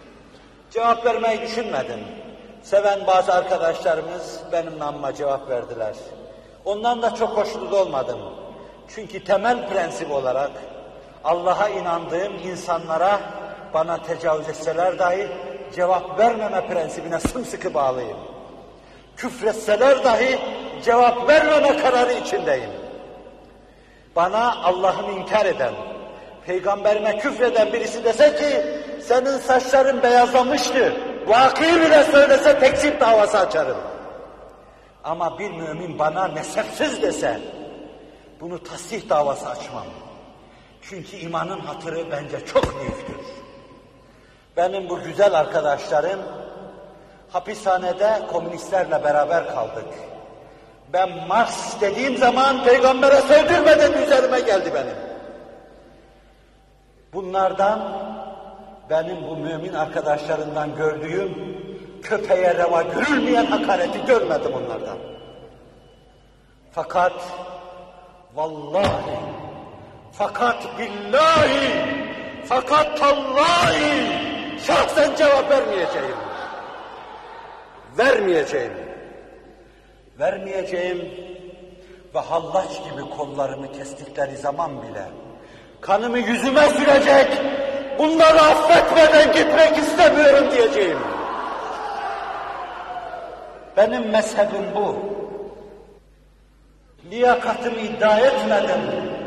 Cevap vermeyi düşünmedim. Seven bazı arkadaşlarımız benim namıma cevap verdiler. Ondan da çok hoşnut olmadım. Çünkü temel prensip olarak Allah'a inandığım insanlara bana tecavüz etseler dahi cevap vermeme prensibine sımsıkı bağlıyım. Küfretseler dahi cevap vermeme kararı içindeyim. Bana Allah'ını inkar eden, peygamberime küfreden birisi dese ki senin saçların beyazlamıştı, vakı bile söylese tekzip davası açarım. Ama bir mümin bana mezhepsiz dese bunu tasdih davası açmam. Çünkü imanın hatırı bence çok büyüktür. Benim bu güzel arkadaşlarım hapishanede komünistlerle beraber kaldık. Ben Marx dediğim zaman peygambere sövdürmeden üzerime geldi benim. Bunlardan, benim bu mümin arkadaşlarından gördüğüm köpeğe reva görülmeyen hakareti görmedim onlardan. Fakat vallahi, fakat billahi, Fakat tallahi şahsen cevap vermeyeceğim. Vermeyeceğim. Vermeyeceğim ve hallaç gibi kollarımı kestikleri zaman bile kanımı yüzüme sürecek, bunları affetmeden gitmek istemiyorum diyeceğim. Benim mezhebim bu. Liyakatımı iddia etmedim.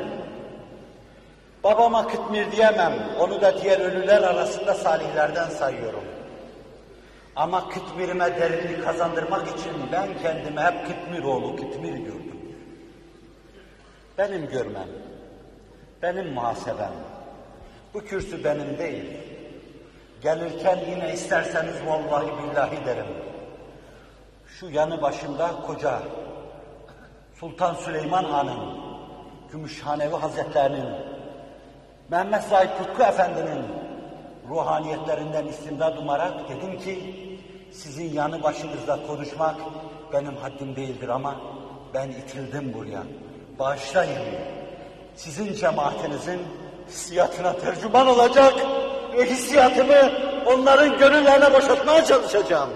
Babama kıtmir diyemem, onu da diğer ölüler arasında salihlerden sayıyorum. Ama kıtmirime derinlik kazandırmak için ben kendime hep Kıtmiroğlu, Kıtmir gördüm. Benim görmem, benim muhasebem, bu kürsü benim değil. Gelirken yine isterseniz vallahi billahi derim. Şu yanı başında koca Sultan Süleyman Han'ın, Gümüşhanevi Hazretlerinin, Mehmet Said Kutku Efendi'nin ruhaniyetlerinden istimdad umarak dedim ki, sizin yanı başınızda konuşmak benim haddim değildir ama ben itildim buraya. Bağışlayın. Sizin cemaatinizin hissiyatına tercüman olacak ve hissiyatımı onların gönüllerine boşaltmaya çalışacağım.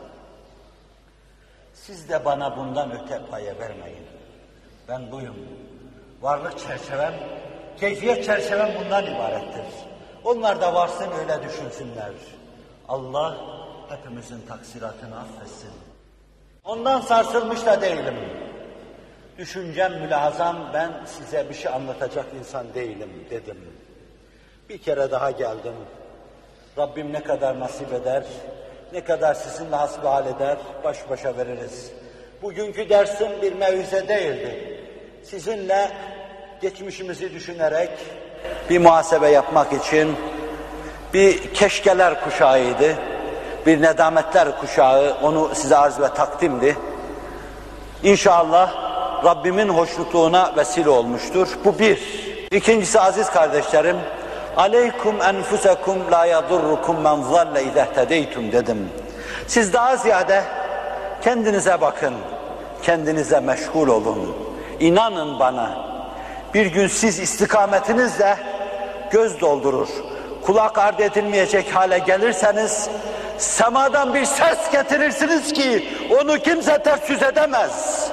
Siz de bana bundan öte paya vermeyin. Ben buyum. Varlık çerçevem, keyfiyet çerçevem bundan ibarettir. Onlar da varsın öyle düşünsünler. Allah hepimizin taksiratını affetsin. Ondan sarsılmış da değilim. Düşüncem, mülahazam, ben size bir şey anlatacak insan değilim dedim. Bir kere daha geldim. Rabbim ne kadar nasip eder, ne kadar sizinle hasbihal eder, baş başa veririz. Bugünkü dersim bir mev'ize değildi. Sizinle geçmişimizi düşünerek bir muhasebe yapmak için bir keşkeler kuşağıydı, bir nedametler kuşağı, onu size arz ve takdimdi. İnşallah Rabbimin hoşnutluğuna vesile olmuştur. Bu bir. İkincisi aziz kardeşlerim, aleykum enfusekum la yadurrukum men zalle izehtedeytum dedim. Siz daha ziyade kendinize bakın, kendinize meşgul olun. İnanın bana, bir gün siz istikametinizle göz doldurur, kulak ardı edilmeyecek hale gelirseniz, semadan bir ses getirirsiniz ki onu kimse ters yüz edemez.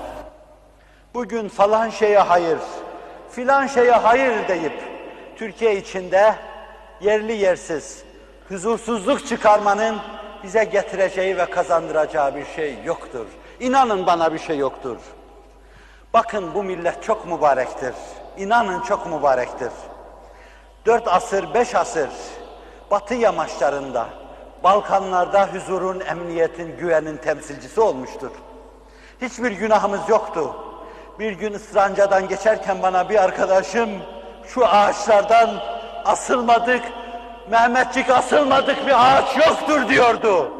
Bugün falan şeye hayır, filan şeye hayır deyip Türkiye içinde yerli yersiz huzursuzluk çıkarmanın bize getireceği ve kazandıracağı bir şey yoktur. İnanın bana bir şey yoktur. Bakın bu millet çok mübarektir. İnanın çok mübarektir. Dört asır, beş asır Batı yamaçlarında, Balkanlarda huzurun, emniyetin, güvenin temsilcisi olmuştur. Hiçbir günahımız yoktu. Bir gün Israncadan geçerken bana bir arkadaşım, şu ağaçlardan asılmadık, Mehmetçik asılmadık bir ağaç yoktur diyordu.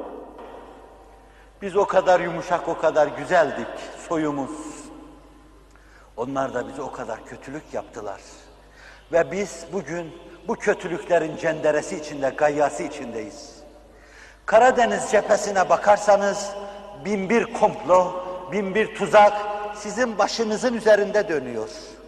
Biz o kadar yumuşak, o kadar güzeldik, soyumuz. Onlar da bize o kadar kötülük yaptılar. Ve biz bugün bu kötülüklerin cenderesi içinde, gayyası içindeyiz. Karadeniz cephesine bakarsanız bin bir komplo, bin bir tuzak sizin başınızın üzerinde dönüyor.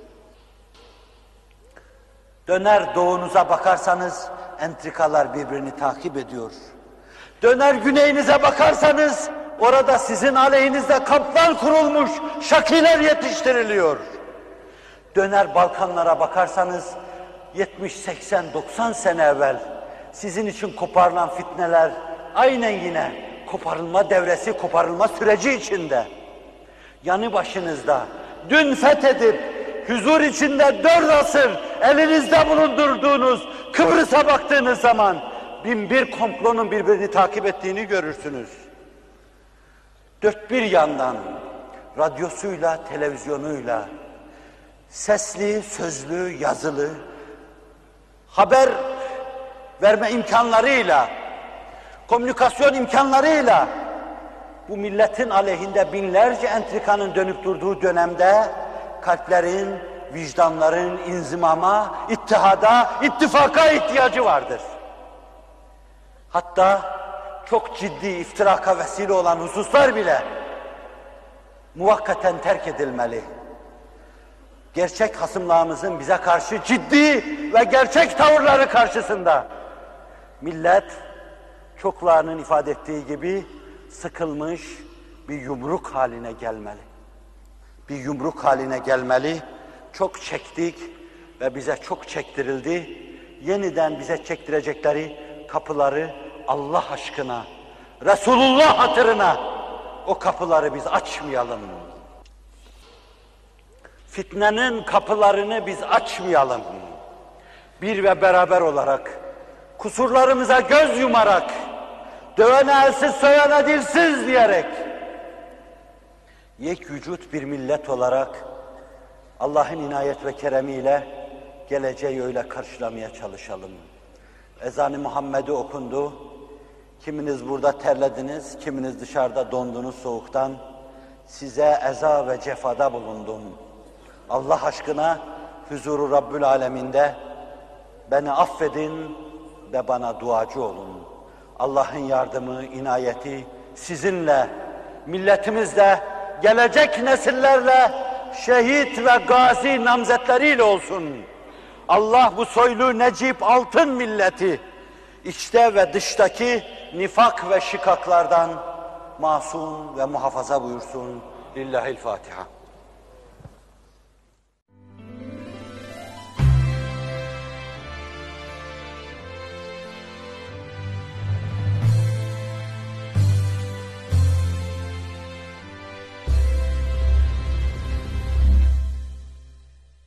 Döner doğunuza bakarsanız entrikalar birbirini takip ediyor. Döner güneyinize bakarsanız orada sizin aleyhinizde kamplar kurulmuş, şakiler yetiştiriliyor. Döner Balkanlara bakarsanız yetmiş, seksen, doksan sene evvel sizin için koparılan fitneler aynen yine koparılma devresi, koparılma süreci içinde. Yanı başınızda dün fethedip huzur içinde dört asır elinizde bulundurduğunuz Kıbrıs'a baktığınız zaman bin bir komplonun birbirini takip ettiğini görürsünüz. Dört bir yandan radyosuyla, televizyonuyla, sesli, sözlü, yazılı, haber verme imkanlarıyla, komünikasyon imkanlarıyla bu milletin aleyhinde binlerce entrikanın dönüp durduğu dönemde kalplerin, vicdanların inzimama, ittihada, ittifaka ihtiyacı vardır. Hatta çok ciddi iftiraka vesile olan hususlar bile muvakkaten terk edilmeli. gerçek hasımlarımızın bize karşı ciddi ve gerçek tavırları karşısında millet çoklarının ifade ettiği gibi sıkılmış bir yumruk haline gelmeli. Bir yumruk haline gelmeli. Çok çektik ve bize çok çektirildi. Yeniden bize çektirecekleri kapıları Allah aşkına, Resulullah hatırına o kapıları biz açmayalım. Fitnenin kapılarını biz açmayalım. Bir ve beraber olarak, kusurlarımıza göz yumarak, dövene elsiz, sövene dilsiz diyerek, yek vücut bir millet olarak Allah'ın inayet ve keremiyle geleceği öyle karşılamaya çalışalım. Ezan-ı Muhammed'i okundu. Kiminiz burada terlediniz, kiminiz dışarıda dondunuz soğuktan. Size eza ve cefada bulundum. Allah aşkına huzuru Rabbül Aleminde beni affedin ve bana duacı olun. Allah'ın yardımı, inayeti sizinle, milletimizle, gelecek nesillerle, şehit ve gazi namzetleriyle olsun. Allah bu soylu necip altın milleti, içte ve dıştaki nifak ve şikaklardan masum ve muhafaza buyursun. Lillahil Fatiha.